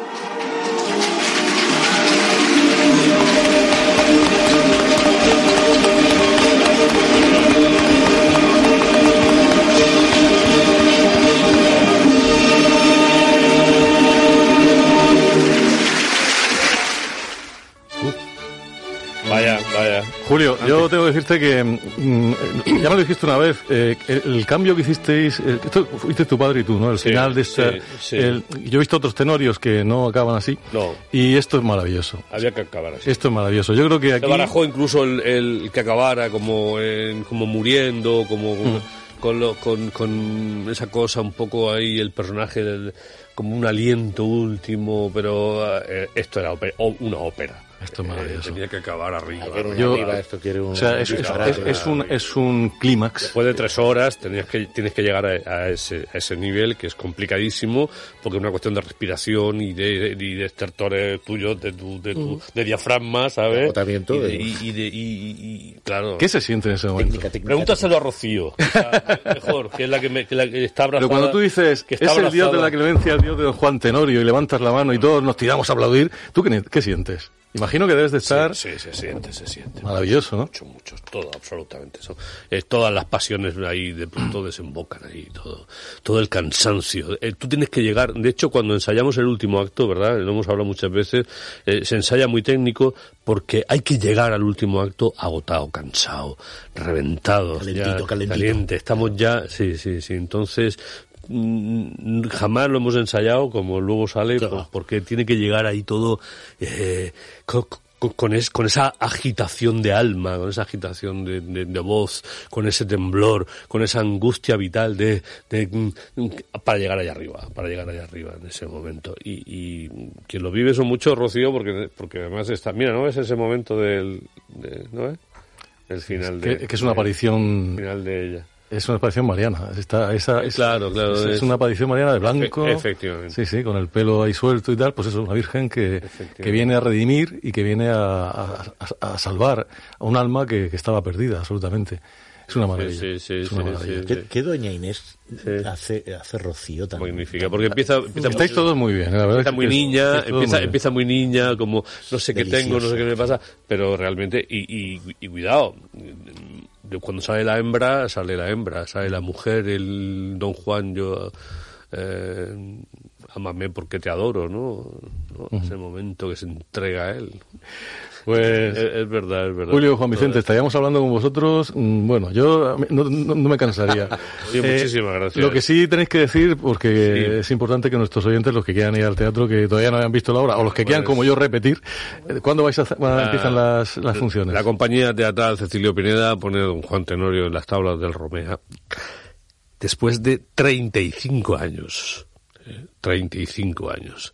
Vaya, vaya. Julio, yo tengo que decirte que, mmm, ya me lo dijiste una vez, eh, el, el cambio que hicisteis, eh, esto fuiste tu padre y tú, ¿no? El sí, final de esta... Sí, sí. El, yo he visto otros tenorios que no acaban así. No. Y esto es maravilloso. Había que acabar así. Esto es maravilloso. Yo creo que aquí... Se barajó incluso el, el que acabara como, en, como muriendo, como... Mm. Con, lo, con, con esa cosa un poco ahí, el personaje del, como un aliento último, pero eh, esto era ópera, o, una ópera. Esto es maravilloso. Eh, tenía que acabar arriba. Yo, arriba esto quiere un, o sea, es, es, es, es un, es un clímax. Después de tres horas tenías que, tienes que llegar a, a, ese, a ese nivel que es complicadísimo, porque es una cuestión de respiración y de, de, de estertores tuyos, de tu, de, tu, de diafragma, ¿sabes? Agotamiento. Y, de, y, y, de, y, y, y claro. ¿Qué se siente en ese momento? Técnica, técnica, Pregúntaselo a Rocío, o sea, mejor, que es la que, me, que, la que está abrazada. Pero cuando tú dices, que es el Dios de la clemencia, el Dios de Juan Tenorio, y levantas la mano y todos nos tiramos a aplaudir, ¿tú qué, qué sientes? Imagino que debes de estar... Sí, sí, se siente, se siente. Maravilloso, ¿no? Mucho, mucho, todo, absolutamente. Eso, eh, todas las pasiones ahí de pronto desembocan ahí, todo, todo el cansancio. Eh, tú tienes que llegar, de hecho, cuando ensayamos el último acto, ¿verdad? Lo hemos hablado muchas veces, eh, se ensaya muy técnico porque hay que llegar al último acto agotado, cansado, reventado. Calentito, ya, calentito. Caliente, estamos ya, sí, sí, sí. Entonces... jamás lo hemos ensayado como luego sale, claro. pues porque tiene que llegar ahí todo eh, con, con, es, con esa agitación de alma, con esa agitación de, de, de voz, con ese temblor, con esa angustia vital de, de para llegar allá arriba, para llegar allá arriba en ese momento. Y, y quien lo vive son muchos, Rocío, porque porque además está, mira, ¿no es ese momento del, de, ¿no es? El final que, de, que es una aparición, el final de ella. Es una aparición mariana. Esta, esa, es, claro, claro. Es, es una aparición mariana de blanco. Efectivamente. Sí, sí, con el pelo ahí suelto y tal. Pues eso, una virgen que, que viene a redimir y que viene a, a, a salvar a un alma que, que estaba perdida, absolutamente. Es una maravilla. Sí, sí, es una sí, maravilla. sí, ¿Qué, sí. ¿Qué doña Inés sí. hace, hace Rocío también? Magnífica, porque empieza... empieza Estáis muy, todos muy bien, la verdad. Empieza muy niña, es, empieza, muy empieza muy niña, como no sé Delicioso. qué tengo, no sé qué me pasa, pero realmente, y, y, y cuidado, cuando sale la hembra, sale la hembra, sale la mujer, el don Juan, yo... Eh, ámame porque te adoro, ¿no? ¿no? Uh-huh. Ese momento que se entrega a él. Pues es, es verdad, es verdad. Julio, Juan Vicente, estaríamos hablando con vosotros. Bueno, yo no, no, no me cansaría. Oye, eh, muchísimas gracias. Lo que sí tenéis que decir, porque sí. es importante que nuestros oyentes, los que quieran ir al teatro, que todavía no hayan visto la obra, o los que pues, quieran, como yo, repetir, ¿cuándo vais a, cuándo la, empiezan las, las funciones? La compañía teatral Cecilio Pineda pone a don Juan Tenorio en las tablas del Romea después de treinta y cinco años. ¿eh? treinta y cinco años.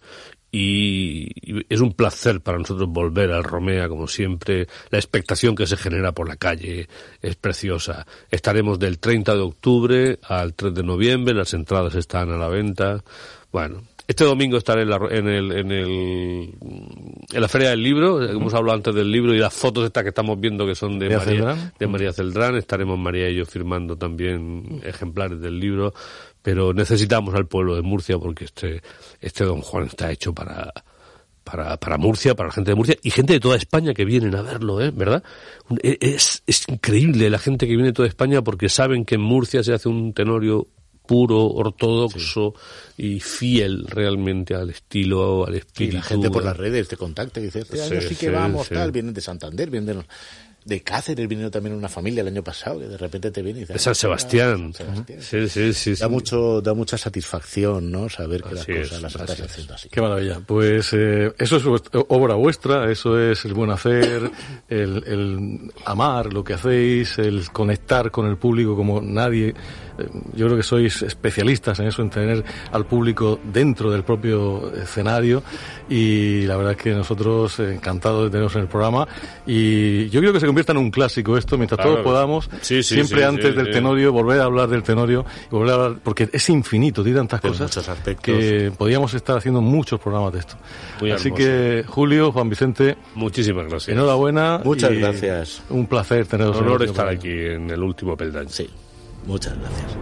Y es un placer para nosotros volver al Romea, como siempre. La expectación que se genera por la calle es preciosa. Estaremos del treinta de octubre al tres de noviembre, las entradas están a la venta. Bueno, este domingo estaré en, la, en, el, en, el, en la Feria del Libro, hemos hablado antes del libro, y las fotos estas que estamos viendo que son de María, María Celdrán. de María Celdrán. Estaremos María y yo firmando también ejemplares del libro. Pero necesitamos al pueblo de Murcia porque este este Don Juan está hecho para para para Murcia, para la gente de Murcia y gente de toda España que vienen a verlo, ¿eh? ¿Verdad? Es, es increíble la gente que viene de toda España porque saben que en Murcia se hace un Tenorio puro, ortodoxo sí. y fiel realmente al estilo, al espíritu. Y la gente por las redes te contacta y dice, este año sí, sí que sí, vamos, sí. tal, vienen de Santander, vienen de... De Cáceres vino también una familia el año pasado que de repente te viene y dice... De San Sebastián. Ah, San Sebastián. Sí, sí, sí. Da, sí. Mucho, da mucha satisfacción, ¿no? Saber que así las cosas es, las estás haciendo así. Qué maravilla. Pues eh, eso es obra vuestra, eso es el buen hacer, el, el amar lo que hacéis, el conectar con el público como nadie... Yo creo que sois especialistas en eso, en tener al público dentro del propio escenario y la verdad es que nosotros encantados de teneros en el programa y yo creo que se convierta en un clásico esto, mientras claro. todos podamos, sí, sí, siempre sí, antes sí, del sí. Tenorio, volver a hablar del Tenorio, y volver a hablar, porque es infinito, tiene tantas de cosas muchos aspectos. Que podíamos estar haciendo muchos programas de esto. Muy Así hermoso. Que Julio, Juan Vicente, muchísimas gracias. Enhorabuena. Muchas gracias. Un placer teneros. Un honor estar aquí en el último peldaño. Sí, muchas gracias.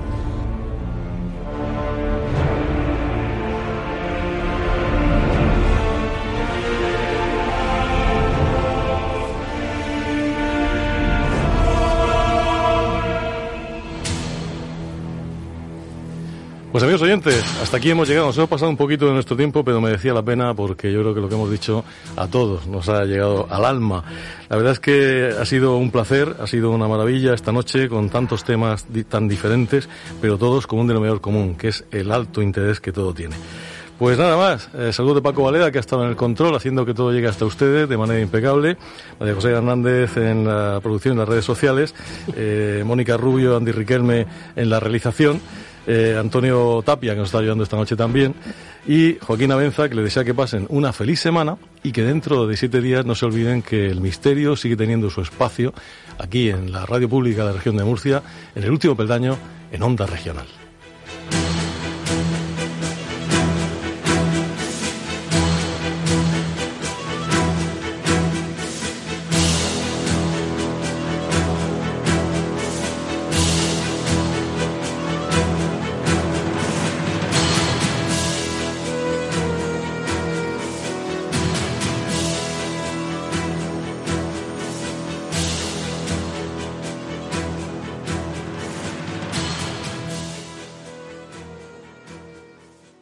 Pues amigos oyentes, hasta aquí hemos llegado. Nos hemos pasado un poquito de nuestro tiempo, pero merecía la pena porque yo creo que lo que hemos dicho a todos nos ha llegado al alma. La verdad es que ha sido un placer, ha sido una maravilla esta noche con tantos temas di- tan diferentes, pero todos con un denominador común, que es el alto interés que todo tiene. Pues nada más, eh, saludos de Paco Valera, que ha estado en el control, haciendo que todo llegue hasta ustedes de manera impecable. María José Hernández en la producción en las redes sociales, eh, Mónica Rubio, Andy Riquelme en la realización, eh, Antonio Tapia, que nos está ayudando esta noche también, y Joaquín Abenza, que les desea que pasen una feliz semana y que dentro de siete días no se olviden que el misterio sigue teniendo su espacio aquí en la radio pública de la región de Murcia, en el último peldaño, en Onda Regional.